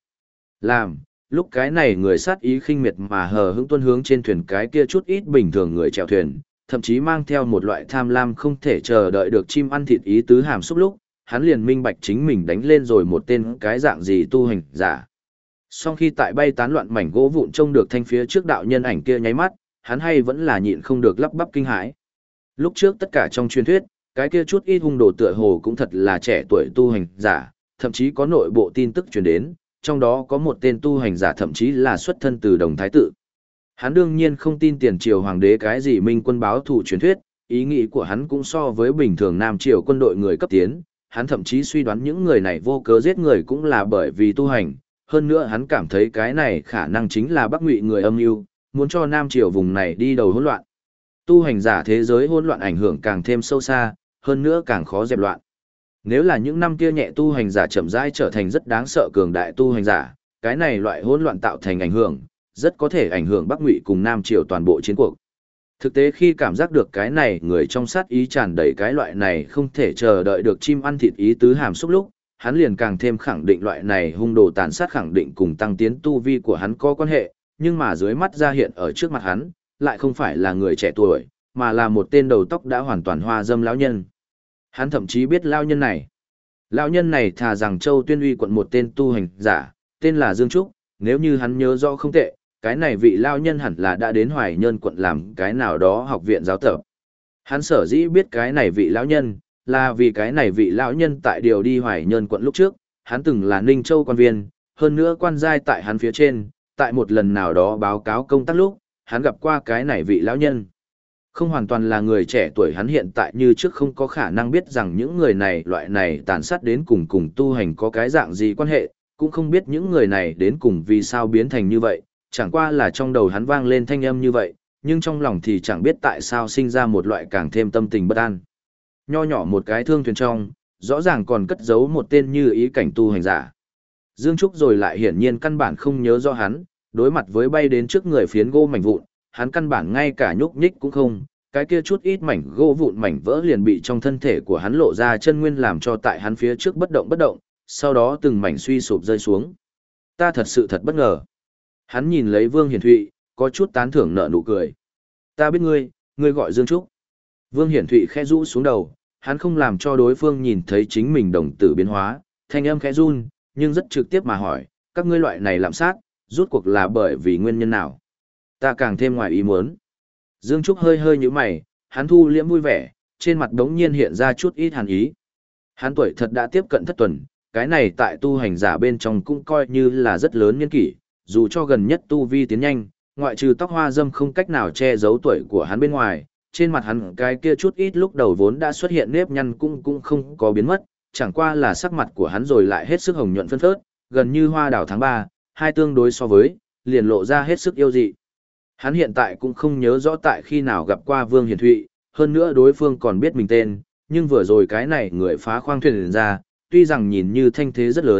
Lúc cái này người sát ý khinh miệt mà hờ hững tuân hướng trên thuyền cái kia chút ít bình thường người chèo thuyền, thậm chí mang theo một loại tham lam không thể chờ đợi được chim ăn thịt ý tứ hàm xúc lúc, hắn liền minh bạch chính mình đánh lên rồi một tên cái dạng gì tu hành giả. Sau khi tại bay tán loạn mảnh gỗ vụn trông được thanh phía trước đạo nhân ảnh kia nháy mắt, hắn hay vẫn là nhịn không được lắp bắp kinh hãi. Lúc trước tất cả trong truyền thuyết, cái kia chút ít hung đồ tựa hồ cũng thật là trẻ tuổi tu hành giả, thậm chí có nội bộ tin tức truyền đến, trong đó có một tên tu hành giả thậm chí là xuất thân từ Đồng Thái Tự. Hắn đương nhiên không tin tiền triều hoàng đế cái gì minh quân báo thù truyền thuyết, ý nghĩ của hắn cũng so với bình thường Nam triều quân đội người cấp tiến, hắn thậm chí suy đoán những người này vô cớ giết người cũng là bởi vì tu hành, hơn nữa hắn cảm thấy cái này khả năng chính là Bắc Ngụy người âm mưu, muốn cho Nam triều vùng này đi đầu hỗn loạn. Tu hành giả thế giới hỗn loạn ảnh hưởng càng thêm sâu xa, hơn nữa càng khó dẹp loạn. Nếu là những năm kia nhẹ tu hành giả chậm rãi trở thành rất đáng sợ cường đại tu hành giả, cái này loại hỗn loạn tạo thành ảnh hưởng, rất có thể ảnh hưởng Bắc Ngụy cùng Nam triều toàn bộ chiến cuộc. Thực tế khi cảm giác được cái này người trong sát ý tràn đầy cái loại này không thể chờ đợi được chim ăn thịt ý tứ hàm xúc lúc, hắn liền càng thêm khẳng định loại này hung đồ tàn sát khẳng định cùng tăng tiến tu vi của hắn có quan hệ, nhưng mà dưới mắt ra hiện ở trước mặt hắn, lại không phải là người trẻ tuổi, mà là một tên đầu tóc đã hoàn toàn hoa dâm lão nhân. Hắn thậm chí biết lão nhân này. Lão nhân này thà rằng Châu Tuyên Uy quận một tên tu hành giả, tên là Dương Trúc, nếu như hắn nhớ rõ không tệ, cái này vị lão nhân hẳn là đã đến Hoài Nhơn quận làm cái nào đó học viện giáo tập. Hắn sở dĩ biết cái này vị lão nhân, là vì cái này vị lão nhân tại điều đi Hoài Nhơn quận lúc trước, hắn từng là Ninh Châu quan viên, hơn nữa quan giai tại hắn phía trên, tại một lần nào đó báo cáo công tác lúc, hắn gặp qua cái này vị lão nhân. Không hoàn toàn là người trẻ tuổi, hắn hiện tại như trước không có khả năng biết rằng những người này loại này tàn sát đến cùng tu hành có cái dạng gì quan hệ, cũng không biết những người này đến cùng vì sao biến thành như vậy, chẳng qua là trong đầu hắn vang lên thanh âm như vậy, nhưng trong lòng thì chẳng biết tại sao sinh ra một loại càng thêm tâm tình bất an. Nho nhỏ một cái thương thuyền trong, rõ ràng còn cất giấu một tên như ý cảnh tu hành giả. Dương Trúc rồi lại hiển nhiên căn bản không nhớ rõ hắn, đối mặt với bay đến trước người phiến gỗ mảnh vụn, hắn căn bản ngay cả nhúc nhích cũng không, cái kia chút ít mảnh gỗ vụn mảnh vỡ liền bị trong thân thể của hắn lộ ra chân nguyên làm cho tại hắn phía trước bất động, sau đó từng mảnh suy sụp rơi xuống. Ta thật sự thật bất ngờ. Hắn nhìn lấy Vương Hiển Thụy, có chút tán thưởng nở nụ cười. Ta biết ngươi gọi Dương Trúc. Vương Hiển Thụy khẽ rũ xuống đầu, hắn không làm cho đối phương nhìn thấy chính mình đồng tử biến hóa, thanh âm khẽ run, nhưng rất trực tiếp mà hỏi, các ngươi loại này lạm sát, rút cuộc là bởi vì nguyên nhân nào? Ta càng thêm ngoài ý muốn. Dương Trúc hơi hơi nhíu mày, hắn thu liễm vui vẻ, trên mặt đống nhiên hiện ra chút ít hàn ý. Hắn tuổi thật đã tiếp cận thất tuần, cái này tại tu hành giả bên trong cũng coi như là rất lớn niên kỷ, dù cho gần nhất tu vi tiến nhanh, ngoại trừ tóc hoa dâm không cách nào che giấu tuổi của hắn bên ngoài, trên mặt hắn cái kia chút ít lúc đầu vốn đã xuất hiện nếp nhăn cũng không có biến mất, chẳng qua là sắc mặt của hắn rồi lại hết sức hồng nhuận phân phớt, gần như hoa đào tháng 3, hai tương đối so với, liền lộ ra hết sức yêu dị. Hắn hiện tại cũng không nhớ rõ tại khi nào gặp qua Vương Hiển Thụy, hơn nữa đối phương còn biết mình tên, nhưng vừa rồi cái này người phá khoang thuyền ra, tuy rằng nhìn như thanh thế rất lớn,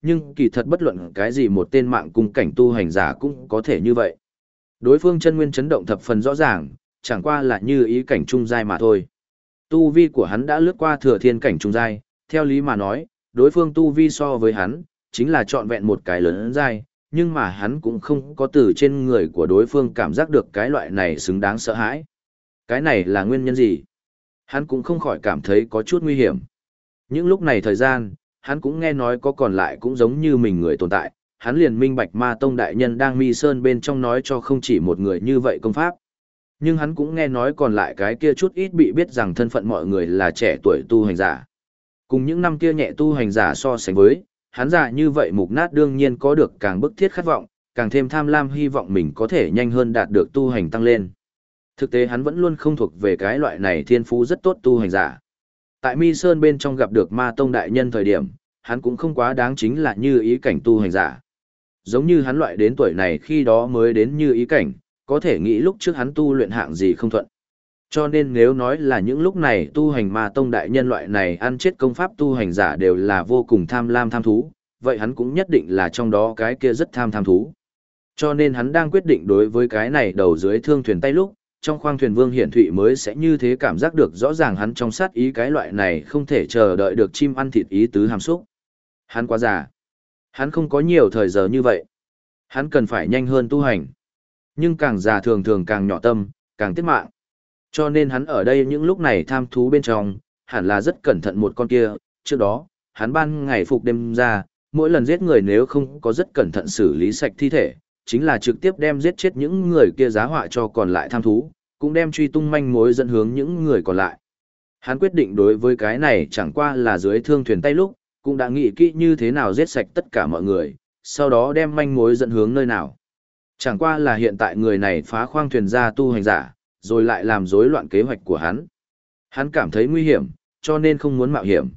nhưng kỳ thật bất luận cái gì một tên mạng cung cảnh tu hành giả cũng có thể như vậy. Đối phương chân nguyên chấn động thập phần rõ ràng, chẳng qua là như ý cảnh trung giai mà thôi. Tu vi của hắn đã lướt qua thừa thiên cảnh trung giai, theo lý mà nói, đối phương tu vi so với hắn, chính là trọn vẹn một cái lớn giai, nhưng mà hắn cũng không có từ trên người của đối phương cảm giác được cái loại này xứng đáng sợ hãi. Cái này là nguyên nhân gì? Hắn cũng không khỏi cảm thấy có chút nguy hiểm. Những lúc này thời gian, hắn cũng nghe nói có còn lại cũng giống như mình người tồn tại, hắn liền minh bạch ma tông đại nhân đang mi sơn bên trong nói cho không chỉ một người như vậy công pháp. Nhưng hắn cũng nghe nói còn lại cái kia chút ít bị biết rằng thân phận mọi người là trẻ tuổi tu hành giả. Cùng những năm kia nhẹ tu hành giả so sánh với, hắn già như vậy mục nát đương nhiên có được càng bức thiết khát vọng, càng thêm tham lam hy vọng mình có thể nhanh hơn đạt được tu hành tăng lên. Thực tế hắn vẫn luôn không thuộc về cái loại này thiên phú rất tốt tu hành giả. Tại Mi Sơn bên trong gặp được ma tông đại nhân thời điểm, hắn cũng không quá đáng chính là như ý cảnh tu hành giả. Giống như hắn loại đến tuổi này khi đó mới đến như ý cảnh, có thể nghĩ lúc trước hắn tu luyện hạng gì không thuận. Cho nên nếu nói là những lúc này tu hành ma tông đại nhân loại này ăn chết công pháp tu hành giả đều là vô cùng tham lam tham thú, vậy hắn cũng nhất định là trong đó cái kia rất tham thú. Cho nên hắn đang quyết định đối với cái này đầu dưới thương thuyền tay lúc, trong khoang thuyền Vương Hiển Thụy mới sẽ như thế cảm giác được rõ ràng hắn trong sát ý cái loại này không thể chờ đợi được chim ăn thịt ý tứ hàm xúc. Hắn quá già. Hắn không có nhiều thời giờ như vậy. Hắn cần phải nhanh hơn tu hành. Nhưng càng già thường thường càng nhỏ tâm, càng tiết mạng. Cho nên hắn ở đây những lúc này tham thú bên trong, hẳn là rất cẩn thận một con kia. Trước đó, hắn ban ngày phục đêm ra, mỗi lần giết người nếu không có rất cẩn thận xử lý sạch thi thể, chính là trực tiếp đem giết chết những người kia giá họa cho còn lại tham thú, cũng đem truy tung manh mối dẫn hướng những người còn lại. Hắn quyết định đối với cái này chẳng qua là dưới thương thuyền tay lúc, cũng đã nghĩ kỹ như thế nào giết sạch tất cả mọi người, sau đó đem manh mối dẫn hướng nơi nào. Chẳng qua là hiện tại người này phá khoang thuyền ra tu hành giả, rồi lại làm rối loạn kế hoạch của hắn. Hắn cảm thấy nguy hiểm, cho nên không muốn mạo hiểm.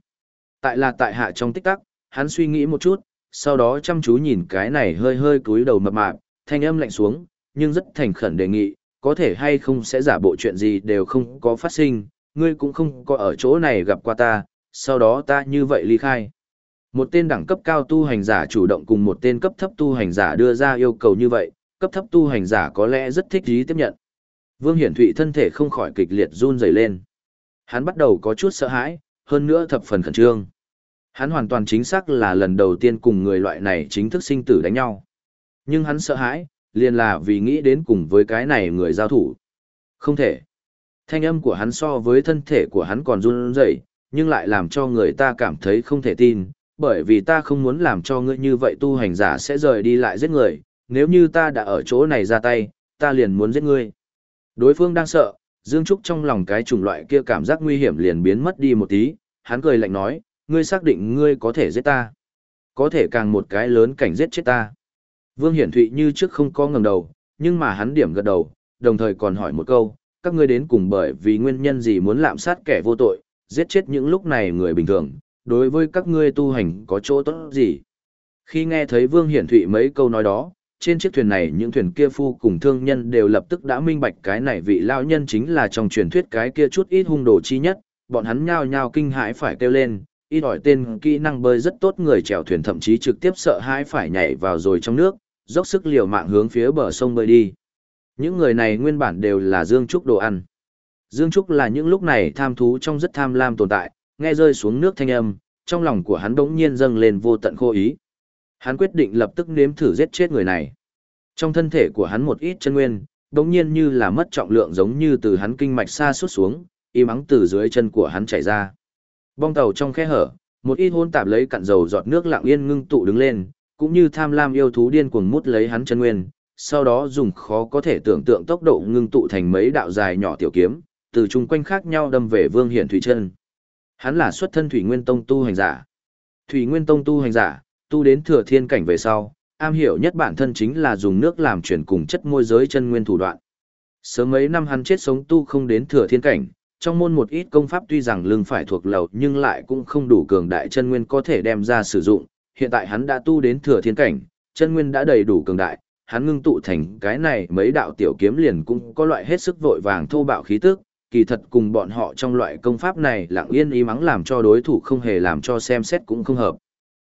Tại hạ trong tích tắc, hắn suy nghĩ một chút, sau đó chăm chú nhìn cái này hơi hơi cúi đầu mập mạp, thanh âm lạnh xuống, nhưng rất thành khẩn đề nghị, có thể hay không sẽ giả bộ chuyện gì đều không có phát sinh, ngươi cũng không có ở chỗ này gặp qua ta, sau đó ta như vậy ly khai. Một tên đẳng cấp cao tu hành giả chủ động cùng một tên cấp thấp tu hành giả đưa ra yêu cầu như vậy, cấp thấp tu hành giả có lẽ rất thích ý tiếp nhận. Vương Hiển Thụy thân thể không khỏi kịch liệt run rẩy lên. Hắn bắt đầu có chút sợ hãi, hơn nữa thập phần khẩn trương. Hắn hoàn toàn chính xác là lần đầu tiên cùng người loại này chính thức sinh tử đánh nhau. Nhưng hắn sợ hãi, liền là vì nghĩ đến cùng với cái này người giao thủ. Không thể. Thanh âm của hắn so với thân thể của hắn còn run rẩy, nhưng lại làm cho người ta cảm thấy không thể tin, bởi vì ta không muốn làm cho ngươi như vậy tu hành giả sẽ rời đi lại giết người, nếu như ta đã ở chỗ này ra tay, ta liền muốn giết ngươi. Đối phương đang sợ, Dương Trúc trong lòng cái chủng loại kia cảm giác nguy hiểm liền biến mất đi một tí, hắn cười lạnh nói, ngươi xác định ngươi có thể giết ta. Có thể càng một cái lớn cảnh giết chết ta. Vương Hiển Thụy như trước không có ngẩng đầu, nhưng mà hắn điểm gật đầu, đồng thời còn hỏi một câu, các ngươi đến cùng bởi vì nguyên nhân gì muốn lạm sát kẻ vô tội, giết chết những lúc này người bình thường, đối với các ngươi tu hành có chỗ tốt gì? Khi nghe thấy Vương Hiển Thụy mấy câu nói đó, trên chiếc thuyền này những thuyền kia phu cùng thương nhân đều lập tức đã minh bạch cái này vị lão nhân chính là trong truyền thuyết cái kia chút ít hung đồ chi nhất, bọn hắn nhao nhao kinh hãi phải kêu lên, ít ỏi tên kỹ năng bơi rất tốt người chèo thuyền thậm chí trực tiếp sợ hãi phải nhảy vào rồi trong nước, dốc sức liều mạng hướng phía bờ sông bơi đi. Những người này nguyên bản đều là Dương Trúc đồ ăn. Dương Trúc là những lúc này tham thú trong rất tham lam tồn tại, nghe rơi xuống nước thanh âm, trong lòng của hắn bỗng nhiên dâng lên vô tận khô ý. Hắn quyết định lập tức nếm thử giết chết người này. Trong thân thể của hắn một ít chân nguyên, bỗng nhiên như là mất trọng lượng giống như từ hắn kinh mạch xa suốt xuống, im ắng từ dưới chân của hắn chảy ra. Bong tàu trong khe hở, một ít hôn tạp lấy cặn dầu giọt nước lặng yên ngưng tụ đứng lên, cũng như tham lam yêu thú điên cuồng mút lấy hắn chân nguyên, sau đó dùng khó có thể tưởng tượng tốc độ ngưng tụ thành mấy đạo dài nhỏ tiểu kiếm, từ chung quanh khác nhau đâm về Vương Hiển Thụy chân. Hắn là xuất thân Thủy Nguyên Tông tu hành giả. Thủy Nguyên Tông tu hành giả, tu đến thừa thiên cảnh về sau, am hiểu nhất bản thân chính là dùng nước làm chuyển cùng chất môi giới chân nguyên thủ đoạn. Sớm mấy năm hắn chết sống tu không đến thừa thiên cảnh, trong môn một ít công pháp tuy rằng lưng phải thuộc lầu nhưng lại cũng không đủ cường đại chân nguyên có thể đem ra sử dụng. Hiện tại hắn đã tu đến thừa thiên cảnh, chân nguyên đã đầy đủ cường đại, hắn ngưng tụ thành cái này mấy đạo tiểu kiếm liền cũng có loại hết sức vội vàng thô bạo khí tức, kỳ thật cùng bọn họ trong loại công pháp này lặng yên ý mắng làm cho đối thủ không hề làm cho xem xét cũng không hợp.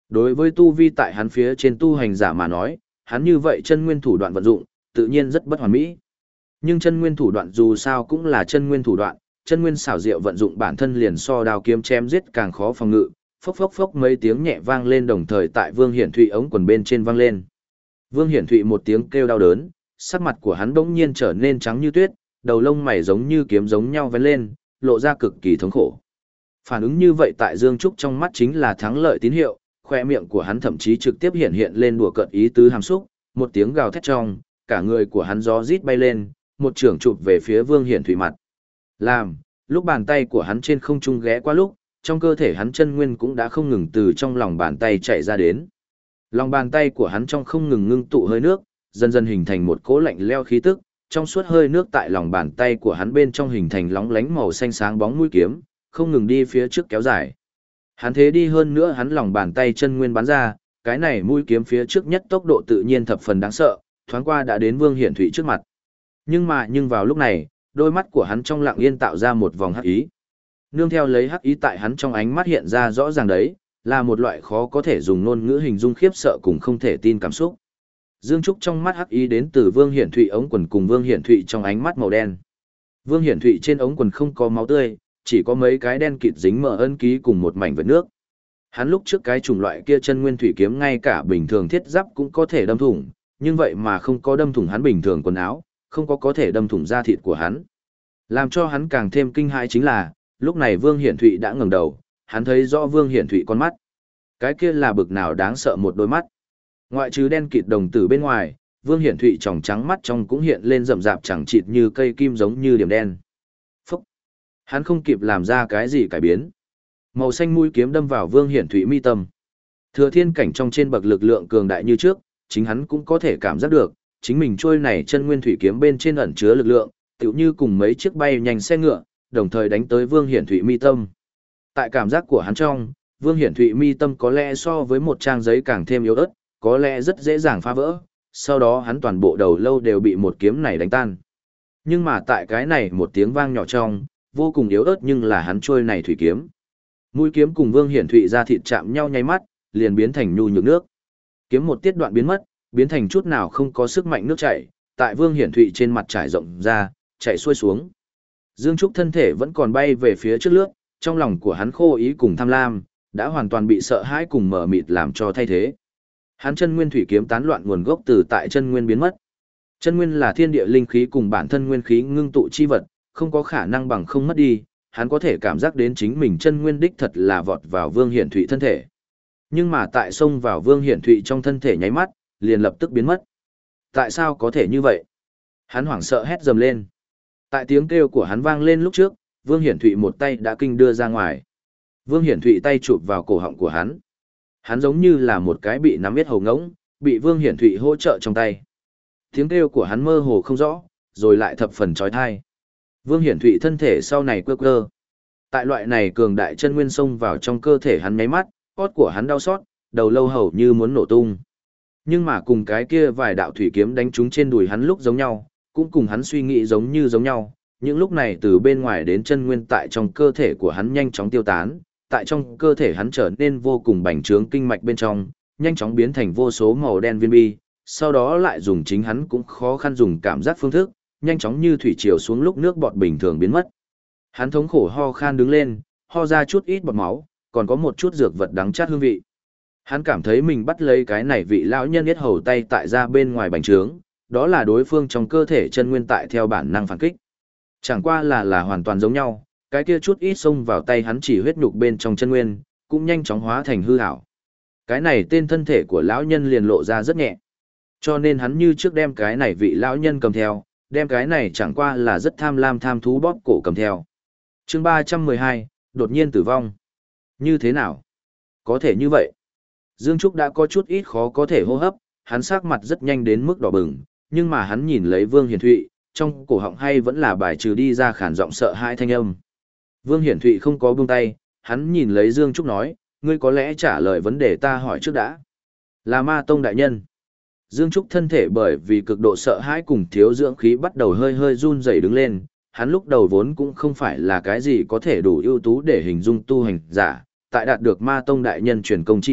Đối với tu vi tại hắn phía trên tu hành giả mà nói, hắn như vậy chân nguyên thủ đoạn vận dụng, tự nhiên rất bất hoàn mỹ. Nhưng chân nguyên thủ đoạn dù sao cũng là chân nguyên thủ đoạn, chân nguyên xảo diệu vận dụng bản thân liền so đao kiếm chém giết càng khó phòng ngự. Phốc phốc phốc mấy tiếng nhẹ vang lên đồng thời tại Vương Hiển Thụy ống quần bên trên vang lên. Vương Hiển Thụy một tiếng kêu đau đớn, sắc mặt của hắn bỗng nhiên trở nên trắng như tuyết, đầu lông mày giống như kiếm giống nhau vén lên, lộ ra cực kỳ thống khổ. Phản ứng như vậy tại Dương Trúc trong mắt chính là thắng lợi tín hiệu, khoe miệng của hắn thậm chí trực tiếp hiện lên đùa cợt ý tứ hàm xúc, một tiếng gào thét trong, cả người của hắn gió rít bay lên, một chưởng chụp về phía Vương Hiển Thụy mặt. Làm, lúc bàn tay của hắn trên không trung ghé qua lúc, trong cơ thể hắn chân nguyên cũng đã không ngừng từ trong lòng bàn tay chạy ra đến. Lòng bàn tay của hắn trong không ngừng ngưng tụ hơi nước, dần dần hình thành một cỗ lạnh leo khí tức, trong suốt hơi nước tại lòng bàn tay của hắn bên trong hình thành lóng lánh màu xanh sáng bóng mũi kiếm, không ngừng đi phía trước kéo dài. Hắn thế đi hơn nữa hắn lòng bàn tay chân nguyên bắn ra, cái này mũi kiếm phía trước nhất tốc độ tự nhiên thập phần đáng sợ, thoáng qua đã đến Vương Hiển Thụy trước mặt. Nhưng vào lúc này, đôi mắt của hắn trong lặng yên tạo ra một vòng hắc ý. Nương theo lấy hắc ý tại hắn trong ánh mắt hiện ra rõ ràng đấy, là một loại khó có thể dùng ngôn ngữ hình dung khiếp sợ cùng không thể tin cảm xúc. Dương Trúc trong mắt hắc ý đến từ Vương Hiển Thụy ống quần cùng Vương Hiển Thụy trong ánh mắt màu đen. Vương Hiển Thụy trên ống quần không có máu tươi, chỉ có mấy cái đen kịt dính mỡ ân ký cùng một mảnh vệt nước. Hắn lúc trước cái chủng loại kia chân nguyên thủy kiếm ngay cả bình thường thiết giáp cũng có thể đâm thủng, nhưng vậy mà không có đâm thủng hắn bình thường quần áo, không có thể đâm thủng da thịt của hắn. Làm cho hắn càng thêm kinh hãi chính là, lúc này Vương Hiển Thụy đã ngẩng đầu, hắn thấy rõ Vương Hiển Thụy con mắt. Cái kia là bực nào đáng sợ một đôi mắt. Ngoại trừ đen kịt đồng tử bên ngoài, Vương Hiển Thụy tròng trắng mắt trong cũng hiện lên rậm rạp chẳng chịt như cây kim giống như điểm đen. Phúc! Hắn không kịp làm ra cái gì cải biến. Màu xanh mũi kiếm đâm vào Vương Hiển Thụy mi tâm. Thừa thiên cảnh trong trên bậc lực lượng cường đại như trước, chính hắn cũng có thể cảm giác được, chính mình trôi này chân nguyên thủy kiếm bên trên ẩn chứa lực lượng, tựu như cùng mấy chiếc bay nhanh xe ngựa, đồng thời đánh tới Vương Hiển Thụy mi tâm. Tại cảm giác của hắn trong, Vương Hiển Thụy mi tâm có lẽ so với một trang giấy càng thêm yếu ớt, có lẽ rất dễ dàng phá vỡ, sau đó hắn toàn bộ đầu lâu đều bị một kiếm này đánh tan. Nhưng mà tại cái này một tiếng vang nhỏ trong, vô cùng yếu ớt nhưng là hắn trôi này thủy kiếm. Mũi kiếm cùng Vương Hiển Thụy ra thịt chạm nhau nháy mắt, liền biến thành nhu nhược nước. Kiếm một tiết đoạn biến mất, biến thành chút nào không có sức mạnh nước chảy, tại Vương Hiển Thụy trên mặt trải rộng ra, chảy xuôi xuống. Dương Trúc thân thể vẫn còn bay về phía trước lướt, trong lòng của hắn khô ý cùng tham lam, đã hoàn toàn bị sợ hãi cùng mở mịt làm cho thay thế. Hắn chân nguyên thủy kiếm tán loạn nguồn gốc từ tại chân nguyên biến mất. Chân nguyên là thiên địa linh khí cùng bản thân nguyên khí ngưng tụ chi vật, không có khả năng bằng không mất đi, hắn có thể cảm giác đến chính mình chân nguyên đích thật là vọt vào Vương Hiển Thụy thân thể. Nhưng mà tại xông vào Vương Hiển Thụy trong thân thể nháy mắt, liền lập tức biến mất. Tại sao có thể như vậy? Hắn hoảng sợ hét dầm lên. Tại tiếng kêu của hắn vang lên lúc trước, Vương Hiển Thụy một tay đã kinh đưa ra ngoài. Vương Hiển Thụy tay chụp vào cổ họng của hắn. Hắn giống như là một cái bị nắm yết hầu ngỗng, bị Vương Hiển Thụy hỗ trợ trong tay. Tiếng kêu của hắn mơ hồ không rõ, rồi lại thập phần trói thai. Vương Hiển Thụy thân thể sau này quơ quơ. Tại loại này cường đại chân nguyên xông vào trong cơ thể hắn nháy mắt, cốt của hắn đau xót, đầu lâu hầu như muốn nổ tung. Nhưng mà cùng cái kia vài đạo thủy kiếm đánh trúng trên đùi hắn lúc giống nhau, cũng cùng hắn suy nghĩ giống như giống nhau. Những lúc này từ bên ngoài đến chân nguyên tại trong cơ thể của hắn nhanh chóng tiêu tán, tại trong cơ thể hắn trở nên vô cùng bành trướng kinh mạch bên trong, nhanh chóng biến thành vô số màu đen viên bi, sau đó lại dùng chính hắn cũng khó khăn dùng cảm giác phương thức, nhanh chóng như thủy triều xuống lúc nước bọt bình thường biến mất. Hắn thống khổ ho khan đứng lên, ho ra chút ít bọt máu, còn có một chút dược vật đắng chát hương vị. Hắn cảm thấy mình bắt lấy cái này vị lão nhân yết hầu tay tại ra bên ngoài bành trướng, đó là đối phương trong cơ thể chân nguyên tại theo bản năng phản kích. Chẳng qua là hoàn toàn giống nhau, cái kia chút ít xông vào tay hắn chỉ huyết nhục bên trong chân nguyên, cũng nhanh chóng hóa thành hư ảo. Cái này tên thân thể của lão nhân liền lộ ra rất nhẹ. Cho nên hắn như trước đem cái này vị lão nhân cầm theo, đem cái này chẳng qua là rất tham lam tham thú bóp cổ cầm theo. Chương 312, đột nhiên tử vong. Như thế nào? Có thể như vậy. Dương Trúc đã có chút ít khó có thể hô hấp, hắn sắc mặt rất nhanh đến mức đỏ bừng, nhưng mà hắn nhìn lấy Vương Hiển Thụy, trong cổ họng hay vẫn là bài trừ đi ra khản giọng sợ hãi thanh âm. Vương Hiển Thụy không có buông tay, hắn nhìn lấy Dương Trúc nói, ngươi có lẽ trả lời vấn đề ta hỏi trước đã. Là Ma Tông đại nhân. Dương Trúc thân thể bởi vì cực độ sợ hãi cùng thiếu dưỡng khí bắt đầu hơi hơi run rẩy đứng lên, hắn lúc đầu vốn cũng không phải là cái gì có thể đủ ưu tú để hình dung tu hành giả, tại đạt được Ma Tông đại nhân truyền công chi trước,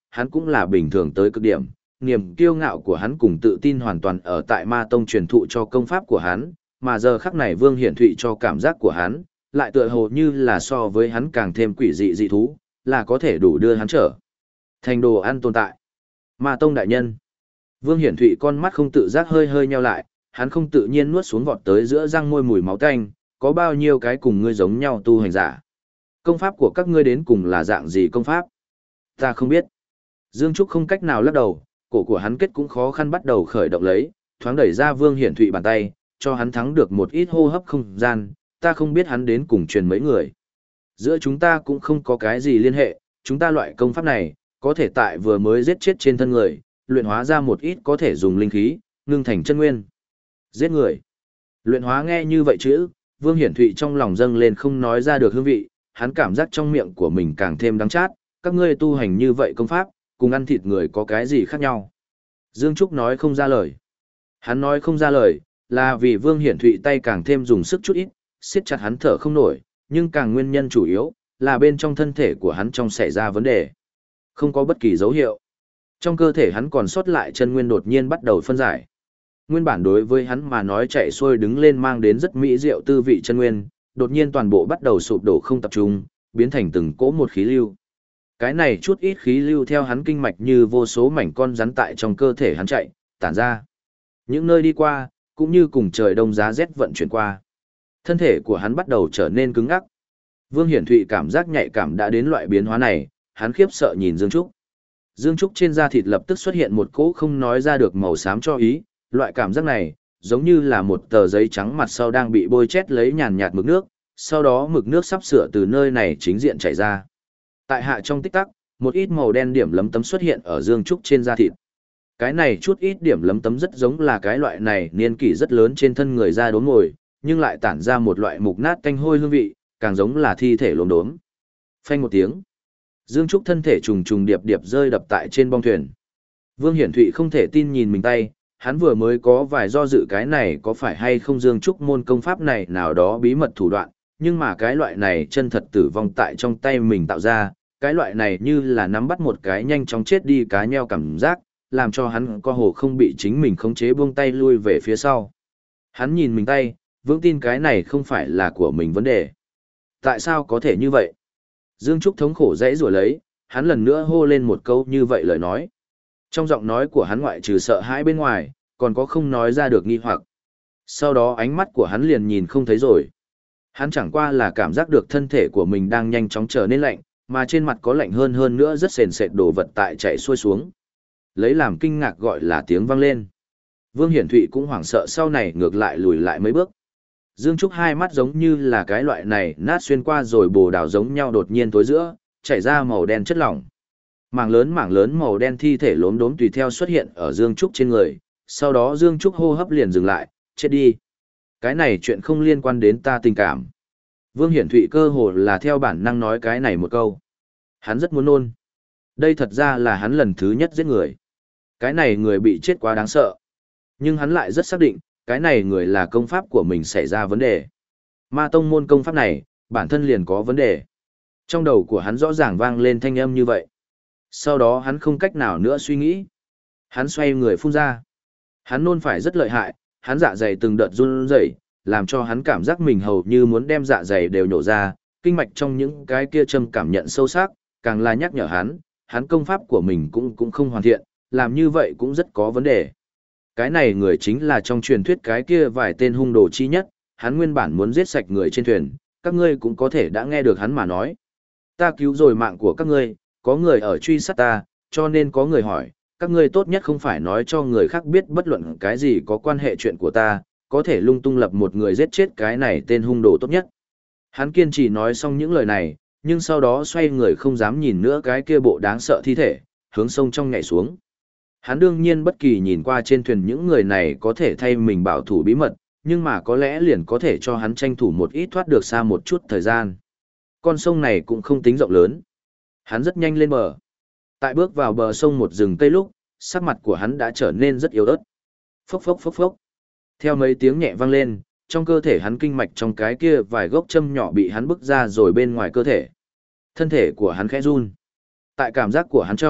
hắn cũng là bình thường tới cực điểm, niềm kiêu ngạo của hắn cùng tự tin hoàn toàn ở tại ma tông truyền thụ cho công pháp của hắn, mà giờ khắc này Vương Hiển Thụy cho cảm giác của hắn, lại tựa hồ như là so với hắn càng thêm quỷ dị dị thú, là có thể đủ đưa hắn trở thành đồ ăn tồn tại. Ma tông đại nhân. Vương Hiển Thụy con mắt không tự giác hơi hơi nheo lại, hắn không tự nhiên nuốt xuống vọt tới giữa răng môi mùi máu tanh, có bao nhiêu cái cùng ngươi giống nhau tu hành giả. Công pháp của các ngươi đến cùng là dạng gì công pháp? Ta không biết. Dương Trúc không cách nào lắc đầu, cổ của hắn kết cũng khó khăn bắt đầu khởi động lấy, thoáng đẩy ra Vương Hiển Thụy bàn tay, cho hắn thắng được một ít hô hấp không gian, ta không biết hắn đến cùng truyền mấy người. Giữa chúng ta cũng không có cái gì liên hệ, chúng ta loại công pháp này, có thể tại vừa mới giết chết trên thân người, luyện hóa ra một ít có thể dùng linh khí, ngưng thành chân nguyên. Giết người. Luyện hóa nghe như vậy chứ, Vương Hiển Thụy trong lòng dâng lên không nói ra được hương vị, hắn cảm giác trong miệng của mình càng thêm đắng chát, các ngươi tu hành như vậy công pháp, cùng ăn thịt người có cái gì khác nhau. Dương Trúc nói không ra lời. Hắn nói không ra lời, là vì Vương Hiển Thụy tay càng thêm dùng sức chút ít, siết chặt hắn thở không nổi, nhưng càng nguyên nhân chủ yếu, là bên trong thân thể của hắn trong xảy ra vấn đề. Không có bất kỳ dấu hiệu. Trong cơ thể hắn còn sót lại chân nguyên đột nhiên bắt đầu phân giải. Nguyên bản đối với hắn mà nói chạy xuôi đứng lên mang đến rất mỹ diệu tư vị chân nguyên, đột nhiên toàn bộ bắt đầu sụp đổ không tập trung, biến thành từng cỗ một khí lưu. Cái này chút ít khí lưu theo hắn kinh mạch như vô số mảnh con rắn tại trong cơ thể hắn chạy, tản ra. Những nơi đi qua, cũng như cùng trời đông giá rét vận chuyển qua. Thân thể của hắn bắt đầu trở nên cứng ngắc. Vương Hiển Thụy cảm giác nhạy cảm đã đến loại biến hóa này, hắn khiếp sợ nhìn Dương Trúc. Dương Trúc trên da thịt lập tức xuất hiện một cỗ không nói ra được màu xám cho ý, loại cảm giác này, giống như là một tờ giấy trắng mặt sau đang bị bôi chét lấy nhàn nhạt mực nước, sau đó mực nước sắp sửa từ nơi này chính diện chảy ra. Tại hạ trong tích tắc, một ít màu đen điểm lấm tấm xuất hiện ở Dương Trúc trên da thịt. Cái này chút ít điểm lấm tấm rất giống là cái loại này niên kỷ rất lớn trên thân người da đốm ngồi, nhưng lại tản ra một loại mục nát tanh hôi hương vị, càng giống là thi thể lốm đốm. Phanh một tiếng, Dương Trúc thân thể trùng trùng điệp điệp rơi đập tại trên bong thuyền. Vương Hiển Thụy không thể tin nhìn mình tay, hắn vừa mới có vài do dự cái này có phải hay không Dương Trúc môn công pháp này nào đó bí mật thủ đoạn, nhưng mà cái loại này chân thật tử vong tại trong tay mình tạo ra, cái loại này như là nắm bắt một cái nhanh chóng chết đi cá nheo cảm giác, làm cho hắn co hồ không bị chính mình khống chế buông tay lui về phía sau. Hắn nhìn mình tay, vững tin cái này không phải là của mình vấn đề. Tại sao có thể như vậy? Dương Trúc thống khổ dãy rủa lấy, hắn lần nữa hô lên một câu như vậy lời nói. Trong giọng nói của hắn ngoại trừ sợ hãi bên ngoài, còn có không nói ra được nghi hoặc. Sau đó ánh mắt của hắn liền nhìn không thấy rồi. Hắn chẳng qua là cảm giác được thân thể của mình đang nhanh chóng trở nên lạnh, mà trên mặt có lạnh hơn nữa rất sền sệt đồ vật tại chạy xuôi xuống. Lấy làm kinh ngạc gọi là tiếng vang lên. Vương Hiển Thụy cũng hoảng sợ sau này ngược lại lùi lại mấy bước. Dương Trúc hai mắt giống như là cái loại này nát xuyên qua rồi bồ đào giống nhau đột nhiên tối giữa, chảy ra màu đen chất lỏng. Mảng lớn màu đen thi thể lốm đốm tùy theo xuất hiện ở Dương Trúc trên người, sau đó Dương Trúc hô hấp liền dừng lại, chết đi. Cái này chuyện không liên quan đến ta tình cảm. Vương Hiển Thụy cơ hồ là theo bản năng nói cái này một câu. Hắn rất muốn nôn. Đây thật ra là hắn lần thứ nhất giết người. Cái này người bị chết quá đáng sợ. Nhưng hắn lại rất xác định, cái này người là công pháp của mình xảy ra vấn đề. Ma tông môn công pháp này, bản thân liền có vấn đề. Trong đầu của hắn rõ ràng vang lên thanh âm như vậy. Sau đó hắn không cách nào nữa suy nghĩ. Hắn xoay người phun ra. Hắn nôn phải rất lợi hại, hắn dạ dày từng đợt run rẩy, làm cho hắn cảm giác mình hầu như muốn đem dạ dày đều nhổ ra, kinh mạch trong những cái kia châm cảm nhận sâu sắc, càng là nhắc nhở hắn công pháp của mình cũng không hoàn thiện, làm như vậy cũng rất có vấn đề. Cái này người chính là trong truyền thuyết cái kia vài tên hung đồ chi nhất, hắn nguyên bản muốn giết sạch người trên thuyền, các ngươi cũng có thể đã nghe được hắn mà nói. Ta cứu rồi mạng của các ngươi, có người ở truy sát ta, cho nên có người hỏi, các ngươi tốt nhất không phải nói cho người khác biết bất luận cái gì có quan hệ chuyện của ta, có thể lung tung lập một người giết chết cái này tên hung đồ tốt nhất. Hắn kiên trì nói xong những lời này, nhưng sau đó xoay người không dám nhìn nữa cái kia bộ đáng sợ thi thể, hướng sông trong nhảy xuống. Hắn đương nhiên bất kỳ nhìn qua trên thuyền những người này có thể thay mình bảo thủ bí mật, nhưng mà có lẽ liền có thể cho hắn tranh thủ một ít thoát được xa một chút thời gian. Con sông này cũng không tính rộng lớn. Hắn rất nhanh lên bờ. Tại bước vào bờ sông một rừng cây lúc, sắc mặt của hắn đã trở nên rất yếu ớt. Phốc phốc phốc phốc. Theo mấy tiếng nhẹ vang lên, trong cơ thể hắn kinh mạch trong cái kia vài gốc châm nhỏ bị hắn bức ra rồi bên ngoài cơ thể. Thân thể của hắn khẽ run. Tại cảm giác của hắn trong,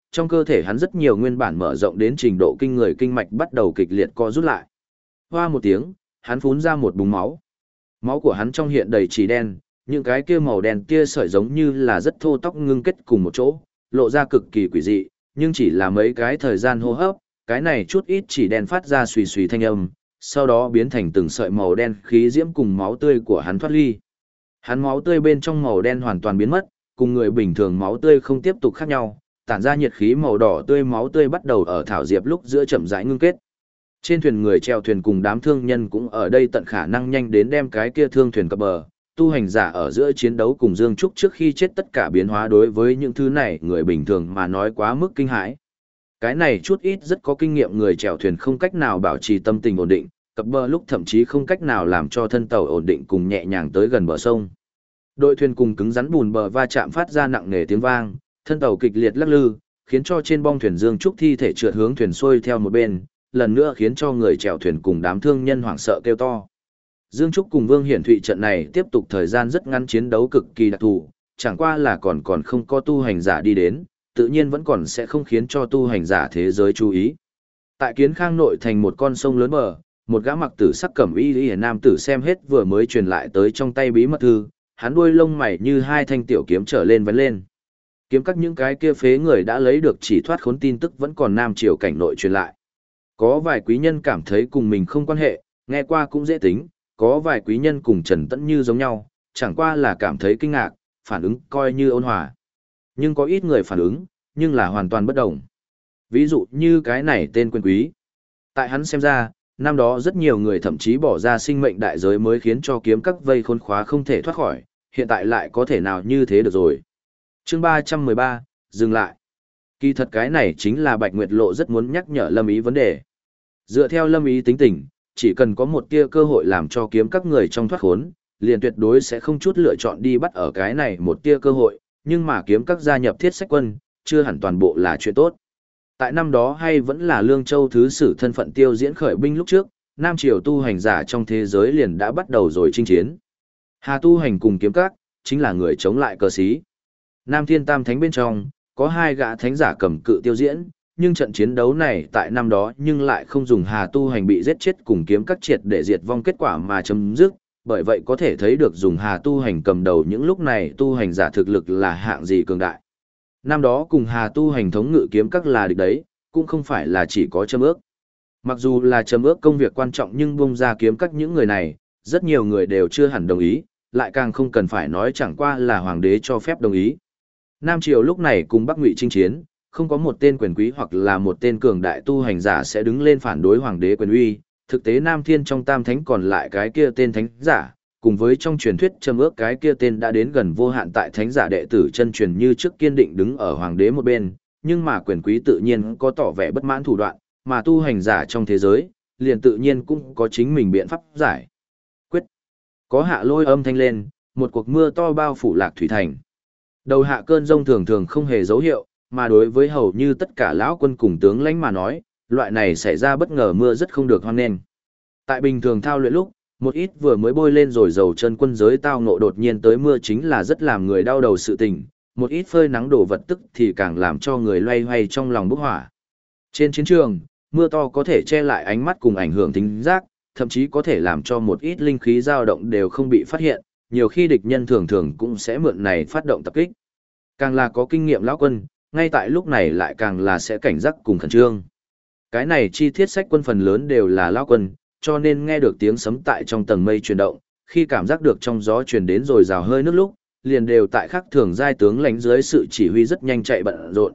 trong cơ thể hắn rất nhiều nguyên bản mở rộng đến trình độ kinh người kinh mạch bắt đầu kịch liệt co rút lại. Hoa một tiếng, hắn phun ra một búng máu. Máu của hắn trong hiện đầy chỉ đen, những cái kia màu đen kia sợi giống như là rất thô tóc ngưng kết cùng một chỗ, lộ ra cực kỳ quỷ dị, nhưng chỉ là mấy cái thời gian hô hấp, cái này chút ít chỉ đen phát ra xùy xùy thanh âm, sau đó biến thành từng sợi màu đen khí diễm cùng máu tươi của hắn thoát ly. Hắn máu tươi bên trong màu đen hoàn toàn biến mất, cùng người bình thường máu tươi không tiếp tục khác nhau, tản ra nhiệt khí màu đỏ tươi máu tươi bắt đầu ở thảo diệp lúc giữa chậm rãi ngưng kết. Trên thuyền người chèo thuyền cùng đám thương nhân cũng ở đây tận khả năng nhanh đến đem cái kia thương thuyền cập bờ, tu hành giả ở giữa chiến đấu cùng Dương Trúc trước khi chết tất cả biến hóa đối với những thứ này người bình thường mà nói quá mức kinh hãi. Cái này chút ít rất có kinh nghiệm người chèo thuyền không cách nào bảo trì tâm tình ổn định, cập bờ lúc thậm chí không cách nào làm cho thân tàu ổn định cùng nhẹ nhàng tới gần bờ sông. Đội thuyền cùng cứng rắn bùn bờ va chạm phát ra nặng nề tiếng vang, thân tàu kịch liệt lắc lư, khiến cho trên bong thuyền Dương Trúc thi thể trượt hướng thuyền xuôi theo một bên, lần nữa khiến cho người chèo thuyền cùng đám thương nhân hoảng sợ kêu to. Dương Trúc cùng Vương Hiển Thụy trận này tiếp tục thời gian rất ngắn chiến đấu cực kỳ đặc thù, chẳng qua là còn không có tu hành giả đi đến, tự nhiên vẫn còn sẽ không khiến cho tu hành giả thế giới chú ý. Tại Kiến Khang nội thành một con sông lớn bờ, một gã mặc tử sắc cẩm y nam tử xem hết vừa mới truyền lại tới trong tay bí mật thư, hắn đuôi lông mày như hai thanh tiểu kiếm trở lên vấn lên. Kiếm các những cái kia phế người đã lấy được chỉ thoát khốn tin tức vẫn còn nam triều cảnh nội truyền lại. Có vài quý nhân cảm thấy cùng mình không quan hệ, nghe qua cũng dễ tính, có vài quý nhân cùng Trần Tẫn Như giống nhau, chẳng qua là cảm thấy kinh ngạc, phản ứng coi như ôn hòa. Nhưng có ít người phản ứng, nhưng là hoàn toàn bất đồng. Ví dụ như cái này tên quyền quý. Tại hắn xem ra, năm đó rất nhiều người thậm chí bỏ ra sinh mệnh đại giới mới khiến cho kiếm các vây khốn khóa không thể thoát khỏi, hiện tại lại có thể nào như thế được rồi. Chương 313, dừng lại. Kỳ thật cái này chính là Bạch Nguyệt Lộ rất muốn nhắc nhở Lâm Ý vấn đề. Dựa theo Lâm Ý tính tình, chỉ cần có một tia cơ hội làm cho kiếm các người trong thoát khốn, liền tuyệt đối sẽ không chút lựa chọn đi bắt ở cái này một tia cơ hội, nhưng mà kiếm các gia nhập Thiết Sách Quân, chưa hẳn toàn bộ là chuyện tốt. Tại năm đó hay vẫn là Lương Châu thứ sử thân phận tiêu diễn khởi binh lúc trước, Nam Triều tu hành giả trong thế giới liền đã bắt đầu rồi chinh chiến. Hà tu hành cùng kiếm các, chính là người chống lại cờ sĩ. Nam Thiên Tam Thánh bên trong, có hai gã thánh giả cầm cự tiêu diễn, nhưng trận chiến đấu này tại năm đó nhưng lại không dùng Hà tu hành bị giết chết cùng kiếm các triệt để diệt vong kết quả mà chấm dứt, bởi vậy có thể thấy được dùng Hà tu hành cầm đầu những lúc này tu hành giả thực lực là hạng gì cường đại. Năm đó cùng Hà tu hành thống ngự kiếm các là địch đấy, cũng không phải là chỉ có châm ước. Mặc dù là châm ước công việc quan trọng nhưng bung ra kiếm các những người này, rất nhiều người đều chưa hẳn đồng ý, lại càng không cần phải nói chẳng qua là hoàng đế cho phép đồng ý. Nam Triều lúc này cùng Bắc Ngụy chinh chiến, không có một tên quyền quý hoặc là một tên cường đại tu hành giả sẽ đứng lên phản đối hoàng đế quyền uy, thực tế Nam Thiên trong Tam Thánh còn lại cái kia tên thánh giả, cùng với trong truyền thuyết châm ước cái kia tên đã đến gần vô hạn tại thánh giả đệ tử chân truyền như trước kiên định đứng ở hoàng đế một bên, nhưng mà quyền quý tự nhiên có tỏ vẻ bất mãn thủ đoạn, mà tu hành giả trong thế giới, liền tự nhiên cũng có chính mình biện pháp giải quyết. Có hạ lôi âm thanh lên, một cuộc mưa to bao phủ Lạc Thủy Thành. Đầu hạ cơn rông thường thường không hề dấu hiệu, mà đối với hầu như tất cả lão quân cùng tướng lãnh mà nói, loại này xảy ra bất ngờ mưa rất không được hoan nghênh. Tại bình thường thao luyện lúc, một ít vừa mới bôi lên rồi dầu chân quân giới tao ngộ đột nhiên tới mưa chính là rất làm người đau đầu sự tình, một ít phơi nắng đổ vật tức thì càng làm cho người loay hoay trong lòng bốc hỏa. Trên chiến trường, mưa to có thể che lại ánh mắt cùng ảnh hưởng thính giác, thậm chí có thể làm cho một ít linh khí dao động đều không bị phát hiện, nhiều khi địch nhân thường thường cũng sẽ mượn này phát động tập kích. Càng là có kinh nghiệm lão quân, ngay tại lúc này lại càng là sẽ cảnh giác cùng khẩn trương. Cái này chi tiết sách quân phần lớn đều là lão quân, cho nên nghe được tiếng sấm tại trong tầng mây chuyển động, khi cảm giác được trong gió truyền đến rồi rào hơi nước lúc, liền đều tại khắc thường giai tướng lãnh dưới sự chỉ huy rất nhanh chạy bận rộn.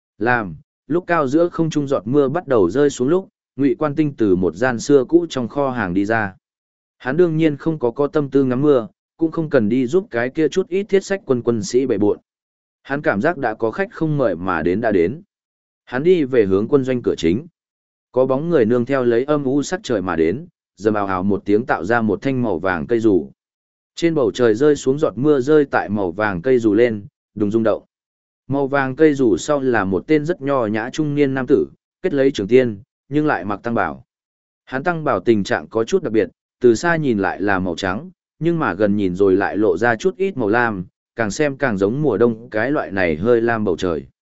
Lúc cao giữa không trung giọt mưa bắt đầu rơi xuống lúc, Ngụy Quan Tinh từ một gian xưa cũ trong kho hàng đi ra. Hắn đương nhiên không có tâm tư ngắm mưa, cũng không cần đi giúp cái kia chút ít thiết sách quân sĩ bệ bộn. Hắn cảm giác đã có khách không mời mà đến đã đến. Hắn đi về hướng quân doanh cửa chính. Có bóng người nương theo lấy âm u sắc trời mà đến, rầm ào ào một tiếng tạo ra một thanh màu vàng cây dù. Trên bầu trời rơi xuống giọt mưa rơi tại màu vàng cây dù lên, đùng rung động. Màu vàng cây dù sau là một tên rất nho nhã trung niên nam tử, kết lấy trường tiên, nhưng lại mặc tăng bảo. Hắn tăng bảo tình trạng có chút đặc biệt, từ xa nhìn lại là màu trắng, nhưng mà gần nhìn rồi lại lộ ra chút ít màu lam, càng xem càng giống mùa đông cái loại này hơi lam bầu trời.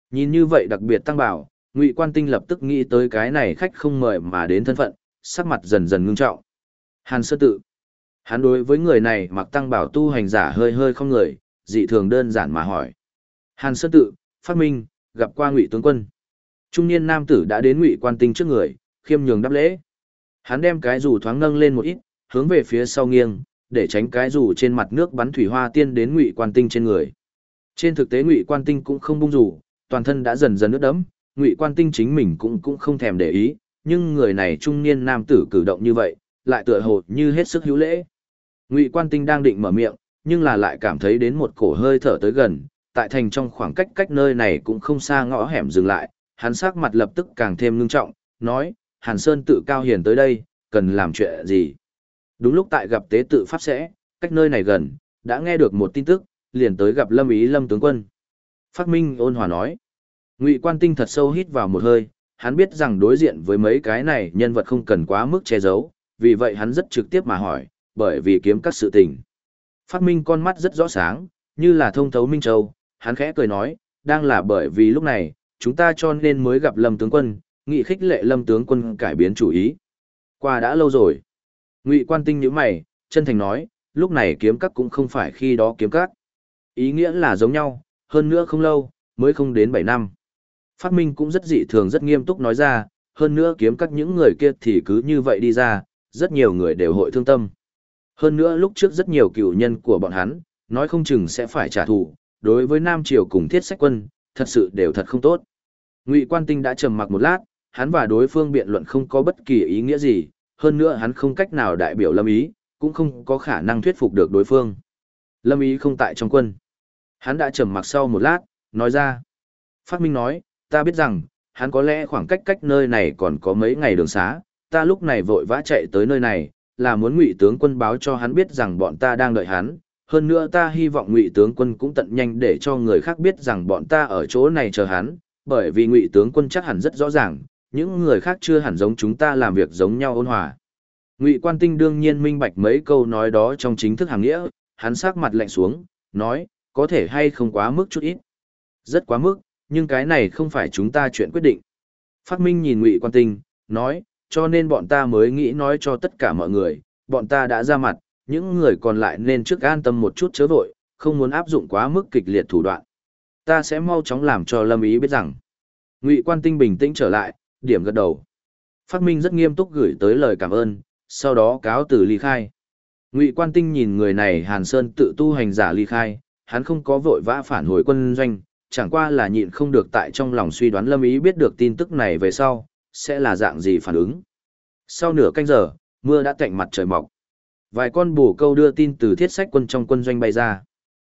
Nhìn như vậy đặc biệt tăng bảo, Ngụy Quan Tinh lập tức nghĩ tới cái này khách không mời mà đến thân phận, sắc mặt dần dần ngưng trọng. Hàn Sơn Tự. Hắn đối với người này mặc tăng bảo tu hành giả hơi hơi không người, dị thường đơn giản mà hỏi. Hàn Sơn Tự, Phát Minh, gặp qua Ngụy tướng quân. Trung niên nam tử đã đến Ngụy Quan Tinh trước người, khiêm nhường đáp lễ. Hắn đem cái dù thoáng nâng lên một ít, hướng về phía sau nghiêng, để tránh cái dù trên mặt nước bắn thủy hoa tiên đến Ngụy Quan Tinh trên người. Trên thực tế Ngụy Quan Tinh cũng không bung dù, toàn thân đã dần dần ướt đẫm, Ngụy Quan Tinh chính mình cũng không thèm để ý, nhưng người này trung niên nam tử cử động như vậy, lại tựa hồ như hết sức hữu lễ. Ngụy Quan Tinh đang định mở miệng, nhưng là lại cảm thấy đến một cổ hơi thở tới gần, tại thành trong khoảng cách nơi này cũng không xa ngõ hẻm dừng lại, hắn sắc mặt lập tức càng thêm ngưng trọng, nói, Hàn Sơn Tự cao hiền tới đây, cần làm chuyện gì? Đúng lúc tại gặp tế tự pháp sẽ, cách nơi này gần, đã nghe được một tin tức, liền tới gặp Lâm Ý Lâm tướng quân. Phát Minh ôn hòa nói. Ngụy Quan Tinh thật sâu hít vào một hơi, hắn biết rằng đối diện với mấy cái này nhân vật không cần quá mức che giấu, vì vậy hắn rất trực tiếp mà hỏi, bởi vì kiếm các sự tình. Phát Minh con mắt rất rõ sáng, như là thông thấu Minh Châu, hắn khẽ cười nói, đang là bởi vì lúc này, chúng ta cho nên mới gặp Lâm tướng quân, nghị khích lệ Lâm tướng quân cải biến chủ ý. Qua đã lâu rồi. Ngụy Quan Tinh nhíu mày, chân thành nói, lúc này kiếm các cũng không phải khi đó kiếm các. Ý nghĩa là giống nhau, hơn nữa không lâu, mới không đến 7 năm. Phát Minh cũng rất dị thường rất nghiêm túc nói ra, hơn nữa kiếm các những người kia thì cứ như vậy đi ra, rất nhiều người đều hội thương tâm. Hơn nữa lúc trước rất nhiều cựu nhân của bọn hắn, nói không chừng sẽ phải trả thù, đối với Nam Triều cùng Thiết Sách Quân, thật sự đều thật không tốt. Ngụy Quan Tinh đã trầm mặc một lát, hắn và đối phương biện luận không có bất kỳ ý nghĩa gì, hơn nữa hắn không cách nào đại biểu Lâm Ý, cũng không có khả năng thuyết phục được đối phương. Lâm Ý không tại trong quân. Hắn đã trầm mặc sau một lát, nói ra. Phát Minh nói, ta biết rằng, hắn có lẽ khoảng cách nơi này còn có mấy ngày đường xá, ta lúc này vội vã chạy tới nơi này, là muốn Ngụy tướng quân báo cho hắn biết rằng bọn ta đang đợi hắn, hơn nữa ta hy vọng Ngụy tướng quân cũng tận nhanh để cho người khác biết rằng bọn ta ở chỗ này chờ hắn, bởi vì Ngụy tướng quân chắc hẳn rất rõ ràng, những người khác chưa hẳn giống chúng ta làm việc giống nhau ôn hòa. Ngụy Quan Tinh đương nhiên minh bạch mấy câu nói đó trong chính thức hàng nghĩa, hắn sắc mặt lạnh xuống, nói, có thể hay không quá mức chút ít. Rất quá mức, nhưng cái này không phải chúng ta chuyện quyết định. Phát Minh nhìn Ngụy Quan Tinh, nói, cho nên bọn ta mới nghĩ nói cho tất cả mọi người, bọn ta đã ra mặt, những người còn lại nên trước an tâm một chút chớ vội, không muốn áp dụng quá mức kịch liệt thủ đoạn. Ta sẽ mau chóng làm cho Lâm Ý biết rằng. Ngụy Quan Tinh bình tĩnh trở lại, điểm gật đầu. Phát Minh rất nghiêm túc gửi tới lời cảm ơn, sau đó cáo từ ly khai. Ngụy Quan Tinh nhìn người này Hàn Sơn Tự tu hành giả ly khai, hắn không có vội vã phản hồi quân doanh, chẳng qua là nhịn không được tại trong lòng suy đoán Lâm Ý biết được tin tức này về sau, sẽ là dạng gì phản ứng. Sau nửa canh giờ, mưa đã tạnh mặt trời mọc. Vài con bồ câu đưa tin từ Thiết Sách Quân trong quân doanh bay ra.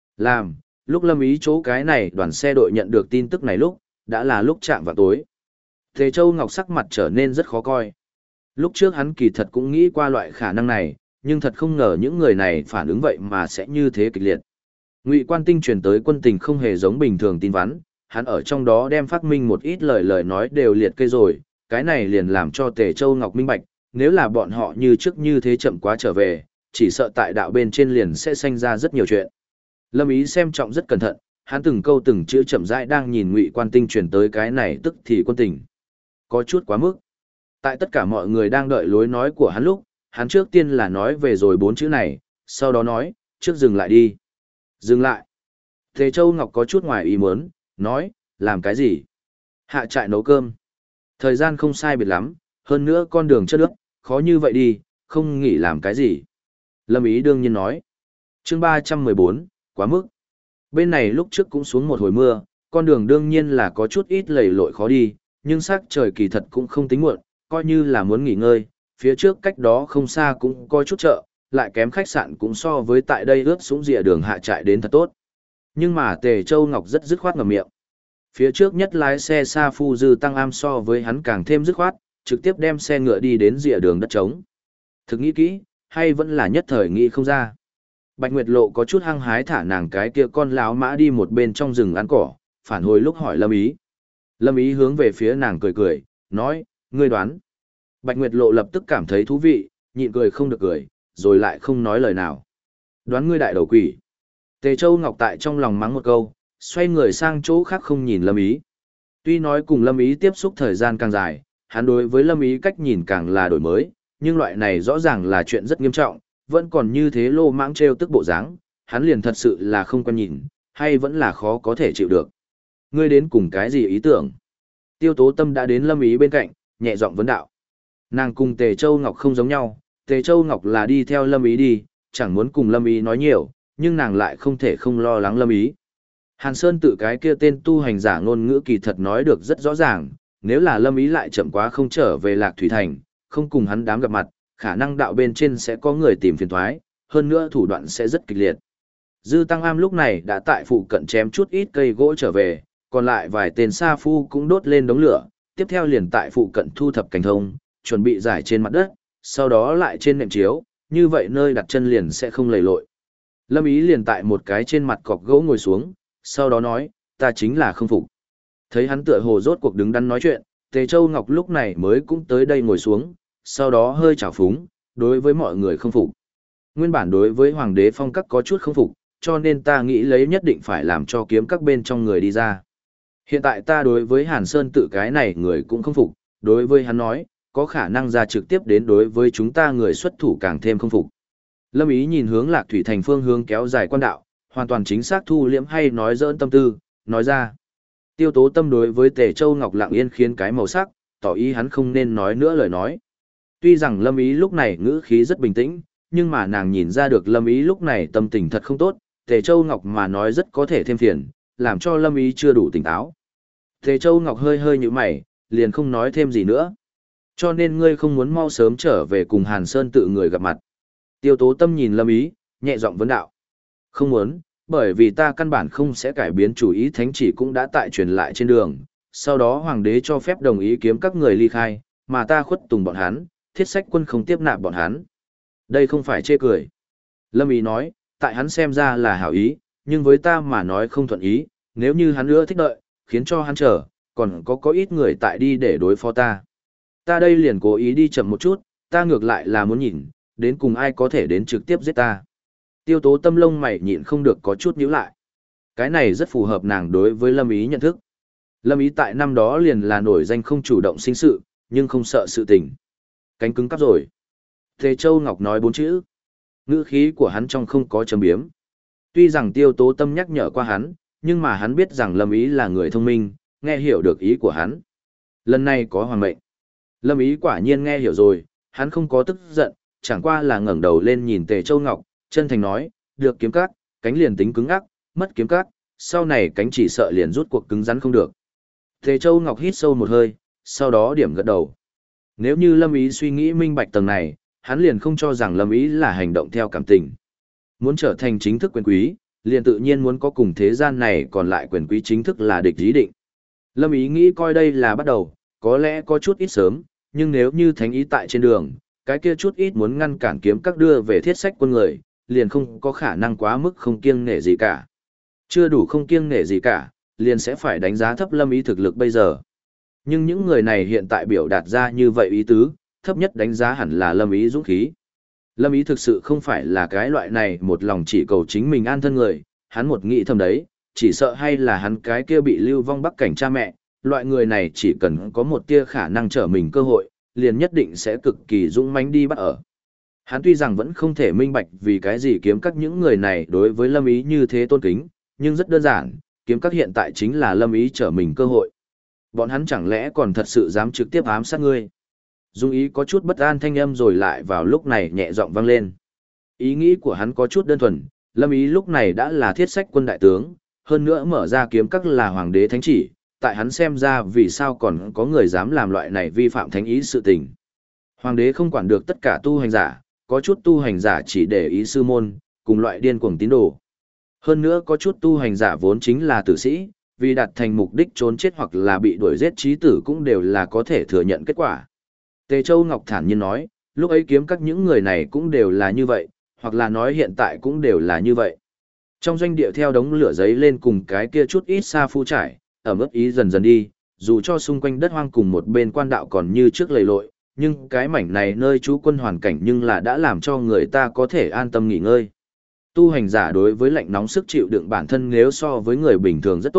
Lúc Lâm Ý chỗ cái này đoàn xe đội nhận được tin tức này lúc, đã là lúc chạm vào tối. Tề Châu Ngọc sắc mặt trở nên rất khó coi. Lúc trước hắn kỳ thật cũng nghĩ qua loại khả năng này, nhưng thật không ngờ những người này phản ứng vậy mà sẽ như thế kịch liệt. Ngụy Quan Tinh truyền tới quân tình không hề giống bình thường tin vắn, hắn ở trong đó đem phát minh một ít lời nói đều liệt kê rồi, cái này liền làm cho Tề Châu Ngọc minh bạch, nếu là bọn họ như trước như thế chậm quá trở về, chỉ sợ tại đạo bên trên liền sẽ sinh ra rất nhiều chuyện. Lâm Ý xem trọng rất cẩn thận, hắn từng câu từng chữ chậm rãi đang nhìn Ngụy Quan Tinh truyền tới cái này tức thì quân tình. Có chút quá mức. Tại tất cả mọi người đang đợi lối nói của hắn lúc, hắn trước tiên là nói về rồi 4 chữ này, sau đó nói, trước dừng lại đi. Dừng lại. Tề Châu Ngọc có chút ngoài ý muốn, nói, làm cái gì? Hạ trại nấu cơm. Thời gian không sai biệt lắm, hơn nữa con đường chất nước, khó như vậy đi, không nghỉ làm cái gì. Lâm Ý đương nhiên nói. Chương 314, quá mức. Bên này lúc trước cũng xuống một hồi mưa, con đường đương nhiên là có chút ít lầy lội khó đi, nhưng sắc trời kỳ thật cũng không tính muộn, coi như là muốn nghỉ ngơi, phía trước cách đó không xa cũng có chút chợ, lại kém khách sạn cũng so với tại đây ướt sũng rìa đường hạ trại đến thật tốt. Nhưng mà Tề Châu Ngọc rất dứt khoát ngậm miệng. Phía trước nhất lái xe Sa Phu Dư Tăng Am so với hắn càng thêm dứt khoát, trực tiếp đem xe ngựa đi đến rìa đường đất trống. Thực nghĩ kỹ, hay vẫn là nhất thời nghĩ không ra. Bạch Nguyệt Lộ có chút hăng hái thả nàng cái kia con láo mã đi một bên trong rừng ăn cỏ, phản hồi lúc hỏi Lâm Ý. Lâm Ý hướng về phía nàng cười cười, nói, ngươi đoán. Bạch Nguyệt Lộ lập tức cảm thấy thú vị, nhịn cười không được cười, rồi lại không nói lời nào. Đoán ngươi đại đầu quỷ. Tề Châu Ngọc tại trong lòng mắng một câu, xoay người sang chỗ khác không nhìn Lâm Ý. Tuy nói cùng Lâm Ý tiếp xúc thời gian càng dài, hắn đối với Lâm Ý cách nhìn càng là đổi mới, nhưng loại này rõ ràng là chuyện rất nghiêm trọng, vẫn còn như thế lô mãng trêu tức bộ dáng, hắn liền thật sự là không quen nhìn, hay vẫn là khó có thể chịu được. Ngươi đến cùng cái gì ý tưởng? Tiêu Tố Tâm đã đến Lâm Ý bên cạnh, nhẹ giọng vấn đạo. Nàng cùng Tề Châu Ngọc không giống nhau, Tề Châu Ngọc là đi theo Lâm Ý đi, chẳng muốn cùng Lâm Ý nói nhiều, nhưng nàng lại không thể không lo lắng Lâm Ý. Hàn Sơn tự cái kia tên tu hành giả ngôn ngữ kỳ thật nói được rất rõ ràng, nếu là Lâm Ý lại chậm quá không trở về Lạc Thủy Thành, không cùng hắn đám gặp mặt, khả năng đạo bên trên sẽ có người tìm phiền toái, hơn nữa thủ đoạn sẽ rất kịch liệt. Dư Tăng Am lúc này đã tại phụ cận chém chút ít cây gỗ trở về, còn lại vài tên sa phu cũng đốt lên đống lửa, tiếp theo liền tại phụ cận thu thập cành thông, chuẩn bị giải trên mặt đất, sau đó lại trên nệm chiếu, như vậy nơi đặt chân liền sẽ không lầy lội. Lâm Ý liền tại một cái trên mặt cọc gỗ ngồi xuống, sau đó nói, ta chính là không phục. Thấy hắn tựa hồ rốt cuộc đứng đắn nói chuyện, Tề Châu Ngọc lúc này mới cũng tới đây ngồi xuống, sau đó hơi trào phúng, đối với mọi người không phục. Nguyên bản đối với Hoàng đế Phong Các có chút không phục, cho nên ta nghĩ lấy nhất định phải làm cho kiếm các bên trong người đi ra. Hiện tại ta đối với Hàn Sơn tự cái này người cũng không phục, đối với hắn nói, có khả năng ra trực tiếp đến đối với chúng ta người xuất thủ càng thêm không phục. Lâm Ý nhìn hướng Lạc Thủy Thành phương hướng kéo dài quan đạo, hoàn toàn chính xác thu liễm hay nói dỡn tâm tư, nói ra. Tiêu Tố Tâm đối với Tề Châu Ngọc lặng yên khiến cái màu sắc, tỏ ý hắn không nên nói nữa lời nói. Tuy rằng Lâm Ý lúc này ngữ khí rất bình tĩnh, nhưng mà nàng nhìn ra được Lâm Ý lúc này tâm tình thật không tốt, Tề Châu Ngọc mà nói rất có thể thêm phiền, làm cho Lâm Ý chưa đủ tỉnh táo. Tề Châu Ngọc hơi hơi như mày, liền không nói thêm gì nữa. Cho nên ngươi không muốn mau sớm trở về cùng Hàn Sơn tự người gặp mặt. Tiêu Tố Tâm nhìn Lâm Ý, nhẹ giọng vấn đạo. Không muốn, bởi vì ta căn bản không sẽ cải biến chủ ý thánh chỉ cũng đã tại truyền lại trên đường. Sau đó Hoàng đế cho phép đồng ý kiếm các người ly khai, mà ta khuất tùng bọn hắn, Thiết Sách Quân không tiếp nạp bọn hắn. Đây không phải chê cười. Lâm Ý nói, tại hắn xem ra là hảo ý, nhưng với ta mà nói không thuận ý, nếu như hắn nữa thích đợi, khiến cho hắn chờ, còn có ít người tại đi để đối phó ta. Ta đây liền cố ý đi chậm một chút, ta ngược lại là muốn nhìn, đến cùng ai có thể đến trực tiếp giết ta. Tiêu Tố Tâm lông mày nhịn không được có chút nhíu lại. Cái này rất phù hợp nàng đối với Lâm Ý nhận thức. Lâm Ý tại năm đó liền là nổi danh không chủ động sinh sự, nhưng không sợ sự tình. Cánh cứng cắp rồi. Tề Châu Ngọc nói 4 chữ. Ngữ khí của hắn trong không có châm biếm. Tuy rằng Tiêu Tố Tâm nhắc nhở qua hắn, nhưng mà hắn biết rằng Lâm Ý là người thông minh, nghe hiểu được ý của hắn. Lần này có hoàng mệnh. Lâm Ý quả nhiên nghe hiểu rồi, hắn không có tức giận, chẳng qua là ngẩng đầu lên nhìn Tề Châu Ngọc, chân thành nói, được kiếm cắt, cánh liền tính cứng ắc, mất kiếm cắt, sau này cánh chỉ sợ liền rút cuộc cứng rắn không được. Tề Châu Ngọc hít sâu một hơi, sau đó điểm gật đầu. Nếu như Lâm Ý suy nghĩ minh bạch tầng này, hắn liền không cho rằng Lâm Ý là hành động theo cảm tình. Muốn trở thành chính thức quyền quý, liền tự nhiên muốn có cùng thế gian này còn lại quyền quý chính thức là địch ý định. Lâm Ý nghĩ coi đây là bắt đầu, có lẽ có chút ít sớm, nhưng nếu như thánh ý tại trên đường, cái kia chút ít muốn ngăn cản kiếm các đưa về Thiết Sách Quân người, liền không có khả năng quá mức không kiêng nể gì cả. Chưa đủ không kiêng nể gì cả, liền sẽ phải đánh giá thấp Lâm Ý thực lực bây giờ. Nhưng những người này hiện tại biểu đạt ra như vậy ý tứ, thấp nhất đánh giá hẳn là Lâm Ý dũng khí. Lâm Ý thực sự không phải là cái loại này một lòng chỉ cầu chính mình an thân người, hắn một nghĩ thầm đấy, chỉ sợ hay là hắn cái kia bị lưu vong bắc cảnh cha mẹ, loại người này chỉ cần có một tia khả năng trở mình cơ hội, liền nhất định sẽ cực kỳ dũng mãnh đi bắt ở. Hắn tuy rằng vẫn không thể minh bạch vì cái gì kiếm các những người này đối với Lâm Ý như thế tôn kính, nhưng rất đơn giản, kiếm các hiện tại chính là Lâm Ý trở mình cơ hội. Bọn hắn chẳng lẽ còn thật sự dám trực tiếp ám sát ngươi? Dung Ý có chút bất an thanh âm rồi lại vào lúc này nhẹ giọng vang lên. Ý nghĩ của hắn có chút đơn thuần, Lâm Ý lúc này đã là Thiết Sách Quân đại tướng, hơn nữa mở ra kiếm các là hoàng đế thánh chỉ, tại hắn xem ra vì sao còn có người dám làm loại này vi phạm thánh ý sự tình. Hoàng đế không quản được tất cả tu hành giả, có chút tu hành giả chỉ để ý sư môn, cùng loại điên cuồng tín đồ. Hơn nữa có chút tu hành giả vốn chính là tử sĩ, vì đạt thành mục đích trốn chết hoặc là bị đuổi giết chí tử cũng đều là có thể thừa nhận kết quả. Tề Châu Ngọc thản nhiên nói, lúc ấy kiếm các những người này cũng đều là như vậy, hoặc là nói hiện tại cũng đều là như vậy. Trong doanh địa theo đống lửa giấy lên cùng cái kia chút ít xa phu trải, ẩm ướt ý dần dần đi, dù cho xung quanh đất hoang cùng một bên quan đạo còn như trước lầy lội, nhưng cái mảnh này nơi trú quân hoàn cảnh nhưng là đã làm cho người ta có thể an tâm nghỉ ngơi. Tu hành giả đối với lạnh nóng sức chịu đựng bản thân nếu so với người bình thường rất tốt,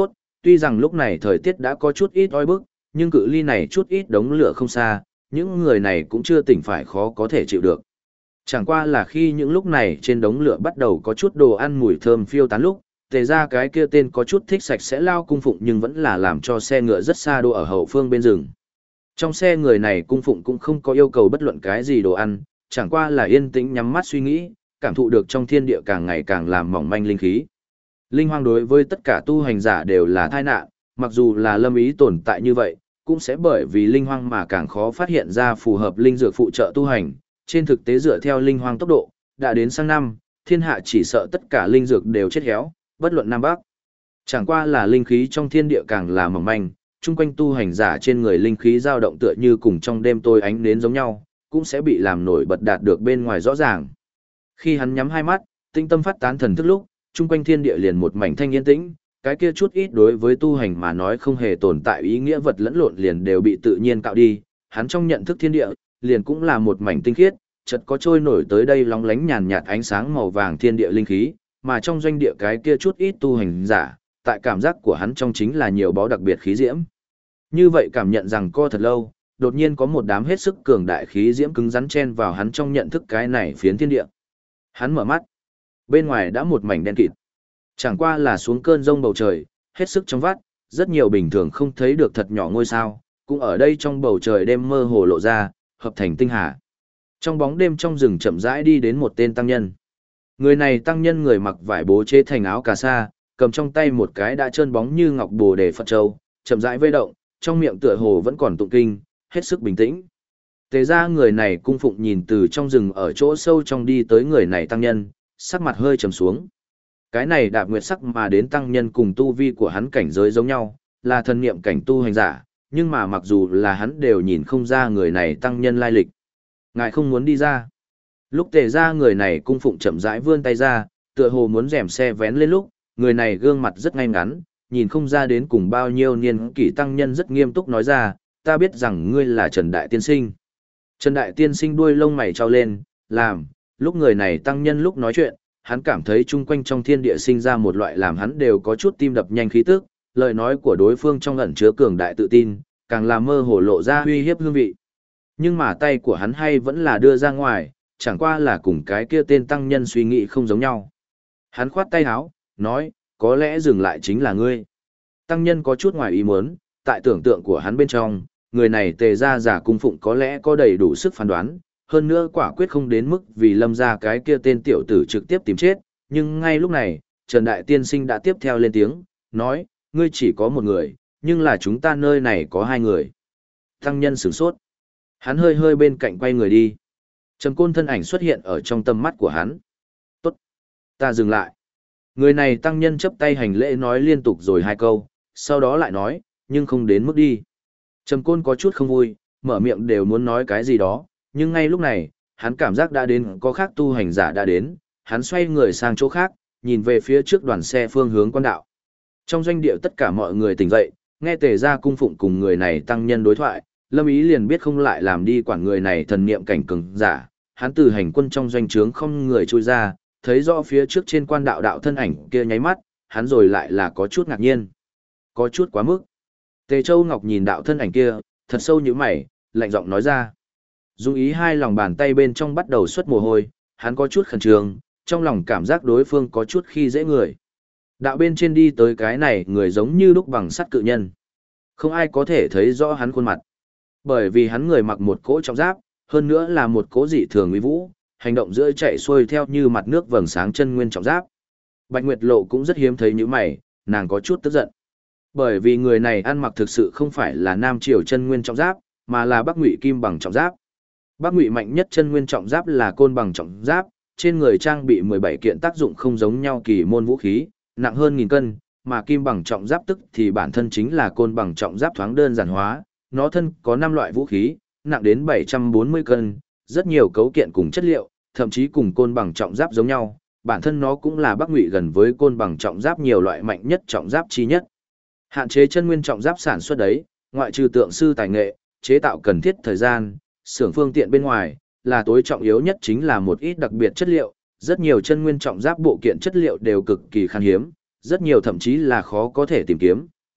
Tuy rằng lúc này thời tiết đã có chút ít oi bức, nhưng cự ly này chút ít đống lửa không xa, những người này cũng chưa tỉnh phải khó có thể chịu được. Chẳng qua là khi những lúc này trên đống lửa bắt đầu có chút đồ ăn mùi thơm phiêu tán lúc, tề ra cái kia tên có chút thích sạch sẽ lao cung phụng nhưng vẫn là làm cho xe ngựa rất xa đỗ ở hậu phương bên rừng. Trong xe người này cung phụng cũng không có yêu cầu bất luận cái gì đồ ăn, chẳng qua là yên tĩnh nhắm mắt suy nghĩ, cảm thụ được trong thiên địa càng ngày càng làm mỏng manh linh khí. Linh hoang đối với tất cả tu hành giả đều là tai nạn, mặc dù là lâm ý tồn tại như vậy, cũng sẽ bởi vì linh hoang mà càng khó phát hiện ra phù hợp linh dược phụ trợ tu hành. Trên thực tế dựa theo linh hoang tốc độ, đã đến sang năm, thiên hạ chỉ sợ tất cả linh dược đều chết héo, bất luận Nam Bắc. Chẳng qua là linh khí trong thiên địa càng là mỏng manh, chung quanh tu hành giả trên người linh khí dao động tựa như cùng trong đêm tối ánh nến giống nhau, cũng sẽ bị làm nổi bật đạt được bên ngoài rõ ràng. Khi hắn nhắm hai mắt, tinh tâm phát tán thần thức lúc, chung quanh thiên địa liền một mảnh thanh yên tĩnh, cái kia chút ít đối với tu hành mà nói không hề tồn tại ý nghĩa vật lẫn lộn liền đều bị tự nhiên cạo đi, hắn trong nhận thức thiên địa, liền cũng là một mảnh tinh khiết, chợt có trôi nổi tới đây lóng lánh nhàn nhạt ánh sáng màu vàng thiên địa linh khí, mà trong doanh địa cái kia chút ít tu hành giả, tại cảm giác của hắn trong chính là nhiều báu đặc biệt khí diễm. Như vậy cảm nhận rằng co thật lâu, đột nhiên có một đám hết sức cường đại khí diễm cứng rắn chen vào hắn trong nhận thức cái này phiến thiên địa. Hắn mở mắt, bên ngoài đã một mảnh đen kịt. Chẳng qua là xuống cơn rông bầu trời, hết sức trong vắt, rất nhiều bình thường không thấy được thật nhỏ ngôi sao, cũng ở đây trong bầu trời đêm mơ hồ lộ ra, hợp thành tinh hà. Trong bóng đêm trong rừng chậm rãi đi đến một tên tăng nhân. Người này tăng nhân người mặc vải bố chế thành áo cà sa, cầm trong tay một cái đã trơn bóng như ngọc bồ đề Phật châu, chậm rãi vây động, trong miệng tựa hồ vẫn còn tụng kinh, hết sức bình tĩnh. Tề ra người này cung phụng nhìn từ trong rừng ở chỗ sâu trong đi tới người này tăng nhân, sắc mặt hơi trầm xuống. Cái này đạp nguyệt sắc mà đến tăng nhân cùng tu vi của hắn cảnh giới giống nhau, là thần niệm cảnh tu hành giả, nhưng mà mặc dù là hắn đều nhìn không ra người này tăng nhân lai lịch. Ngài không muốn đi ra. Lúc tề ra người này cung phụng chậm rãi vươn tay ra, tựa hồ muốn rèm xe vén lên lúc, người này gương mặt rất ngay ngắn, nhìn không ra đến cùng bao nhiêu niên kỷ tăng nhân rất nghiêm túc nói ra, ta biết rằng ngươi là Trần Đại Tiên Sinh. Trần Đại Tiên Sinh đuôi lông mày trao lên, làm, lúc người này tăng nhân lúc nói chuyện, hắn cảm thấy chung quanh trong thiên địa sinh ra một loại làm hắn đều có chút tim đập nhanh khí tức, lời nói của đối phương trong ẩn chứa cường đại tự tin, càng làm mơ hồ lộ ra uy hiếp hương vị. Nhưng mà tay của hắn hay vẫn là đưa ra ngoài, chẳng qua là cùng cái kia tên tăng nhân suy nghĩ không giống nhau. Hắn khoát tay áo, nói, có lẽ dừng lại chính là ngươi. Tăng nhân có chút ngoài ý muốn, tại tưởng tượng của hắn bên trong, người này tề ra giả cung phụng có lẽ có đầy đủ sức phán đoán, hơn nữa quả quyết không đến mức vì lâm ra cái kia tên tiểu tử trực tiếp tìm chết, nhưng ngay lúc này, Trần Đại Tiên Sinh đã tiếp theo lên tiếng, nói, ngươi chỉ có một người, nhưng là chúng ta nơi này có hai người. Tăng nhân sửng sốt. Hắn hơi hơi bên cạnh quay người đi. Trầm Côn thân ảnh xuất hiện ở trong tầm mắt của hắn. Tốt. Ta dừng lại. Người này tăng nhân chấp tay hành lễ nói liên tục rồi hai câu, sau đó lại nói, nhưng không đến mức đi. Trầm Côn có chút không vui, mở miệng đều muốn nói cái gì đó, nhưng ngay lúc này, hắn cảm giác đã đến có khác tu hành giả đã đến, hắn xoay người sang chỗ khác, nhìn về phía trước đoàn xe phương hướng quan đạo. Trong doanh địa tất cả mọi người tỉnh dậy, nghe tề ra cung phụng cùng người này tăng nhân đối thoại, Lâm Ý liền biết không lại làm đi quản người này thần niệm cảnh cường giả, hắn từ hành quân trong doanh trướng không người trôi ra, thấy rõ phía trước trên quan đạo đạo thân ảnh kia nháy mắt, hắn rồi lại là có chút ngạc nhiên. Có chút quá mức. Tề Châu Ngọc nhìn đạo thân ảnh kia, thật sâu như mày, lạnh giọng nói ra. Dung ý hai lòng bàn tay bên trong bắt đầu xuất mồ hôi, hắn có chút khẩn trương, trong lòng cảm giác đối phương có chút khi dễ người. Đạo bên trên đi tới cái này người giống như đúc bằng sắt cự nhân. Không ai có thể thấy rõ hắn khuôn mặt. Bởi vì hắn người mặc một cỗ trọng giáp, hơn nữa là một cỗ dị thường uy vũ, hành động giữa chạy xuôi theo như mặt nước vầng sáng chân nguyên trọng giáp. Bạch Nguyệt Lộ cũng rất hiếm thấy như mày, nàng có chút tức giận. Bởi vì người này ăn mặc thực sự không phải là Nam Triều chân nguyên trọng giáp, mà là Bắc Ngụy kim bằng trọng giáp. Bắc Ngụy mạnh nhất chân nguyên trọng giáp là côn bằng trọng giáp, trên người trang bị 17 kiện tác dụng không giống nhau kỳ môn vũ khí, nặng hơn 1000 cân, mà kim bằng trọng giáp tức thì bản thân chính là côn bằng trọng giáp thoáng đơn giản hóa, nó thân có 5 loại vũ khí, nặng đến 740 cân, rất nhiều cấu kiện cùng chất liệu, thậm chí cùng côn bằng trọng giáp giống nhau, bản thân nó cũng là Bắc Ngụy gần với côn bằng trọng giáp nhiều loại mạnh nhất trọng giáp chi nhất. Hạn chế chân nguyên trọng giáp sản xuất đấy, ngoại trừ tượng sư tài nghệ, chế tạo cần thiết thời gian, xưởng phương tiện bên ngoài, là tối trọng yếu nhất chính là một ít đặc biệt chất liệu, rất nhiều chân nguyên trọng giáp bộ kiện chất liệu đều cực kỳ khan hiếm, rất nhiều thậm chí là khó có thể tìm kiếm,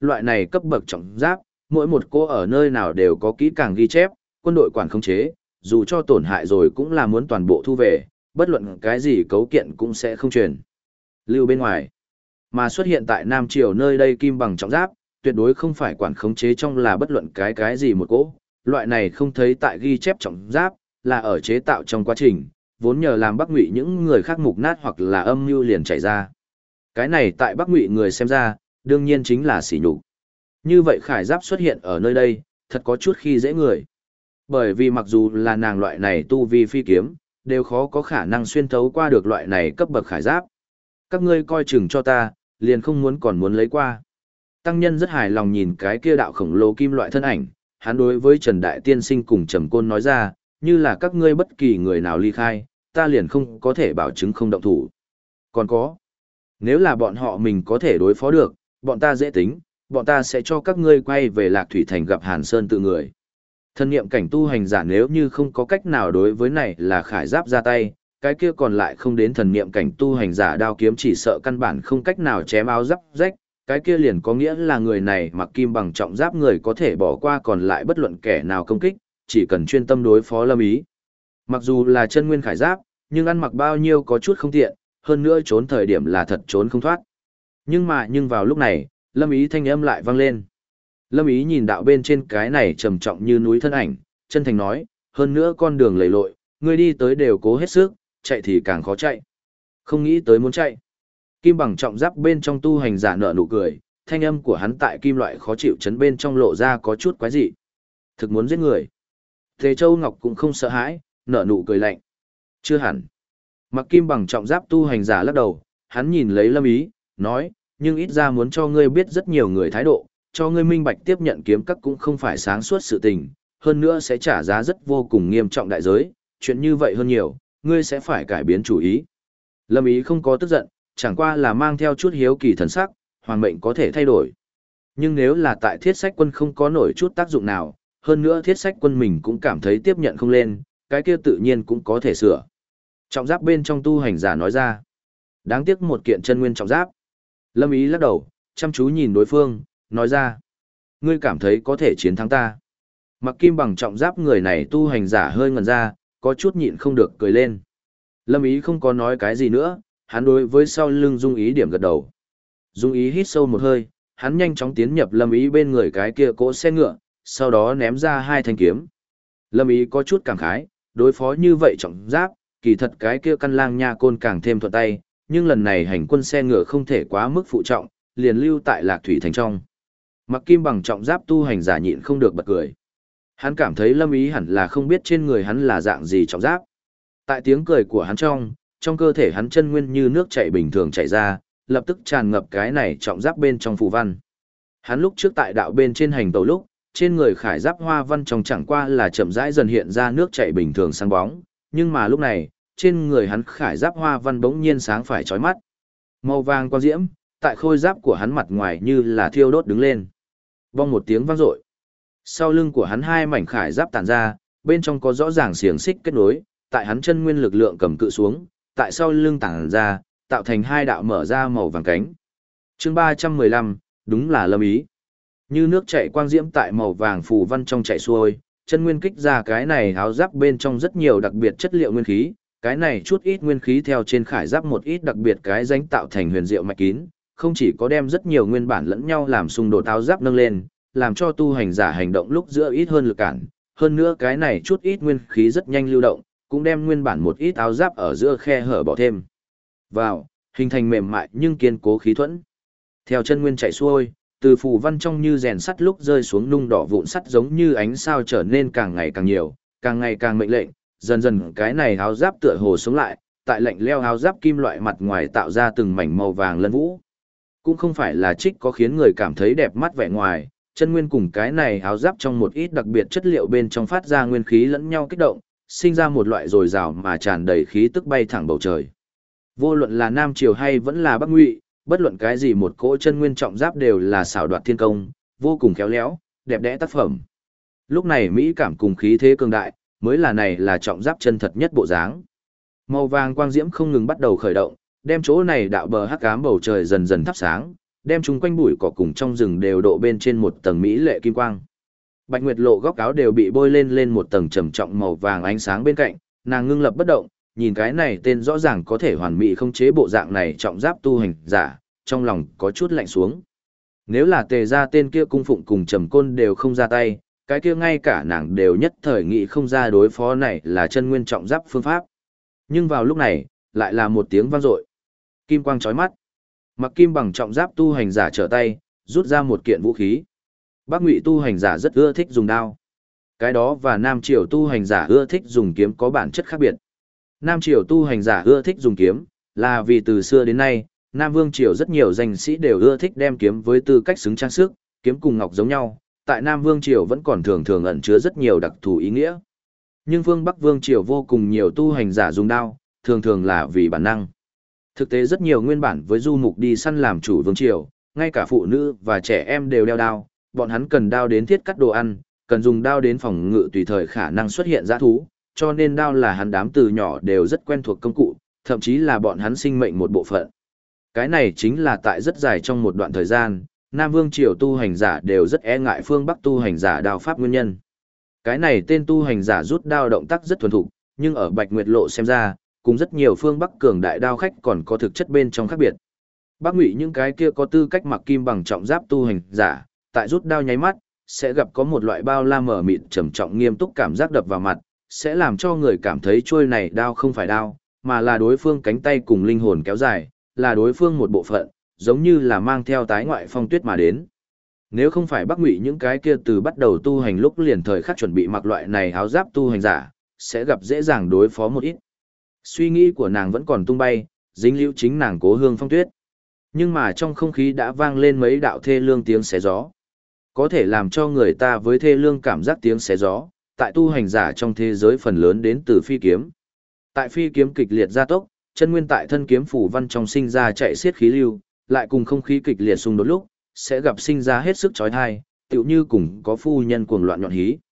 loại này cấp bậc trọng giáp, mỗi một cô ở nơi nào đều có kỹ càng ghi chép, quân đội quản khống chế, dù cho tổn hại rồi cũng là muốn toàn bộ thu về, bất luận cái gì cấu kiện cũng sẽ không truyền lưu bên ngoài. Mà xuất hiện tại Nam Triều nơi đây kim bằng trọng giáp, tuyệt đối không phải quản khống chế trong là bất luận cái gì một cỗ, loại này không thấy tại ghi chép trọng giáp, là ở chế tạo trong quá trình, vốn nhờ làm Bắc Ngụy những người khác mục nát hoặc là âm mưu liền chạy ra. Cái này tại Bắc Ngụy người xem ra, đương nhiên chính là sỉ nhục. Như vậy khải giáp xuất hiện ở nơi đây, thật có chút khi dễ người. Bởi vì mặc dù là nàng loại này tu vi phi kiếm, đều khó có khả năng xuyên thấu qua được loại này cấp bậc khải giáp. Các ngươi coi chừng cho ta, liền không muốn còn muốn lấy qua. Tăng nhân rất hài lòng nhìn cái kia đạo khổng lồ kim loại thân ảnh, hắn đối với Trần Đại Tiên Sinh cùng Trầm Côn nói ra, như là các ngươi bất kỳ người nào ly khai, ta liền không có thể bảo chứng không động thủ. Còn có, nếu là bọn họ mình có thể đối phó được, bọn ta dễ tính, bọn ta sẽ cho các ngươi quay về Lạc Thủy Thành gặp Hàn Sơn tự người. Thân niệm cảnh tu hành giả nếu như không có cách nào đối với này là khải giáp ra tay, cái kia còn lại không đến thần niệm cảnh tu hành giả đao kiếm chỉ sợ căn bản không cách nào chém áo giáp rách, cái kia liền có nghĩa là người này mặc kim bằng trọng giáp người có thể bỏ qua còn lại bất luận kẻ nào công kích, chỉ cần chuyên tâm đối phó Lâm Ý. Mặc dù là chân nguyên khải giáp, nhưng ăn mặc bao nhiêu có chút không tiện, hơn nữa trốn thời điểm là thật trốn không thoát. Nhưng vào lúc này, Lâm Ý thanh âm lại vang lên. Lâm Ý nhìn đạo bên trên cái này trầm trọng như núi thân ảnh, chân thành nói, hơn nữa con đường lầy lội, người đi tới đều cố hết sức, chạy thì càng khó chạy. Không nghĩ tới muốn chạy. Kim bằng trọng giáp bên trong tu hành giả nở nụ cười, thanh âm của hắn tại kim loại khó chịu chấn bên trong lộ ra có chút quái dị. Thực muốn giết người. Tề Châu Ngọc cũng không sợ hãi, nở nụ cười lạnh. Chưa hẳn. Mặc kim bằng trọng giáp tu hành giả lắc đầu, hắn nhìn lấy Lâm Ý, nói, nhưng ít ra muốn cho ngươi biết rất nhiều người thái độ, cho ngươi minh bạch tiếp nhận kiếm các cũng không phải sáng suốt sự tình, hơn nữa sẽ trả giá rất vô cùng nghiêm trọng đại giới, chuyện như vậy hơn nhiều, ngươi sẽ phải cải biến chủ ý. Lâm Ý không có tức giận, chẳng qua là mang theo chút hiếu kỳ thần sắc, hoàng mệnh có thể thay đổi. Nhưng nếu là tại thiết sách quân không có nổi chút tác dụng nào, hơn nữa thiết sách quân mình cũng cảm thấy tiếp nhận không lên, cái kia tự nhiên cũng có thể sửa. Trọng giáp bên trong tu hành giả nói ra. Đáng tiếc một kiện chân nguyên trọng giáp. Lâm Ý lắc đầu, chăm chú nhìn đối phương, nói ra. Ngươi cảm thấy có thể chiến thắng ta. Mặc kim bằng trọng giáp người này tu hành giả hơi ngẩn ra, có chút nhịn không được cười lên. Lâm Ý không có nói cái gì nữa, hắn đối với sau lưng Dung Ý điểm gật đầu. Dung Ý hít sâu một hơi, hắn nhanh chóng tiến nhập Lâm Ý bên người cái kia cỗ xe ngựa, sau đó ném ra hai thanh kiếm. Lâm Ý có chút cảm khái, đối phó như vậy trọng giáp, kỳ thật cái kia căn lang nha côn càng thêm thuận tay, nhưng lần này hành quân xe ngựa không thể quá mức phụ trọng, liền lưu tại Lạc Thủy Thành trong. Mặc kim bằng trọng giáp tu hành giả nhịn không được bật cười. Hắn cảm thấy Lâm Ý hẳn là không biết trên người hắn là dạng gì trọng giáp. Tại tiếng cười của hắn trong cơ thể hắn chân nguyên như nước chảy bình thường chảy ra, lập tức tràn ngập cái này trọng giáp bên trong phù văn. Hắn lúc trước tại đạo bên trên hành tàu lúc, trên người khải giáp hoa văn trong chẳng qua là chậm rãi dần hiện ra nước chảy bình thường sáng bóng, nhưng mà lúc này, trên người hắn khải giáp hoa văn bỗng nhiên sáng phải chói mắt. Màu vàng quang diễm, tại khôi giáp của hắn mặt ngoài như là thiêu đốt đứng lên. Vang một tiếng vang dội. Sau lưng của hắn hai mảnh khải giáp tản ra, bên trong có rõ ràng xiềng xích kết nối, tại hắn chân nguyên lực lượng cầm cự xuống, tại sau lưng tản ra, tạo thành hai đạo mở ra màu vàng cánh. Chương 315, đúng là Lâm Ý. Như nước chảy quang diễm tại màu vàng phù văn trong chảy xuôi, chân nguyên kích ra cái này áo giáp bên trong rất nhiều đặc biệt chất liệu nguyên khí, cái này chút ít nguyên khí theo trên khải giáp một ít đặc biệt cái danh tạo thành huyền diệu mạch kín, không chỉ có đem rất nhiều nguyên bản lẫn nhau làm xung đột áo giáp nâng lên, làm cho tu hành giả hành động lúc giữa ít hơn lực cản, hơn nữa cái này chút ít nguyên khí rất nhanh lưu động, cũng đem nguyên bản một ít áo giáp ở giữa khe hở bỏ thêm vào, hình thành mềm mại nhưng kiên cố khí thuẫn. Theo chân nguyên chảy xuôi, từ phù văn trong như rèn sắt lúc rơi xuống nung đỏ vụn sắt giống như ánh sao trở nên càng ngày càng nhiều, càng ngày càng mệnh lệnh, dần dần cái này áo giáp tựa hồ sống lại, tại lạnh leo áo giáp kim loại mặt ngoài tạo ra từng mảnh màu vàng lân vũ. Cũng không phải là trích có khiến người cảm thấy đẹp mắt vẻ ngoài, chân nguyên cùng cái này áo giáp trong một ít đặc biệt chất liệu bên trong phát ra nguyên khí lẫn nhau kích động, sinh ra một loại dồi dào mà tràn đầy khí tức bay thẳng bầu trời. Vô luận là Nam Triều hay vẫn là Bắc Ngụy, bất luận cái gì một cỗ chân nguyên trọng giáp đều là xảo đoạt thiên công, vô cùng khéo léo, đẹp đẽ tác phẩm. Lúc này mỹ cảm cùng khí thế cường đại, mới là này là trọng giáp chân thật nhất bộ dáng. Màu vàng quang diễm không ngừng bắt đầu khởi động, đem chỗ này đạo bờ hắc ám bầu trời dần dần thắp sáng, đem chúng quanh bụi cỏ cùng trong rừng đều độ bên trên một tầng mỹ lệ kim quang. Bạch Nguyệt Lộ góc áo đều bị bôi lên một tầng trầm trọng màu vàng ánh sáng bên cạnh, nàng ngưng lập bất động, nhìn cái này tên rõ ràng có thể hoàn mỹ không chế bộ dạng này trọng giáp tu hành giả, trong lòng có chút lạnh xuống. Nếu là Tề gia tên kia cung phụng cùng Trầm Côn đều không ra tay, cái kia ngay cả nàng đều nhất thời nghĩ không ra đối phó này là chân nguyên trọng giáp phương pháp. Nhưng vào lúc này, lại là một tiếng vang dội. Kim quang chói mắt. Mặc Kim Bằng trọng giáp tu hành giả trở tay, rút ra một kiện vũ khí. Bắc Ngụy tu hành giả rất ưa thích dùng đao. Cái đó và Nam Triều tu hành giả ưa thích dùng kiếm có bản chất khác biệt. Nam Triều tu hành giả ưa thích dùng kiếm, là vì từ xưa đến nay, Nam Vương Triều rất nhiều danh sĩ đều ưa thích đem kiếm với tư cách xứng trang sức, kiếm cùng ngọc giống nhau, tại Nam Vương Triều vẫn còn thường thường ẩn chứa rất nhiều đặc thù ý nghĩa. Nhưng phương Bắc Vương Triều vô cùng nhiều tu hành giả dùng đao, thường thường là vì bản năng. Thực tế rất nhiều nguyên bản với du mục đi săn làm chủ Vương Triều, ngay cả phụ nữ và trẻ em đều đeo đao, bọn hắn cần đao đến thiết cắt đồ ăn, cần dùng đao đến phòng ngự tùy thời khả năng xuất hiện dã thú, cho nên đao là hắn đám từ nhỏ đều rất quen thuộc công cụ, thậm chí là bọn hắn sinh mệnh một bộ phận. Cái này chính là tại rất dài trong một đoạn thời gian, Nam Vương Triều tu hành giả đều rất e ngại phương Bắc tu hành giả đao pháp nguyên nhân. Cái này tên tu hành giả rút đao động tác rất thuần thục, nhưng ở Bạch Nguyệt Lộ xem ra, cùng rất nhiều phương Bắc cường đại đao khách còn có thực chất bên trong khác biệt. Bắc Ngụy những cái kia có tư cách mặc kim bằng trọng giáp tu hành giả, tại rút đao nháy mắt, sẽ gặp có một loại bao la mở mịt trầm trọng nghiêm túc cảm giác đập vào mặt, sẽ làm cho người cảm thấy chuôi này đao không phải đao, mà là đối phương cánh tay cùng linh hồn kéo dài, là đối phương một bộ phận, giống như là mang theo tái ngoại phong tuyết mà đến. Nếu không phải Bắc Ngụy những cái kia từ bắt đầu tu hành lúc liền thời khắc chuẩn bị mặc loại này áo giáp tu hành giả, sẽ gặp dễ dàng đối phó một ít. Suy nghĩ của nàng vẫn còn tung bay, dính liễu chính nàng cố hương phong tuyết. Nhưng mà trong không khí đã vang lên mấy đạo thê lương tiếng xé gió. Có thể làm cho người ta với thê lương cảm giác tiếng xé gió, tại tu hành giả trong thế giới phần lớn đến từ phi kiếm. Tại phi kiếm kịch liệt gia tốc, chân nguyên tại thân kiếm phủ văn trong sinh ra chạy xiết khí lưu, lại cùng không khí kịch liệt xung đột lúc, sẽ gặp sinh ra hết sức chói tai, tựu như cùng có phu nhân cuồng loạn nhọn hí.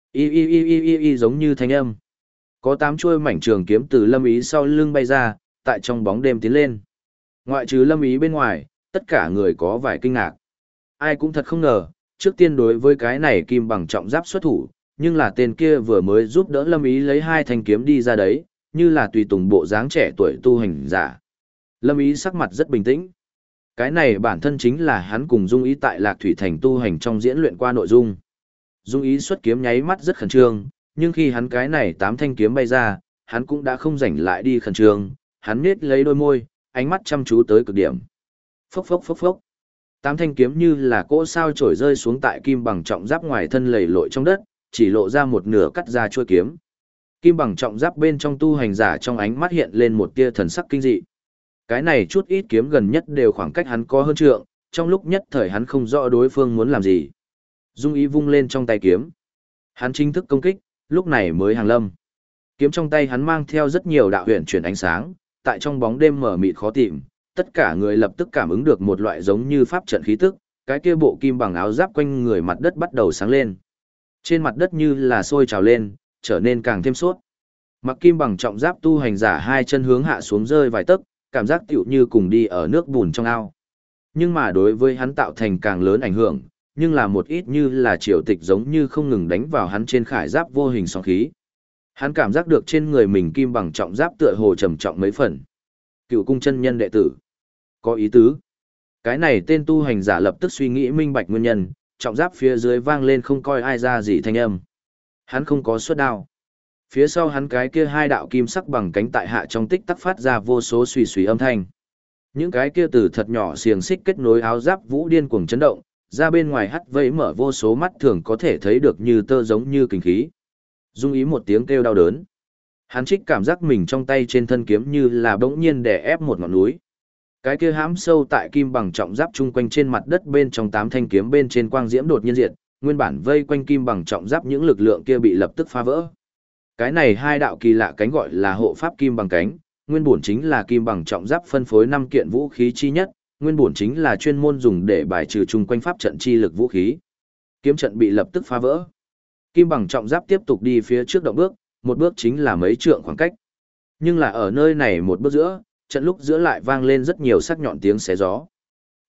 Y giống như thanh âm. Có 8 chuôi mảnh trường kiếm từ Lâm Ý sau lưng bay ra, tại trong bóng đêm tiến lên. Ngoại trừ Lâm Ý bên ngoài, tất cả người có vài kinh ngạc. Ai cũng thật không ngờ, trước tiên đối với cái này kim bằng trọng giáp xuất thủ, nhưng là tên kia vừa mới giúp đỡ Lâm Ý lấy 2 thanh kiếm đi ra đấy, như là tùy tùng bộ dáng trẻ tuổi tu hành giả. Lâm Ý sắc mặt rất bình tĩnh. Cái này bản thân chính là hắn cùng Dung Ý tại Lạc Thủy Thành tu hành trong diễn luyện qua nội dung. Dung Ý xuất kiếm nháy mắt rất khẩn trương, nhưng khi hắn cái này 8 thanh kiếm bay ra, hắn cũng đã không rảnh lại đi khẩn trương, hắn nhếch lấy đôi môi, ánh mắt chăm chú tới cực điểm. Phốc phốc phốc phốc. 8 thanh kiếm như là cỗ sao trổi rơi xuống tại kim bằng trọng giáp ngoài thân lầy lội trong đất, chỉ lộ ra một nửa cắt ra chuôi kiếm. Kim bằng trọng giáp bên trong tu hành giả trong ánh mắt hiện lên một tia thần sắc kinh dị. Cái này chút ít kiếm gần nhất đều khoảng cách hắn có hơn trượng, trong lúc nhất thời hắn không rõ đối phương muốn làm gì. Dung Ý vung lên trong tay kiếm. Hắn chính thức công kích, lúc này mới hàng lâm. Kiếm trong tay hắn mang theo rất nhiều đạo huyền chuyển ánh sáng, tại trong bóng đêm mờ mịt khó tìm, tất cả người lập tức cảm ứng được một loại giống như pháp trận khí tức, cái kia bộ kim bằng áo giáp quanh người mặt đất bắt đầu sáng lên. Trên mặt đất như là sôi trào lên, trở nên càng thêm suốt. Mặc kim bằng trọng giáp tu hành giả 2 chân hướng hạ xuống rơi vài tấc, cảm giác tựu như cùng đi ở nước bùn trong ao. Nhưng mà đối với hắn tạo thành càng lớn ảnh hưởng, nhưng là một ít như là triều tịch giống như không ngừng đánh vào hắn trên khải giáp vô hình sóng khí. Hắn cảm giác được trên người mình kim bằng trọng giáp tựa hồ trầm trọng mấy phần. Cựu cung chân nhân đệ tử. Có ý tứ. Cái này tên tu hành giả lập tức suy nghĩ minh bạch nguyên nhân, trọng giáp phía dưới vang lên không coi ai ra gì thanh âm. Hắn không có xuất đao. Phía sau hắn cái kia 2 đạo kim sắc bằng cánh tại hạ trong tích tắc phát ra vô số xùy xùy âm thanh. Những cái kia từ thật nhỏ xiềng xích kết nối áo giáp vũ điên cuồng chấn động, ra bên ngoài hắt vẫy mở vô số mắt thường có thể thấy được như tơ giống như kinh khí. Dung Ý một tiếng kêu đau đớn. Hắn trích cảm giác mình trong tay trên thân kiếm như là bỗng nhiên đè ép một ngọn núi. Cái kia hãm sâu tại kim bằng trọng giáp chung quanh trên mặt đất bên trong 8 thanh kiếm bên trên quang diễm đột nhiên diệt, nguyên bản vây quanh kim bằng trọng giáp những lực lượng kia bị lập tức phá vỡ. Cái này 2 đạo kỳ lạ cánh gọi là hộ pháp kim bằng cánh, nguyên bổn chính là kim bằng trọng giáp phân phối 5 kiện vũ khí chi nhất, nguyên bổn chính là chuyên môn dùng để bài trừ chung quanh pháp trận chi lực vũ khí. Kiếm trận bị lập tức phá vỡ. Kim bằng trọng giáp tiếp tục đi phía trước động bước, một bước chính là mấy trượng khoảng cách. Nhưng là ở nơi này một bước giữa, trận lúc giữa lại vang lên rất nhiều sắc nhọn tiếng xé gió.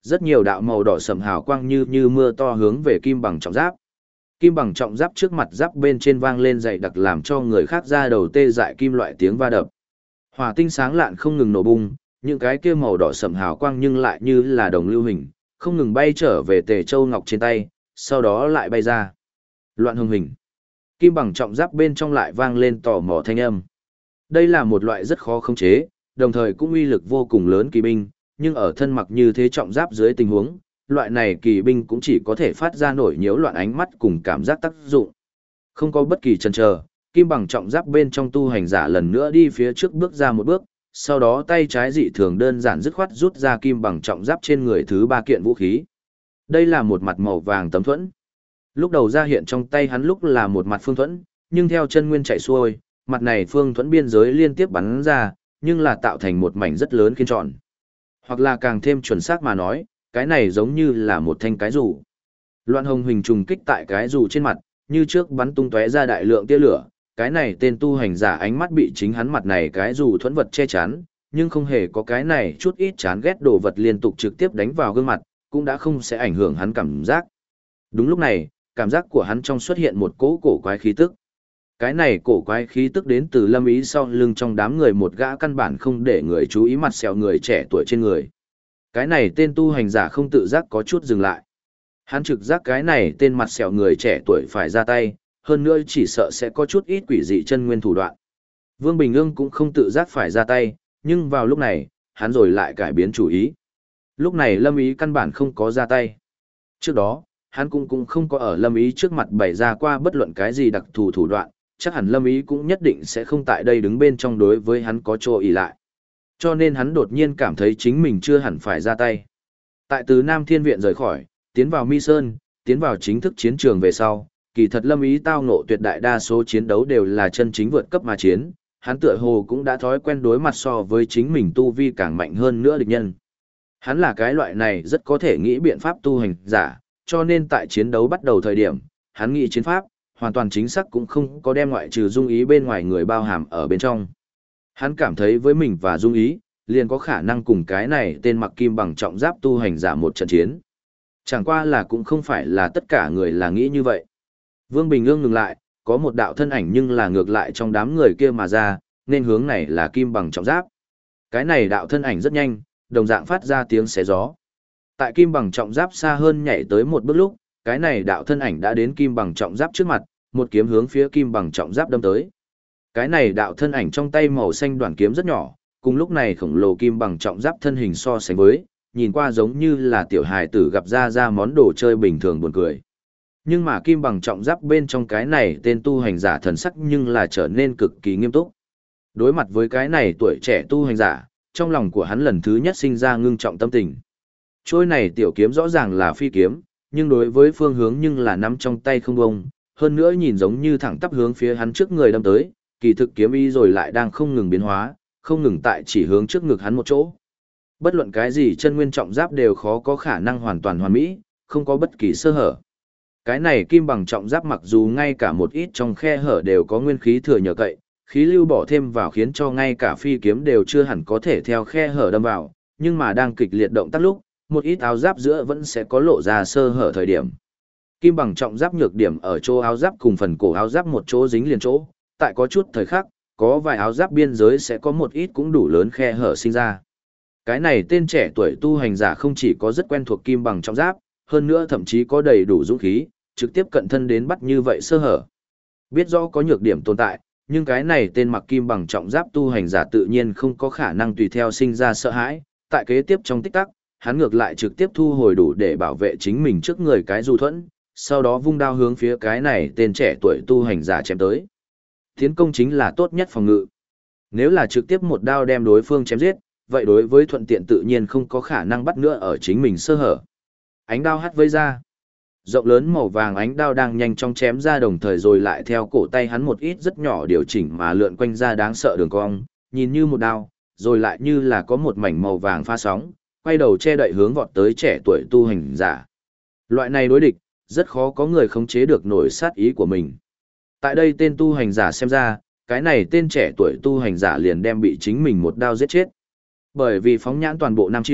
Rất nhiều đạo màu đỏ sẫm hào quang như mưa to hướng về kim bằng trọng giáp. Kim bằng trọng giáp trước mặt giáp bên trên vang lên dày đặc làm cho người khác ra đầu tê dại kim loại tiếng va đập. Hỏa tinh sáng lạn không ngừng nổ bung, những cái kia màu đỏ sẫm hào quang nhưng lại như là đồng lưu hình, không ngừng bay trở về Tề Châu Ngọc trên tay, sau đó lại bay ra. Loạn hồng hình. Kim bằng trọng giáp bên trong lại vang lên tò mò thanh âm. Đây là một loại rất khó khống chế, đồng thời cũng uy lực vô cùng lớn kỳ binh, nhưng ở thân mặc như thế trọng giáp dưới tình huống, loại này kỳ binh cũng chỉ có thể phát ra nổi nhiễu loạn ánh mắt cùng cảm giác tác dụng. Không có bất kỳ chần chờ, kim bằng trọng giáp bên trong tu hành giả lần nữa đi phía trước bước ra một bước, sau đó tay trái dị thường đơn giản dứt khoát rút ra kim bằng trọng giáp trên người thứ ba kiện vũ khí. Đây là một mặt màu vàng tấm thuẫn. Lúc đầu ra hiện trong tay hắn lúc là một mặt phương thuẫn, nhưng theo chân nguyên chạy xuôi, mặt này phương thuẫn biên giới liên tiếp bắn ra, nhưng là tạo thành một mảnh rất lớn khiên tròn. Hoặc là càng thêm chuẩn xác mà nói, cái này giống như là một thanh cái dù. Loạn hồng hình trùng kích tại cái dù trên mặt, như trước bắn tung tóe ra đại lượng tia lửa, cái này tên tu hành giả ánh mắt bị chính hắn mặt này cái dù thuẫn vật che chắn, nhưng không hề có cái này chút ít chán ghét đồ vật liên tục trực tiếp đánh vào gương mặt, cũng đã không sẽ ảnh hưởng hắn cảm giác. Đúng lúc này, cảm giác của hắn trong xuất hiện một cỗ cổ quái khí tức. Cái này cổ quái khí tức đến từ Lâm Ý sau lưng trong đám người một gã căn bản không để người chú ý mặt sẹo người trẻ tuổi trên người. Cái này tên tu hành giả không tự giác có chút dừng lại. Hắn trực giác cái này tên mặt sẹo người trẻ tuổi phải ra tay, hơn nữa chỉ sợ sẽ có chút ít quỷ dị chân nguyên thủ đoạn. Vương Bình Ương cũng không tự giác phải ra tay, nhưng vào lúc này, hắn rồi lại cải biến chủ ý. Lúc này Lâm Ý căn bản không có ra tay. Trước đó, hắn cũng không có ở Lâm Ý trước mặt bày ra qua bất luận cái gì đặc thù thủ đoạn, chắc hẳn Lâm Ý cũng nhất định sẽ không tại đây đứng bên trong đối với hắn có chỗ ỷ lại. Cho nên hắn đột nhiên cảm thấy chính mình chưa hẳn phải ra tay. Tại từ Nam Thiên Viện rời khỏi, tiến vào Mi Sơn, tiến vào chính thức chiến trường về sau, kỳ thật Lâm Ý tao ngộ tuyệt đại đa số chiến đấu đều là chân chính vượt cấp mà chiến, hắn tựa hồ cũng đã thói quen đối mặt so với chính mình tu vi càng mạnh hơn nữa địch nhân. Hắn là cái loại này rất có thể nghĩ biện pháp tu hành giả, cho nên tại chiến đấu bắt đầu thời điểm, hắn nghĩ chiến pháp, hoàn toàn chính xác cũng không có đem ngoại trừ dung ý bên ngoài người bao hàm ở bên trong. Hắn cảm thấy với mình và dung ý, liền có khả năng cùng cái này tên mặc kim bằng trọng giáp tu hành giả một trận chiến. Chẳng qua là cũng không phải là tất cả người là nghĩ như vậy. Vương Bình Ương ngừng lại, có một đạo thân ảnh nhưng là ngược lại trong đám người kia mà ra, nên hướng này là kim bằng trọng giáp. Cái này đạo thân ảnh rất nhanh, đồng dạng phát ra tiếng xé gió. Tại kim bằng trọng giáp xa hơn nhảy tới một bước lúc, cái này đạo thân ảnh đã đến kim bằng trọng giáp trước mặt, một kiếm hướng phía kim bằng trọng giáp đâm tới. Cái này đạo thân ảnh trong tay màu xanh đoạn kiếm rất nhỏ, cùng lúc này khổng lồ kim bằng trọng giáp thân hình so sánh với, nhìn qua giống như là tiểu hài tử gặp ra món đồ chơi bình thường buồn cười. Nhưng mà kim bằng trọng giáp bên trong cái này tên tu hành giả thần sắc nhưng là trở nên cực kỳ nghiêm túc. Đối mặt với cái này tuổi trẻ tu hành giả, trong lòng của hắn lần thứ nhất sinh ra ngưng trọng tâm tình. Trôi này tiểu kiếm rõ ràng là phi kiếm, nhưng đối với phương hướng nhưng là nắm trong tay không bông, hơn nữa nhìn giống như thẳng tắp hướng phía hắn trước người đâm tới, kỳ thực kiếm ý rồi lại đang không ngừng biến hóa, không ngừng tại chỉ hướng trước ngực hắn một chỗ. Bất luận cái gì chân nguyên trọng giáp đều khó có khả năng hoàn toàn hoàn mỹ, không có bất kỳ sơ hở. Cái này kim bằng trọng giáp mặc dù ngay cả một ít trong khe hở đều có nguyên khí thừa nhờ cậy, khí lưu bỏ thêm vào khiến cho ngay cả phi kiếm đều chưa hẳn có thể theo khe hở đâm vào, nhưng mà đang kịch liệt động tác lúc, một ít áo giáp giữa vẫn sẽ có lộ ra sơ hở thời điểm. Kim bằng trọng giáp nhược điểm ở chỗ áo giáp cùng phần cổ áo giáp một chỗ dính liền chỗ, tại có chút thời khắc, có vài áo giáp biên giới sẽ có một ít cũng đủ lớn khe hở sinh ra. Cái này tên trẻ tuổi tu hành giả không chỉ có rất quen thuộc kim bằng trọng giáp, hơn nữa thậm chí có đầy đủ dũng khí, trực tiếp cận thân đến bắt như vậy sơ hở. Biết rõ có nhược điểm tồn tại, nhưng cái này tên mặc kim bằng trọng giáp tu hành giả tự nhiên không có khả năng tùy theo sinh ra sợ hãi, tại kế tiếp trong tích tắc, hắn ngược lại trực tiếp thu hồi đủ để bảo vệ chính mình trước người cái du thuẫn, sau đó vung đao hướng phía cái này tên trẻ tuổi tu hành giả chém tới. Tiến công chính là tốt nhất phòng ngự. Nếu là trực tiếp một đao đem đối phương chém giết, vậy đối với thuận tiện tự nhiên không có khả năng bắt nữa ở chính mình sơ hở. Ánh đao hắt vây ra. Rộng lớn màu vàng ánh đao đang nhanh chóng chém ra đồng thời rồi lại theo cổ tay hắn một ít rất nhỏ điều chỉnh mà lượn quanh ra đáng sợ đường cong, nhìn như một đao, rồi lại như là có một mảnh màu vàng pha sóng, quay đầu che đậy hướng vọt tới trẻ tuổi tu hành giả. Loại này đối địch, rất khó có người khống chế được nổi sát ý của mình. Tại đây tên tu hành giả xem ra, cái này tên trẻ tuổi tu hành giả liền đem bị chính mình một đao giết chết. Bởi vì phóng nhãn toàn bộ Nam Triều,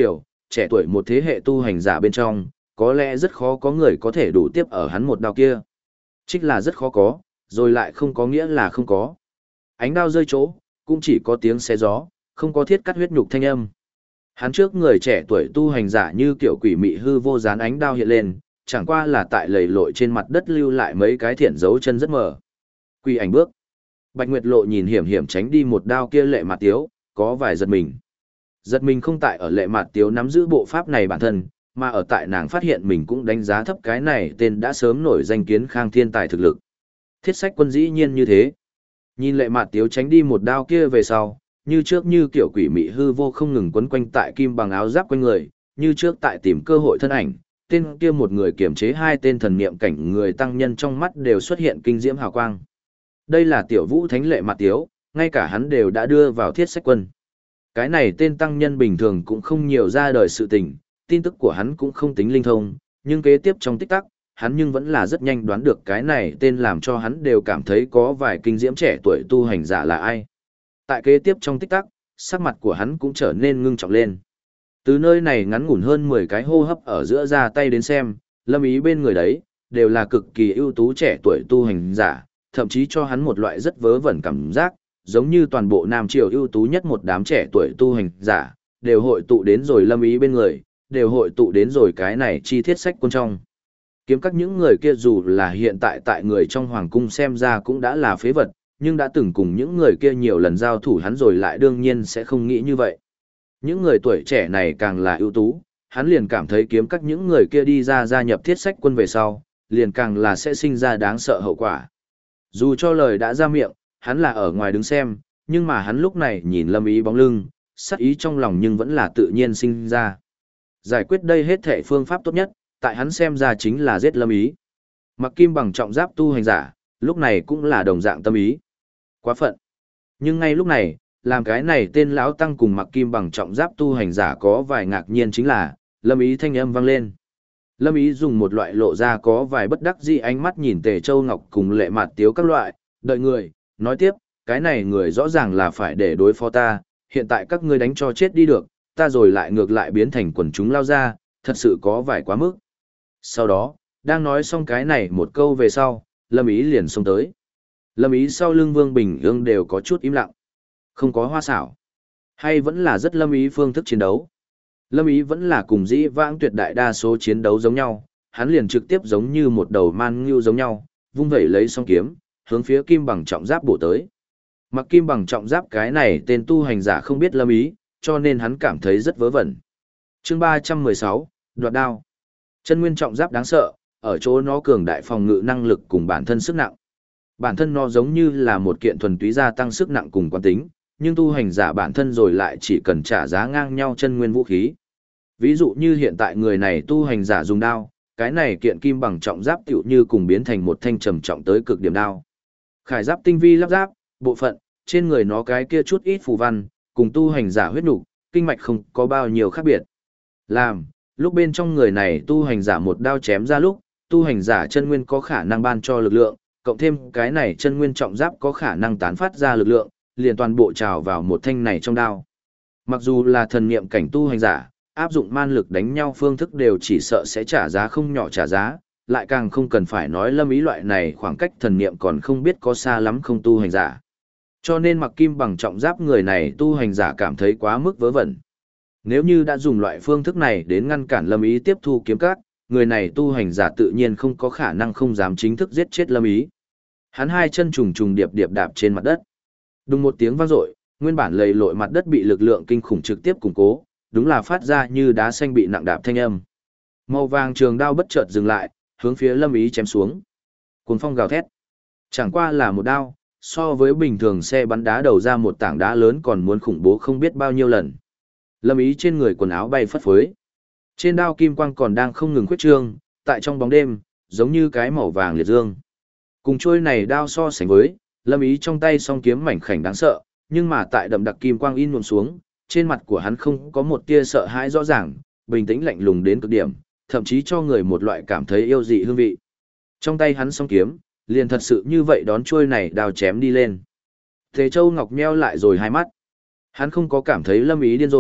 trẻ tuổi một thế hệ tu hành giả bên trong, có lẽ rất khó có người có thể đủ tiếp ở hắn một đao kia. Trích là rất khó có, rồi lại không có nghĩa là không có. Ánh đao rơi chỗ, cũng chỉ có tiếng xé gió, không có thiết cắt huyết nhục thanh âm. Hắn trước người trẻ tuổi tu hành giả như kiểu quỷ mị hư vô dán ánh đao hiện lên, chẳng qua là tại lầy lội trên mặt đất lưu lại mấy cái thiện dấu chân rất mờ. Quỷ ảnh bước. Bạch Nguyệt Lộ nhìn hiểm hiểm tránh đi một đao kia Lệ Mạt Tiếu, có vài giật mình. Giật mình không tại ở Lệ Mạt Tiếu nắm giữ bộ pháp này bản thân, mà ở tại nàng phát hiện mình cũng đánh giá thấp cái này tên đã sớm nổi danh Kiến Khang thiên tài thực lực. Thiết Sách Quân dĩ nhiên như thế. Nhìn Lệ Mạt Tiếu tránh đi một đao kia về sau, như trước như kiểu quỷ mị hư vô không ngừng quấn quanh tại kim bằng áo giáp quanh người, như trước tại tìm cơ hội thân ảnh, tên kia một người kiểm chế hai tên thần niệm cảnh người tăng nhân trong mắt đều xuất hiện kinh diễm hào quang. Đây là tiểu vũ thánh Lệ Mạt Tiếu, ngay cả hắn đều đã đưa vào Thiết Sách Quân. Cái này tên tăng nhân bình thường cũng không nhiều ra đời sự tình, tin tức của hắn cũng không tính linh thông, nhưng kế tiếp trong tích tắc, hắn nhưng vẫn là rất nhanh đoán được cái này tên làm cho hắn đều cảm thấy có vài kinh diễm trẻ tuổi tu hành giả là ai. Tại kế tiếp trong tích tắc, sắc mặt của hắn cũng trở nên ngưng trọng lên. Từ nơi này ngắn ngủn hơn 10 cái hô hấp ở giữa ra tay đến xem, Lâm Ý bên người đấy, đều là cực kỳ ưu tú trẻ tuổi tu hành giả, thậm chí cho hắn một loại rất vớ vẩn cảm giác, giống như toàn bộ Nam Triều ưu tú nhất một đám trẻ tuổi tu hành giả, đều hội tụ đến rồi Lâm Ý bên người, đều hội tụ đến rồi cái này chi Thiết Sách Quân trong. Kiếm các những người kia dù là hiện tại tại người trong hoàng cung xem ra cũng đã là phế vật, nhưng đã từng cùng những người kia nhiều lần giao thủ hắn rồi lại đương nhiên sẽ không nghĩ như vậy. Những người tuổi trẻ này càng là ưu tú, hắn liền cảm thấy kiếm các những người kia đi ra gia nhập Thiết Sách Quân về sau, liền càng là sẽ sinh ra đáng sợ hậu quả. Dù cho lời đã ra miệng, hắn là ở ngoài đứng xem, nhưng mà hắn lúc này nhìn Lâm Ý bóng lưng, sắc ý trong lòng nhưng vẫn là tự nhiên sinh ra. Giải quyết đây hết thể phương pháp tốt nhất, tại hắn xem ra chính là giết Lâm Ý. Mặc kim bằng trọng giáp tu hành giả, lúc này cũng là đồng dạng tâm ý. Quá phận. Nhưng ngay lúc này, làm cái này tên lão tăng cùng mặc kim bằng trọng giáp tu hành giả có vài ngạc nhiên chính là, Lâm Ý thanh âm vang lên. Lâm Ý dùng một loại lộ ra có vài bất đắc dĩ ánh mắt nhìn Tề Châu Ngọc cùng Lệ Mạt Tiếu các loại, đợi người, nói tiếp, cái này người rõ ràng là phải để đối phó ta, hiện tại các ngươi đánh cho chết đi được, ta rồi lại ngược lại biến thành quần chúng lao ra, thật sự có vài quá mức. Sau đó, đang nói xong cái này một câu về sau, Lâm Ý liền xông tới. Lâm Ý sau lưng Vương Bình Ương đều có chút im lặng. Không có hoa xảo. Hay vẫn là rất Lâm Ý phương thức chiến đấu. Lâm Ý vẫn là cùng dĩ vãng tuyệt đại đa số chiến đấu giống nhau, hắn liền trực tiếp giống như một đầu man ngưu giống nhau, vung vẩy lấy song kiếm, hướng phía kim bằng trọng giáp bổ tới. Mặc kim bằng trọng giáp cái này tên tu hành giả không biết Lâm Ý, cho nên hắn cảm thấy rất vớ vẩn. Chương 316, đoạt đao. Chân nguyên trọng giáp đáng sợ, ở chỗ nó cường đại phòng ngự năng lực cùng bản thân sức nặng. Bản thân nó giống như là một kiện thuần túy gia tăng sức nặng cùng quán tính, nhưng tu hành giả bản thân rồi lại chỉ cần trả giá ngang nhau chân nguyên vũ khí. Ví dụ như hiện tại người này tu hành giả dùng đao, cái này kiện kim bằng trọng giáp tựu như cùng biến thành một thanh trầm trọng tới cực điểm đao. Khải giáp tinh vi lắp ráp, bộ phận, trên người nó cái kia chút ít phù văn, cùng tu hành giả huyết nục, kinh mạch không có bao nhiêu khác biệt. Lúc bên trong người này tu hành giả một đao chém ra lúc, tu hành giả chân nguyên có khả năng ban cho lực lượng, cộng thêm cái này chân nguyên trọng giáp có khả năng tán phát ra lực lượng, liền toàn bộ trào vào một thanh này trong đao. Mặc dù là thần niệm cảnh tu hành giả, áp dụng man lực đánh nhau phương thức đều chỉ sợ sẽ trả giá không nhỏ trả giá, lại càng không cần phải nói Lâm Ý loại này khoảng cách thần niệm còn không biết có xa lắm không tu hành giả. Cho nên mặc kim bằng trọng giáp người này tu hành giả cảm thấy quá mức vớ vẩn. Nếu như đã dùng loại phương thức này đến ngăn cản Lâm Ý tiếp thu kiếm cát, người này tu hành giả tự nhiên không có khả năng không dám chính thức giết chết Lâm Ý. Hắn hai chân trùng trùng điệp điệp đạp trên mặt đất. Đùng một tiếng vang dội, nguyên bản lầy lội mặt đất bị lực lượng kinh khủng trực tiếp củng cố, đúng là phát ra như đá xanh bị nặng đạp thanh âm. Màu vàng trường đao bất chợt dừng lại, hướng phía Lâm Ý chém xuống. Cuồng phong gào thét. Chẳng qua là một đao, so với bình thường xe bắn đá đầu ra một tảng đá lớn còn muốn khủng bố không biết bao nhiêu lần. Lâm Ý trên người quần áo bay phất phới. Trên đao kim quang còn đang không ngừng khuyết trương, tại trong bóng đêm, giống như cái màu vàng liệt dương. Cùng trôi này đao so sánh với, Lâm Ý trong tay song kiếm mảnh khảnh đáng sợ, nhưng mà tại đậm đặc kim quang in nhuộm xuống, trên mặt của hắn không có một tia sợ hãi rõ ràng, bình tĩnh lạnh lùng đến cực điểm, thậm chí cho người một loại cảm thấy yêu dị hương vị. Trong tay hắn song kiếm, liền thật sự như vậy đón trôi này đao chém đi lên. Thế Châu Ngọc nheo lại rồi hai mắt. Hắn không có cảm thấy Lâm Ý điên rồi,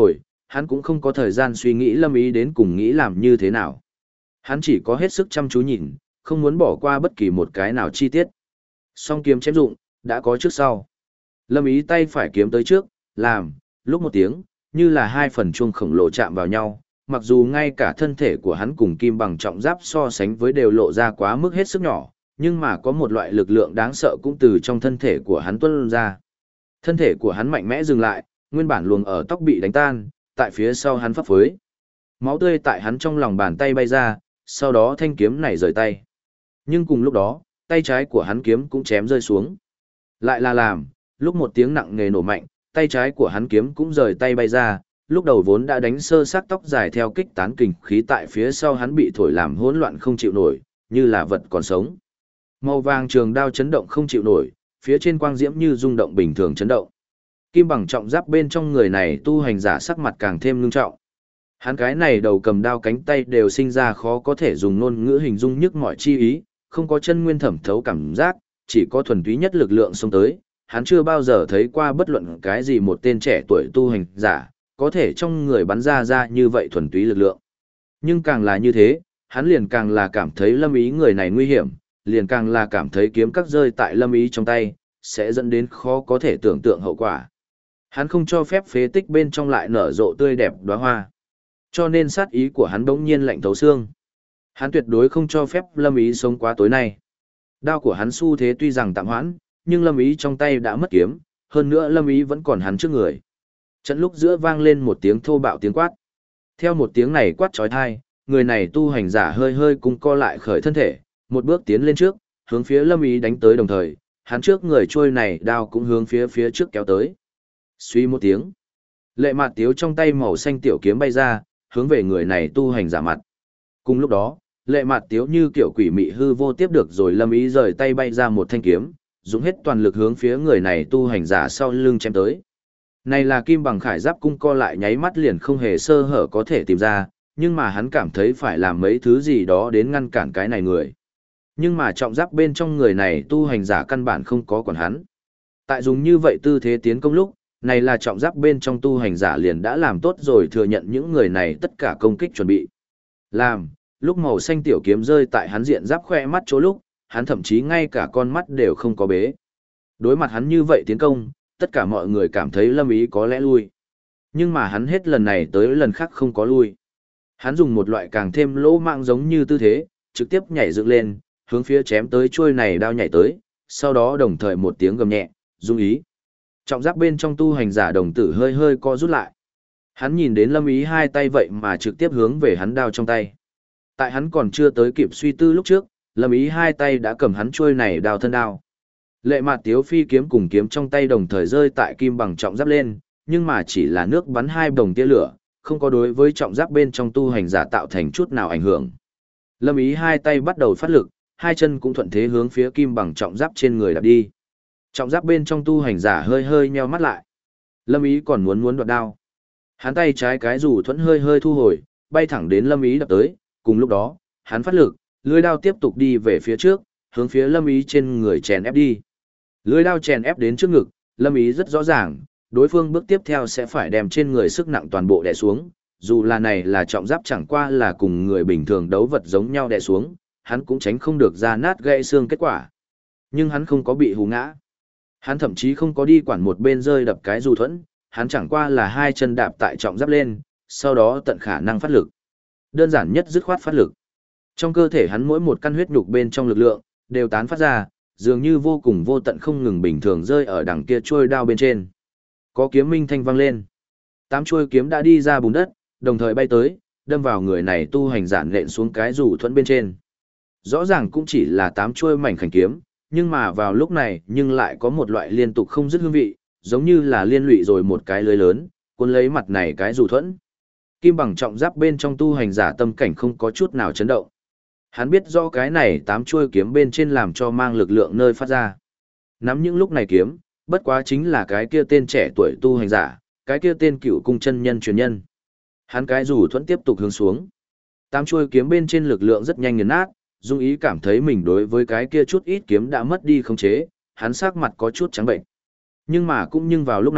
hắn cũng không có thời gian suy nghĩ Lâm Ý đến cùng nghĩ làm như thế nào. Hắn chỉ có hết sức chăm chú nhìn, không muốn bỏ qua bất kỳ một cái nào chi tiết. Song kiếm chém dụng, đã có trước sau. Lâm Ý tay phải kiếm tới trước, làm, lúc một tiếng, như là hai phần chuông khổng lồ chạm vào nhau, mặc dù ngay cả thân thể của hắn cùng kim bằng trọng giáp so sánh với đều lộ ra quá mức hết sức nhỏ, nhưng mà có một loại lực lượng đáng sợ cũng từ trong thân thể của hắn tuôn ra. Thân thể của hắn mạnh mẽ dừng lại, nguyên bản luồng ở tóc bị đánh tan, tại phía sau hắn phấp phới. Máu tươi tại hắn trong lòng bàn tay bay ra, sau đó thanh kiếm này rời tay. Nhưng cùng lúc đó, tay trái của hắn kiếm cũng chém rơi xuống. Lại là làm, lúc một tiếng nặng nề nổ mạnh, tay trái của hắn kiếm cũng rời tay bay ra, lúc đầu vốn đã đánh sơ xác tóc dài theo kích tán kình khí tại phía sau hắn bị thổi làm hỗn loạn không chịu nổi, như là vật còn sống. Màu vàng trường đao chấn động không chịu nổi, phía trên quang diễm như rung động bình thường chấn động. Kim bằng trọng giáp bên trong người này tu hành giả sắc mặt càng thêm ngưng trọng. Hắn cái này đầu cầm đao cánh tay đều sinh ra khó có thể dùng ngôn ngữ hình dung nhức mọi chi ý, không có chân nguyên thẩm thấu cảm giác, chỉ có thuần túy nhất lực lượng xông tới. Hắn chưa bao giờ thấy qua bất luận cái gì một tên trẻ tuổi tu hành giả, có thể trong người bắn ra như vậy thuần túy lực lượng. Nhưng càng là như thế, hắn liền càng là cảm thấy Lâm Ý người này nguy hiểm, liền càng là cảm thấy kiếm cắt rơi tại Lâm Ý trong tay, sẽ dẫn đến khó có thể tưởng tượng hậu quả. Hắn không cho phép phế tích bên trong lại nở rộ tươi đẹp đóa hoa. Cho nên sát ý của hắn bỗng nhiên lạnh thấu xương. Hắn tuyệt đối không cho phép Lâm Ý sống quá tối nay. Đao của hắn xu thế tuy rằng tạm hoãn, nhưng Lâm Ý trong tay đã mất kiếm, hơn nữa Lâm Ý vẫn còn hắn trước người. Trận lúc giữa vang lên một tiếng thô bạo tiếng quát. Theo một tiếng này quát chói tai, người này tu hành giả hơi hơi cung co lại khởi thân thể, một bước tiến lên trước, hướng phía Lâm Ý đánh tới đồng thời, hắn trước người trôi này đao cũng hướng phía trước kéo tới. Suy một tiếng, Lệ Mạt Tiếu trong tay màu xanh tiểu kiếm bay ra, hướng về người này tu hành giả mặt. Cùng lúc đó, Lệ Mạt Tiếu như kiểu quỷ mị hư vô tiếp được rồi Lâm Ý rời tay bay ra một thanh kiếm, dùng hết toàn lực hướng phía người này tu hành giả sau lưng chém tới. Này là kim bằng khải giáp cung co lại nháy mắt liền không hề sơ hở có thể tìm ra, nhưng mà hắn cảm thấy phải làm mấy thứ gì đó đến ngăn cản cái này người. Nhưng mà trọng giáp bên trong người này tu hành giả căn bản không có quản hắn. Tại dùng như vậy tư thế tiến công lúc, này là trọng giáp bên trong tu hành giả liền đã làm tốt rồi thừa nhận những người này tất cả công kích chuẩn bị. Làm, lúc màu xanh tiểu kiếm rơi tại hắn diện giáp khoe mắt chỗ lúc, hắn thậm chí ngay cả con mắt đều không có bế. Đối mặt hắn như vậy tiến công, tất cả mọi người cảm thấy Lâm Ý có lẽ lui. Nhưng mà hắn hết lần này tới lần khác không có lui. Hắn dùng một loại càng thêm lỗ mạng giống như tư thế, trực tiếp nhảy dựng lên, hướng phía chém tới chuôi này đao nhảy tới, sau đó đồng thời một tiếng gầm nhẹ, dung ý. Trọng giáp bên trong tu hành giả đồng tử hơi hơi co rút lại. Hắn nhìn đến Lâm Ý hai tay vậy mà trực tiếp hướng về hắn đao trong tay. Tại hắn còn chưa tới kịp suy tư lúc trước, Lâm Ý hai tay đã cầm hắn chuôi này đao thân đao. Lệ Mạt Tiếu phi kiếm cùng kiếm trong tay đồng thời rơi tại kim bằng trọng giáp lên, nhưng mà chỉ là nước bắn hai đồng tia lửa, không có đối với trọng giáp bên trong tu hành giả tạo thành chút nào ảnh hưởng. Lâm Ý hai tay bắt đầu phát lực, hai chân cũng thuận thế hướng phía kim bằng trọng giáp trên người đạp đi. Trọng giáp bên trong tu hành giả hơi hơi nheo mắt lại. Lâm Ý còn muốn đoạt đao. Hắn tay trái cái dù thuẫn hơi hơi thu hồi, bay thẳng đến Lâm Ý đập tới, cùng lúc đó, hắn phát lực, lưỡi đao tiếp tục đi về phía trước, hướng phía Lâm Ý trên người chèn ép đi. Lưỡi đao chèn ép đến trước ngực, Lâm Ý rất rõ ràng, đối phương bước tiếp theo sẽ phải đem trên người sức nặng toàn bộ đè xuống, dù là này là trọng giáp chẳng qua là cùng người bình thường đấu vật giống nhau đè xuống, hắn cũng tránh không được ra nát gãy xương kết quả. Nhưng hắn không có bị hù ngã. Hắn thậm chí không có đi quản một bên rơi đập cái dù thuẫn, hắn chẳng qua là hai chân đạp tại trọng giáp lên, sau đó tận khả năng phát lực. Đơn giản nhất dứt khoát phát lực. Trong cơ thể hắn mỗi một căn huyết nhục bên trong lực lượng, đều tán phát ra, dường như vô cùng vô tận không ngừng bình thường rơi ở đằng kia chuôi đao bên trên. Có kiếm minh thanh vang lên. 8 chuôi kiếm đã đi ra bùn đất, đồng thời bay tới, đâm vào người này tu hành giản lện xuống cái dù thuẫn bên trên. Rõ ràng cũng chỉ là 8 chuôi mảnh khảnh kiếm, nhưng mà vào lúc này nhưng lại có một loại liên tục không dứt hương vị, giống như là liên lụy rồi một cái lưới lớn, cuốn lấy mặt này cái dù thuẫn. Kim bằng trọng giáp bên trong tu hành giả tâm cảnh không có chút nào chấn động. Hắn biết rõ cái này 8 chuôi kiếm bên trên làm cho mang lực lượng nơi phát ra. Nắm những lúc này kiếm, bất quá chính là cái kia tên trẻ tuổi tu hành giả, cái kia tên cựu cung chân nhân truyền nhân. Hắn cái dù thuẫn tiếp tục hướng xuống. 8 chuôi kiếm bên trên lực lượng rất nhanh nghiền nát, Dung Ý cảm thấy mình đối với cái kia chút ít kiếm đã mất đi khống chế, hắn sắc mặt có chút trắng bệnh. Nhưng mà cũng vào lúc này,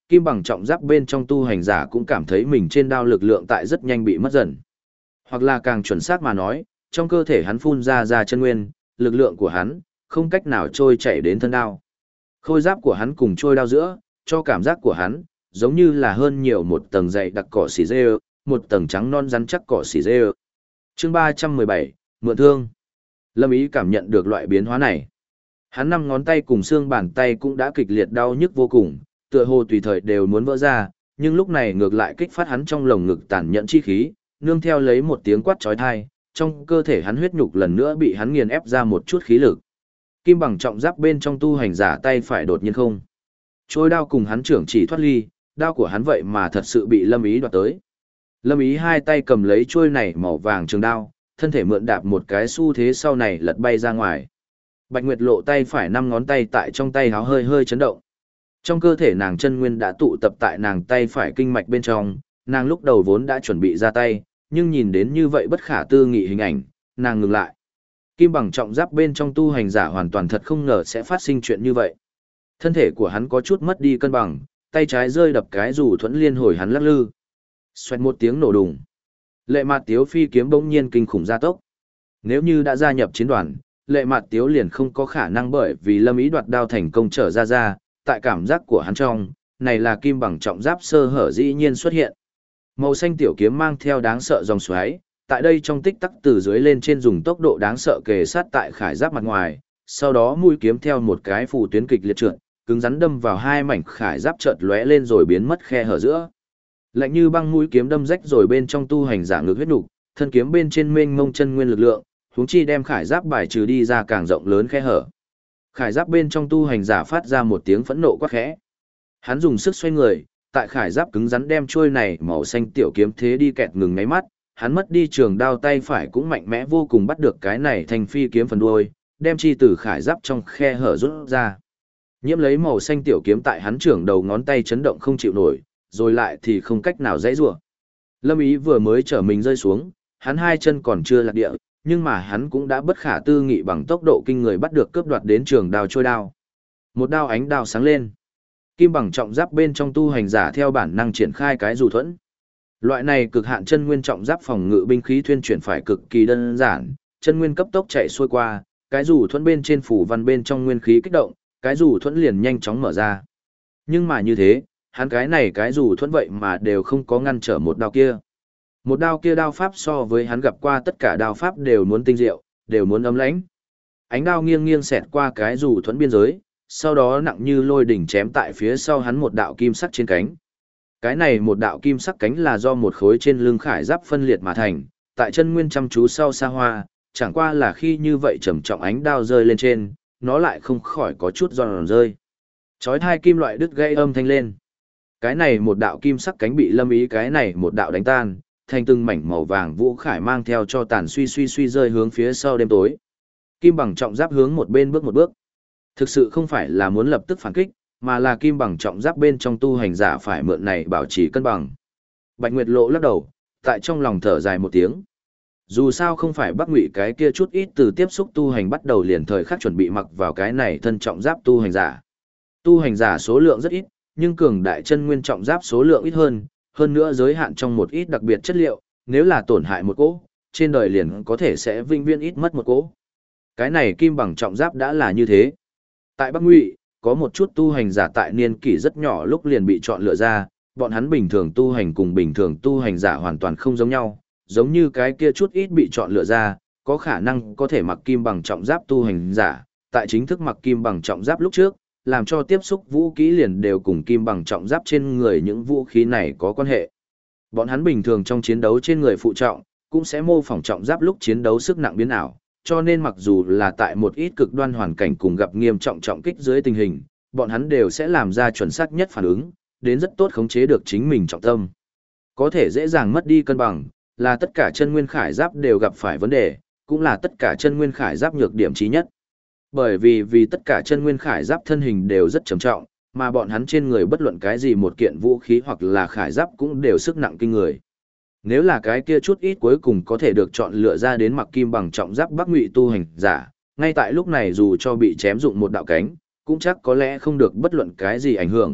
kim bằng trọng giáp bên trong tu hành giả cũng cảm thấy mình trên đao lực lượng tại rất nhanh bị mất dần. Hoặc là càng chuẩn xác mà nói, trong cơ thể hắn phun ra chân nguyên, lực lượng của hắn không cách nào trôi chảy đến thân đao. Khôi giáp của hắn cùng trôi đao giữa, cho cảm giác của hắn giống như là hơn nhiều một tầng dày đặc cỏ xỉ dê, một tầng trắng non rắn chắc cỏ xỉ dê. Chương 317, mượn thương. Lâm Ý cảm nhận được loại biến hóa này. Hắn 5 ngón tay cùng xương bàn tay cũng đã kịch liệt đau nhức vô cùng, tựa hồ tùy thời đều muốn vỡ ra, nhưng lúc này ngược lại kích phát hắn trong lồng ngực tàn nhẫn chi khí, nương theo lấy một tiếng quát chói tai, trong cơ thể hắn huyết nhục lần nữa bị hắn nghiền ép ra một chút khí lực. Kim bằng trọng giáp bên trong tu hành giả tay phải đột nhiên không. Trôi đao cùng hắn trưởng chỉ thoát ly, đao của hắn vậy mà thật sự bị Lâm Ý đoạt tới. Lâm Ý hai tay cầm lấy trôi này màu vàng trường đao, thân thể mượn đạp một cái xu thế sau này lật bay ra ngoài. Bạch Nguyệt Lộ tay phải 5 ngón tay tại trong tay háo hơi hơi chấn động. Trong cơ thể nàng chân nguyên đã tụ tập tại nàng tay phải kinh mạch bên trong, nàng lúc đầu vốn đã chuẩn bị ra tay, nhưng nhìn đến như vậy bất khả tư nghị hình ảnh, nàng ngừng lại. Kim bằng trọng giáp bên trong tu hành giả hoàn toàn thật không ngờ sẽ phát sinh chuyện như vậy. Thân thể của hắn có chút mất đi cân bằng, tay trái rơi đập cái dù thuẫn liên hồi hắn lắc lư. Xoẹt một tiếng nổ đùng. Lệ Mạt Tiếu phi kiếm bỗng nhiên kinh khủng gia tốc. Nếu như đã gia nhập chiến đoàn, Lệ Mạt Tiếu liền không có khả năng bởi vì Lâm Ý đoạt đao thành công trở ra, tại cảm giác của hắn trong, này là kim bằng trọng giáp sơ hở dĩ nhiên xuất hiện. Màu xanh tiểu kiếm mang theo đáng sợ dòng xoáy, tại đây trong tích tắc từ dưới lên trên dùng tốc độ đáng sợ kề sát tại khải giáp mặt ngoài, sau đó mũi kiếm theo một cái phù tuyến kịch liệt trượt, cứng rắn đâm vào hai mảnh khải giáp chợt lóe lên rồi biến mất khe hở giữa. Lạnh như băng mũi kiếm đâm rách rồi bên trong tu hành giả ngực huyết nục, thân kiếm bên trên mênh mông chân nguyên lực lượng, huống chi đem khải giáp bài trừ đi ra càng rộng lớn khe hở. Khải giáp bên trong tu hành giả phát ra một tiếng phẫn nộ quát khẽ. Hắn dùng sức xoay người, tại khải giáp cứng rắn đem trôi này màu xanh tiểu kiếm thế đi kẹt ngừng ngáy mắt, hắn mất đi trường đao tay phải cũng mạnh mẽ vô cùng bắt được cái này thành phi kiếm phần đuôi, đem chi từ khải giáp trong khe hở rút ra. Nhiễm lấy màu xanh tiểu kiếm tại hắn trưởng đầu ngón tay chấn động không chịu nổi, rồi lại thì không cách nào dãy rủa. Lâm Ý vừa mới trở mình rơi xuống, hắn hai chân còn chưa lạc địa, nhưng mà hắn cũng đã bất khả tư nghị bằng tốc độ kinh người bắt được cướp đoạt đến trường đao trôi đao. Một đao ánh đao sáng lên. Kim bằng trọng giáp bên trong tu hành giả theo bản năng triển khai cái dù thuẫn. Loại này cực hạn chân nguyên trọng giáp phòng ngự binh khí thuyên chuyển phải cực kỳ đơn giản, chân nguyên cấp tốc chạy xuôi qua, cái dù thuẫn bên trên phủ văn bên trong nguyên khí kích động, cái dù thuẫn liền nhanh chóng mở ra. Nhưng mà như thế, hắn cái dù thuẫn vậy mà đều không có ngăn trở một đao kia. Một đao kia đao pháp so với hắn gặp qua tất cả đao pháp đều muốn tinh diệu, đều muốn ấm lãnh. Ánh đao nghiêng nghiêng xẹt qua cái dù thuẫn biên giới, sau đó nặng như lôi đỉnh chém tại phía sau hắn một đạo kim sắc trên cánh. Cái này một đạo kim sắc cánh là do một khối trên lưng khải giáp phân liệt mà thành, tại chân nguyên chăm chú sau xa hoa, chẳng qua là khi như vậy trầm trọng ánh đao rơi lên trên, nó lại không khỏi có chút giòn rơi. Chói tai kim loại đứt gãy âm thanh lên. Cái này một đạo kim sắc cánh bị Lâm Ý cái này một đạo đánh tan, thành từng mảnh màu vàng vũ khải mang theo cho tàn suy rơi hướng phía sau đêm tối. Kim bằng trọng giáp hướng một bên bước một bước. Thực sự không phải là muốn lập tức phản kích, mà là kim bằng trọng giáp bên trong tu hành giả phải mượn này bảo trì cân bằng. Bạch Nguyệt Lộ lắc đầu, tại trong lòng thở dài một tiếng. Dù sao không phải Bắc Ngụy cái kia chút ít từ tiếp xúc tu hành bắt đầu liền thời khắc chuẩn bị mặc vào cái này thân trọng giáp tu hành giả. Tu hành giả số lượng rất ít, nhưng cường đại chân nguyên trọng giáp số lượng ít hơn nữa giới hạn trong một ít đặc biệt chất liệu, nếu là tổn hại một cỗ, trên đời liền có thể sẽ vĩnh viễn ít mất một cỗ. Cái này kim bằng trọng giáp đã là như thế. Tại Bắc Ngụy, có một chút tu hành giả tại niên kỷ rất nhỏ lúc liền bị chọn lựa ra, bọn hắn bình thường tu hành cùng bình thường tu hành giả hoàn toàn không giống nhau, giống như cái kia chút ít bị chọn lựa ra, có khả năng có thể mặc kim bằng trọng giáp tu hành giả, tại chính thức mặc kim bằng trọng giáp lúc trước, làm cho tiếp xúc vũ khí liền đều cùng kim bằng trọng giáp trên người những vũ khí này có quan hệ. Bọn hắn bình thường trong chiến đấu trên người phụ trọng, cũng sẽ mô phỏng trọng giáp lúc chiến đấu sức nặng biến ảo, cho nên mặc dù là tại một ít cực đoan hoàn cảnh cùng gặp nghiêm trọng trọng kích dưới tình hình, bọn hắn đều sẽ làm ra chuẩn xác nhất phản ứng, đến rất tốt khống chế được chính mình trọng tâm. Có thể dễ dàng mất đi cân bằng, là tất cả chân nguyên khải giáp đều gặp phải vấn đề, cũng là tất cả chân nguyên khải giáp nhược điểm chí nhất. Bởi vì tất cả chân nguyên khải giáp thân hình đều rất trầm trọng, mà bọn hắn trên người bất luận cái gì một kiện vũ khí hoặc là khải giáp cũng đều sức nặng kinh người. Nếu là cái kia chút ít cuối cùng có thể được chọn lựa ra đến mặc kim bằng trọng giáp Bắc Ngụy tu hành giả, ngay tại lúc này dù cho bị chém dụng một đạo cánh, cũng chắc có lẽ không được bất luận cái gì ảnh hưởng,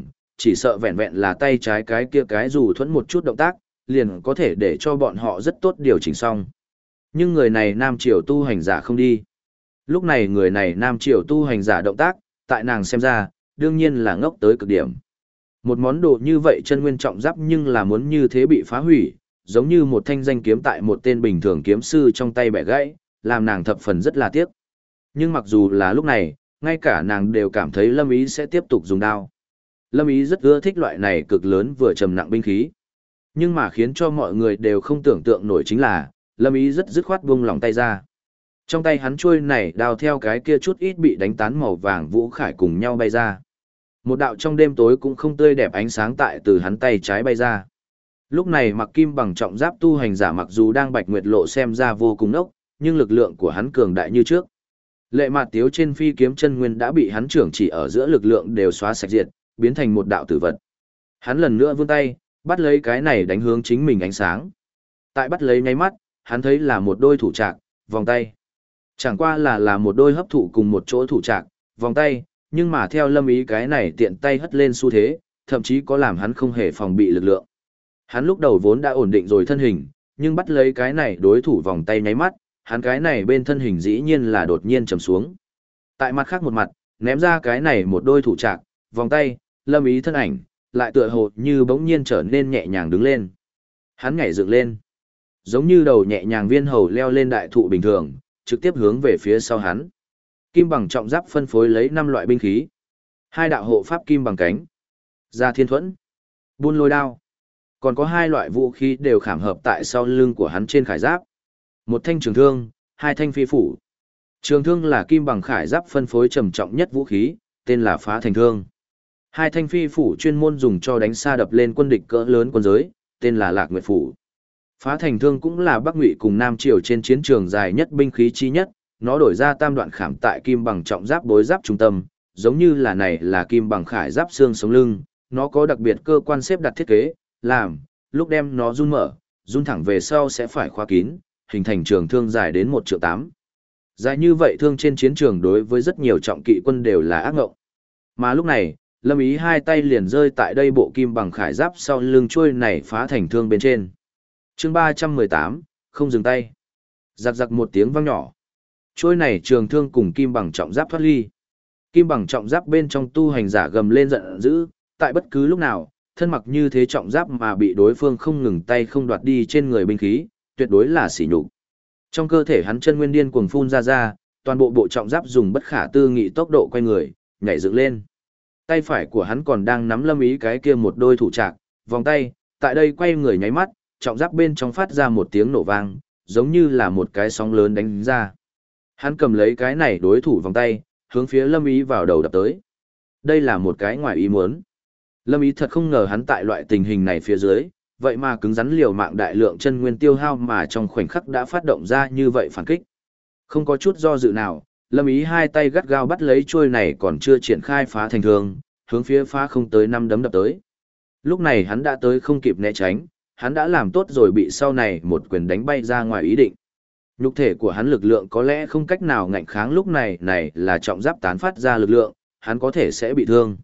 chỉ sợ vẹn vẹn là tay trái cái kia cái dù thuẫn một chút động tác, liền có thể để cho bọn họ rất tốt điều chỉnh xong. Nhưng người này nam triều tu hành giả không đi. Lúc này người này nam triều tu hành giả động tác, tại nàng xem ra, đương nhiên là ngốc tới cực điểm. Một món đồ như vậy chân nguyên trọng giáp nhưng là muốn như thế bị phá hủy, giống như một thanh danh kiếm tại một tên bình thường kiếm sư trong tay bẻ gãy, làm nàng thập phần rất là tiếc. Nhưng mặc dù là lúc này, ngay cả nàng đều cảm thấy Lâm Ý sẽ tiếp tục dùng đao. Lâm Ý rất ưa thích loại này cực lớn vừa trầm nặng binh khí. Nhưng mà khiến cho mọi người đều không tưởng tượng nổi chính là, Lâm Ý rất dứt khoát buông lòng tay ra. Trong tay hắn chuôi này đao theo cái kia chút ít bị đánh tán màu vàng vũ khải cùng nhau bay ra. Một đạo trong đêm tối cũng không tươi đẹp ánh sáng tại từ hắn tay trái bay ra. Lúc này mặc kim bằng trọng giáp tu hành giả mặc dù đang bạch nguyệt lộ xem ra vô cùng ốc, nhưng lực lượng của hắn cường đại như trước. Lệ mạt tiếu trên phi kiếm chân nguyên đã bị hắn trưởng chỉ ở giữa lực lượng đều xóa sạch diệt, biến thành một đạo tử vật. Hắn lần nữa vươn tay, bắt lấy cái này đánh hướng chính mình ánh sáng. Tại bắt lấy nháy mắt, hắn thấy là một đôi thủ trạc, vòng tay. Chẳng qua là một đôi hấp thụ cùng một chỗ thủ trạc, vòng tay, nhưng mà theo Lâm Ý cái này tiện tay hất lên xu thế, thậm chí có làm hắn không hề phòng bị lực lượng. Hắn lúc đầu vốn đã ổn định rồi thân hình, nhưng bắt lấy cái này đối thủ vòng tay nháy mắt, hắn cái này bên thân hình dĩ nhiên là đột nhiên trầm xuống. Tại mặt khác một mặt, ném ra cái này một đôi thủ trạc, vòng tay, Lâm Ý thân ảnh, lại tựa hồ như bỗng nhiên trở nên nhẹ nhàng đứng lên. Hắn nhảy dựng lên, giống như đầu nhẹ nhàng viên hầu leo lên đại thụ bình thường, trực tiếp hướng về phía sau hắn. Kim bằng trọng giáp phân phối lấy 5 loại binh khí. 2 đạo hộ pháp kim bằng cánh, Gia Thiên Thuẫn, Buôn Lôi Đao. Còn có 2 loại vũ khí đều khảm hợp tại sau lưng của hắn trên khải giáp. Một thanh trường thương, 2 thanh phi phủ. Trường thương là kim bằng khải giáp phân phối trầm trọng nhất vũ khí, tên là Phá Thành Thương. 2 thanh phi phủ chuyên môn dùng cho đánh xa đập lên quân địch cỡ lớn quân giới, tên là Lạc Nguyệt Phủ. Phá Thành Thương cũng là Bắc Ngụy cùng Nam Triều trên chiến trường dài nhất binh khí chi nhất, nó đổi ra tam đoạn khảm tại kim bằng trọng giáp bối giáp trung tâm, giống như là này là kim bằng khải giáp xương sống lưng, nó có đặc biệt cơ quan xếp đặt thiết kế, làm, lúc đem nó run mở, run thẳng về sau sẽ phải khóa kín, hình thành trường thương dài đến 1,8 triệu. Dài như vậy thương trên chiến trường đối với rất nhiều trọng kỵ quân đều là ác ngộng. Mà lúc này, Lâm Ý 2 tay liền rơi tại đây bộ kim bằng khải giáp sau lưng chuôi này Phá Thành Thương bên trên. Chương 318, không dừng tay. Giặc giặc một tiếng vang nhỏ. Chuôi này trường thương cùng kim bằng trọng giáp thoát ly. Kim bằng trọng giáp bên trong tu hành giả gầm lên giận dữ, tại bất cứ lúc nào, thân mặc như thế trọng giáp mà bị đối phương không ngừng tay không đoạt đi trên người binh khí, tuyệt đối là sỉ nhục. Trong cơ thể hắn chân nguyên điên cuồng phun ra, toàn bộ bộ trọng giáp dùng bất khả tư nghị tốc độ quay người, nhảy dựng lên. Tay phải của hắn còn đang nắm Lâm Ý cái kia một đôi thủ trạc, vòng tay, tại đây quay người nháy mắt, trọng giáp bên trong phát ra một tiếng nổ vang, giống như là một cái sóng lớn đánh ra. Hắn cầm lấy cái này đối thủ vòng tay, hướng phía Lâm Ý vào đầu đập tới. Đây là một cái ngoài ý muốn. Lâm Ý thật không ngờ hắn tại loại tình hình này phía dưới, vậy mà cứng rắn liều mạng đại lượng chân nguyên tiêu hao mà trong khoảnh khắc đã phát động ra như vậy phản kích. Không có chút do dự nào, Lâm Ý 2 tay gắt gao bắt lấy chuôi này còn chưa triển khai Phá Thành Thương, hướng phía Phá không tới 5 đấm đập tới. Lúc này hắn đã tới không kịp né tránh, hắn đã làm tốt rồi bị sau này một quyền đánh bay ra ngoài ý định. Nhục thể của hắn lực lượng có lẽ không cách nào ngạnh kháng lúc này là trọng giáp tán phát ra lực lượng, hắn có thể sẽ bị thương.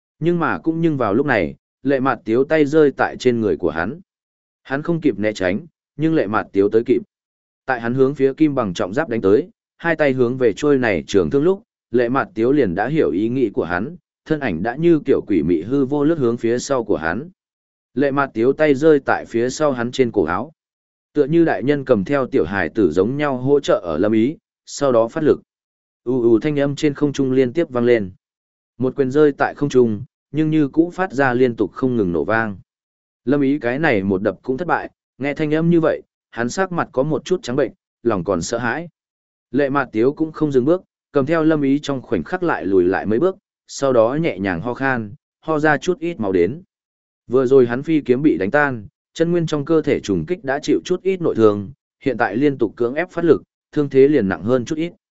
Nhưng vào lúc này, Lệ Mạt Tiếu tay rơi tại trên người của hắn. Hắn không kịp né tránh, nhưng Lệ Mạt Tiếu tới kịp. Tại hắn hướng phía kim bằng trọng giáp đánh tới, 2 tay hướng về trôi này trường thương lúc, Lệ Mạt Tiếu liền đã hiểu ý nghĩ của hắn, thân ảnh đã như kiểu quỷ mị hư vô lướt hướng phía sau của hắn. Lệ Mạt Tiếu tay rơi tại phía sau hắn trên cổ áo. Tựa như đại nhân cầm theo tiểu hài tử giống nhau hỗ trợ ở Lâm Ý, sau đó phát lực. Thanh âm trên không trung liên tiếp vang lên. Một quyền rơi tại không trung, nhưng như cũ phát ra liên tục không ngừng nổ vang. Lâm Ý cái này một đập cũng thất bại, nghe thanh âm như vậy, hắn sắc mặt có một chút trắng bệnh, lòng còn sợ hãi. Lệ Mạt Tiếu cũng không dừng bước, cầm theo Lâm Ý trong khoảnh khắc lại lùi lại mấy bước, sau đó nhẹ nhàng ho khan, ho ra chút ít máu đến. Vừa rồi hắn phi kiếm bị đánh tan, chân nguyên trong cơ thể trùng kích đã chịu chút ít nội thương, hiện tại liên tục cưỡng ép phát lực, thương thế liền nặng hơn chút ít.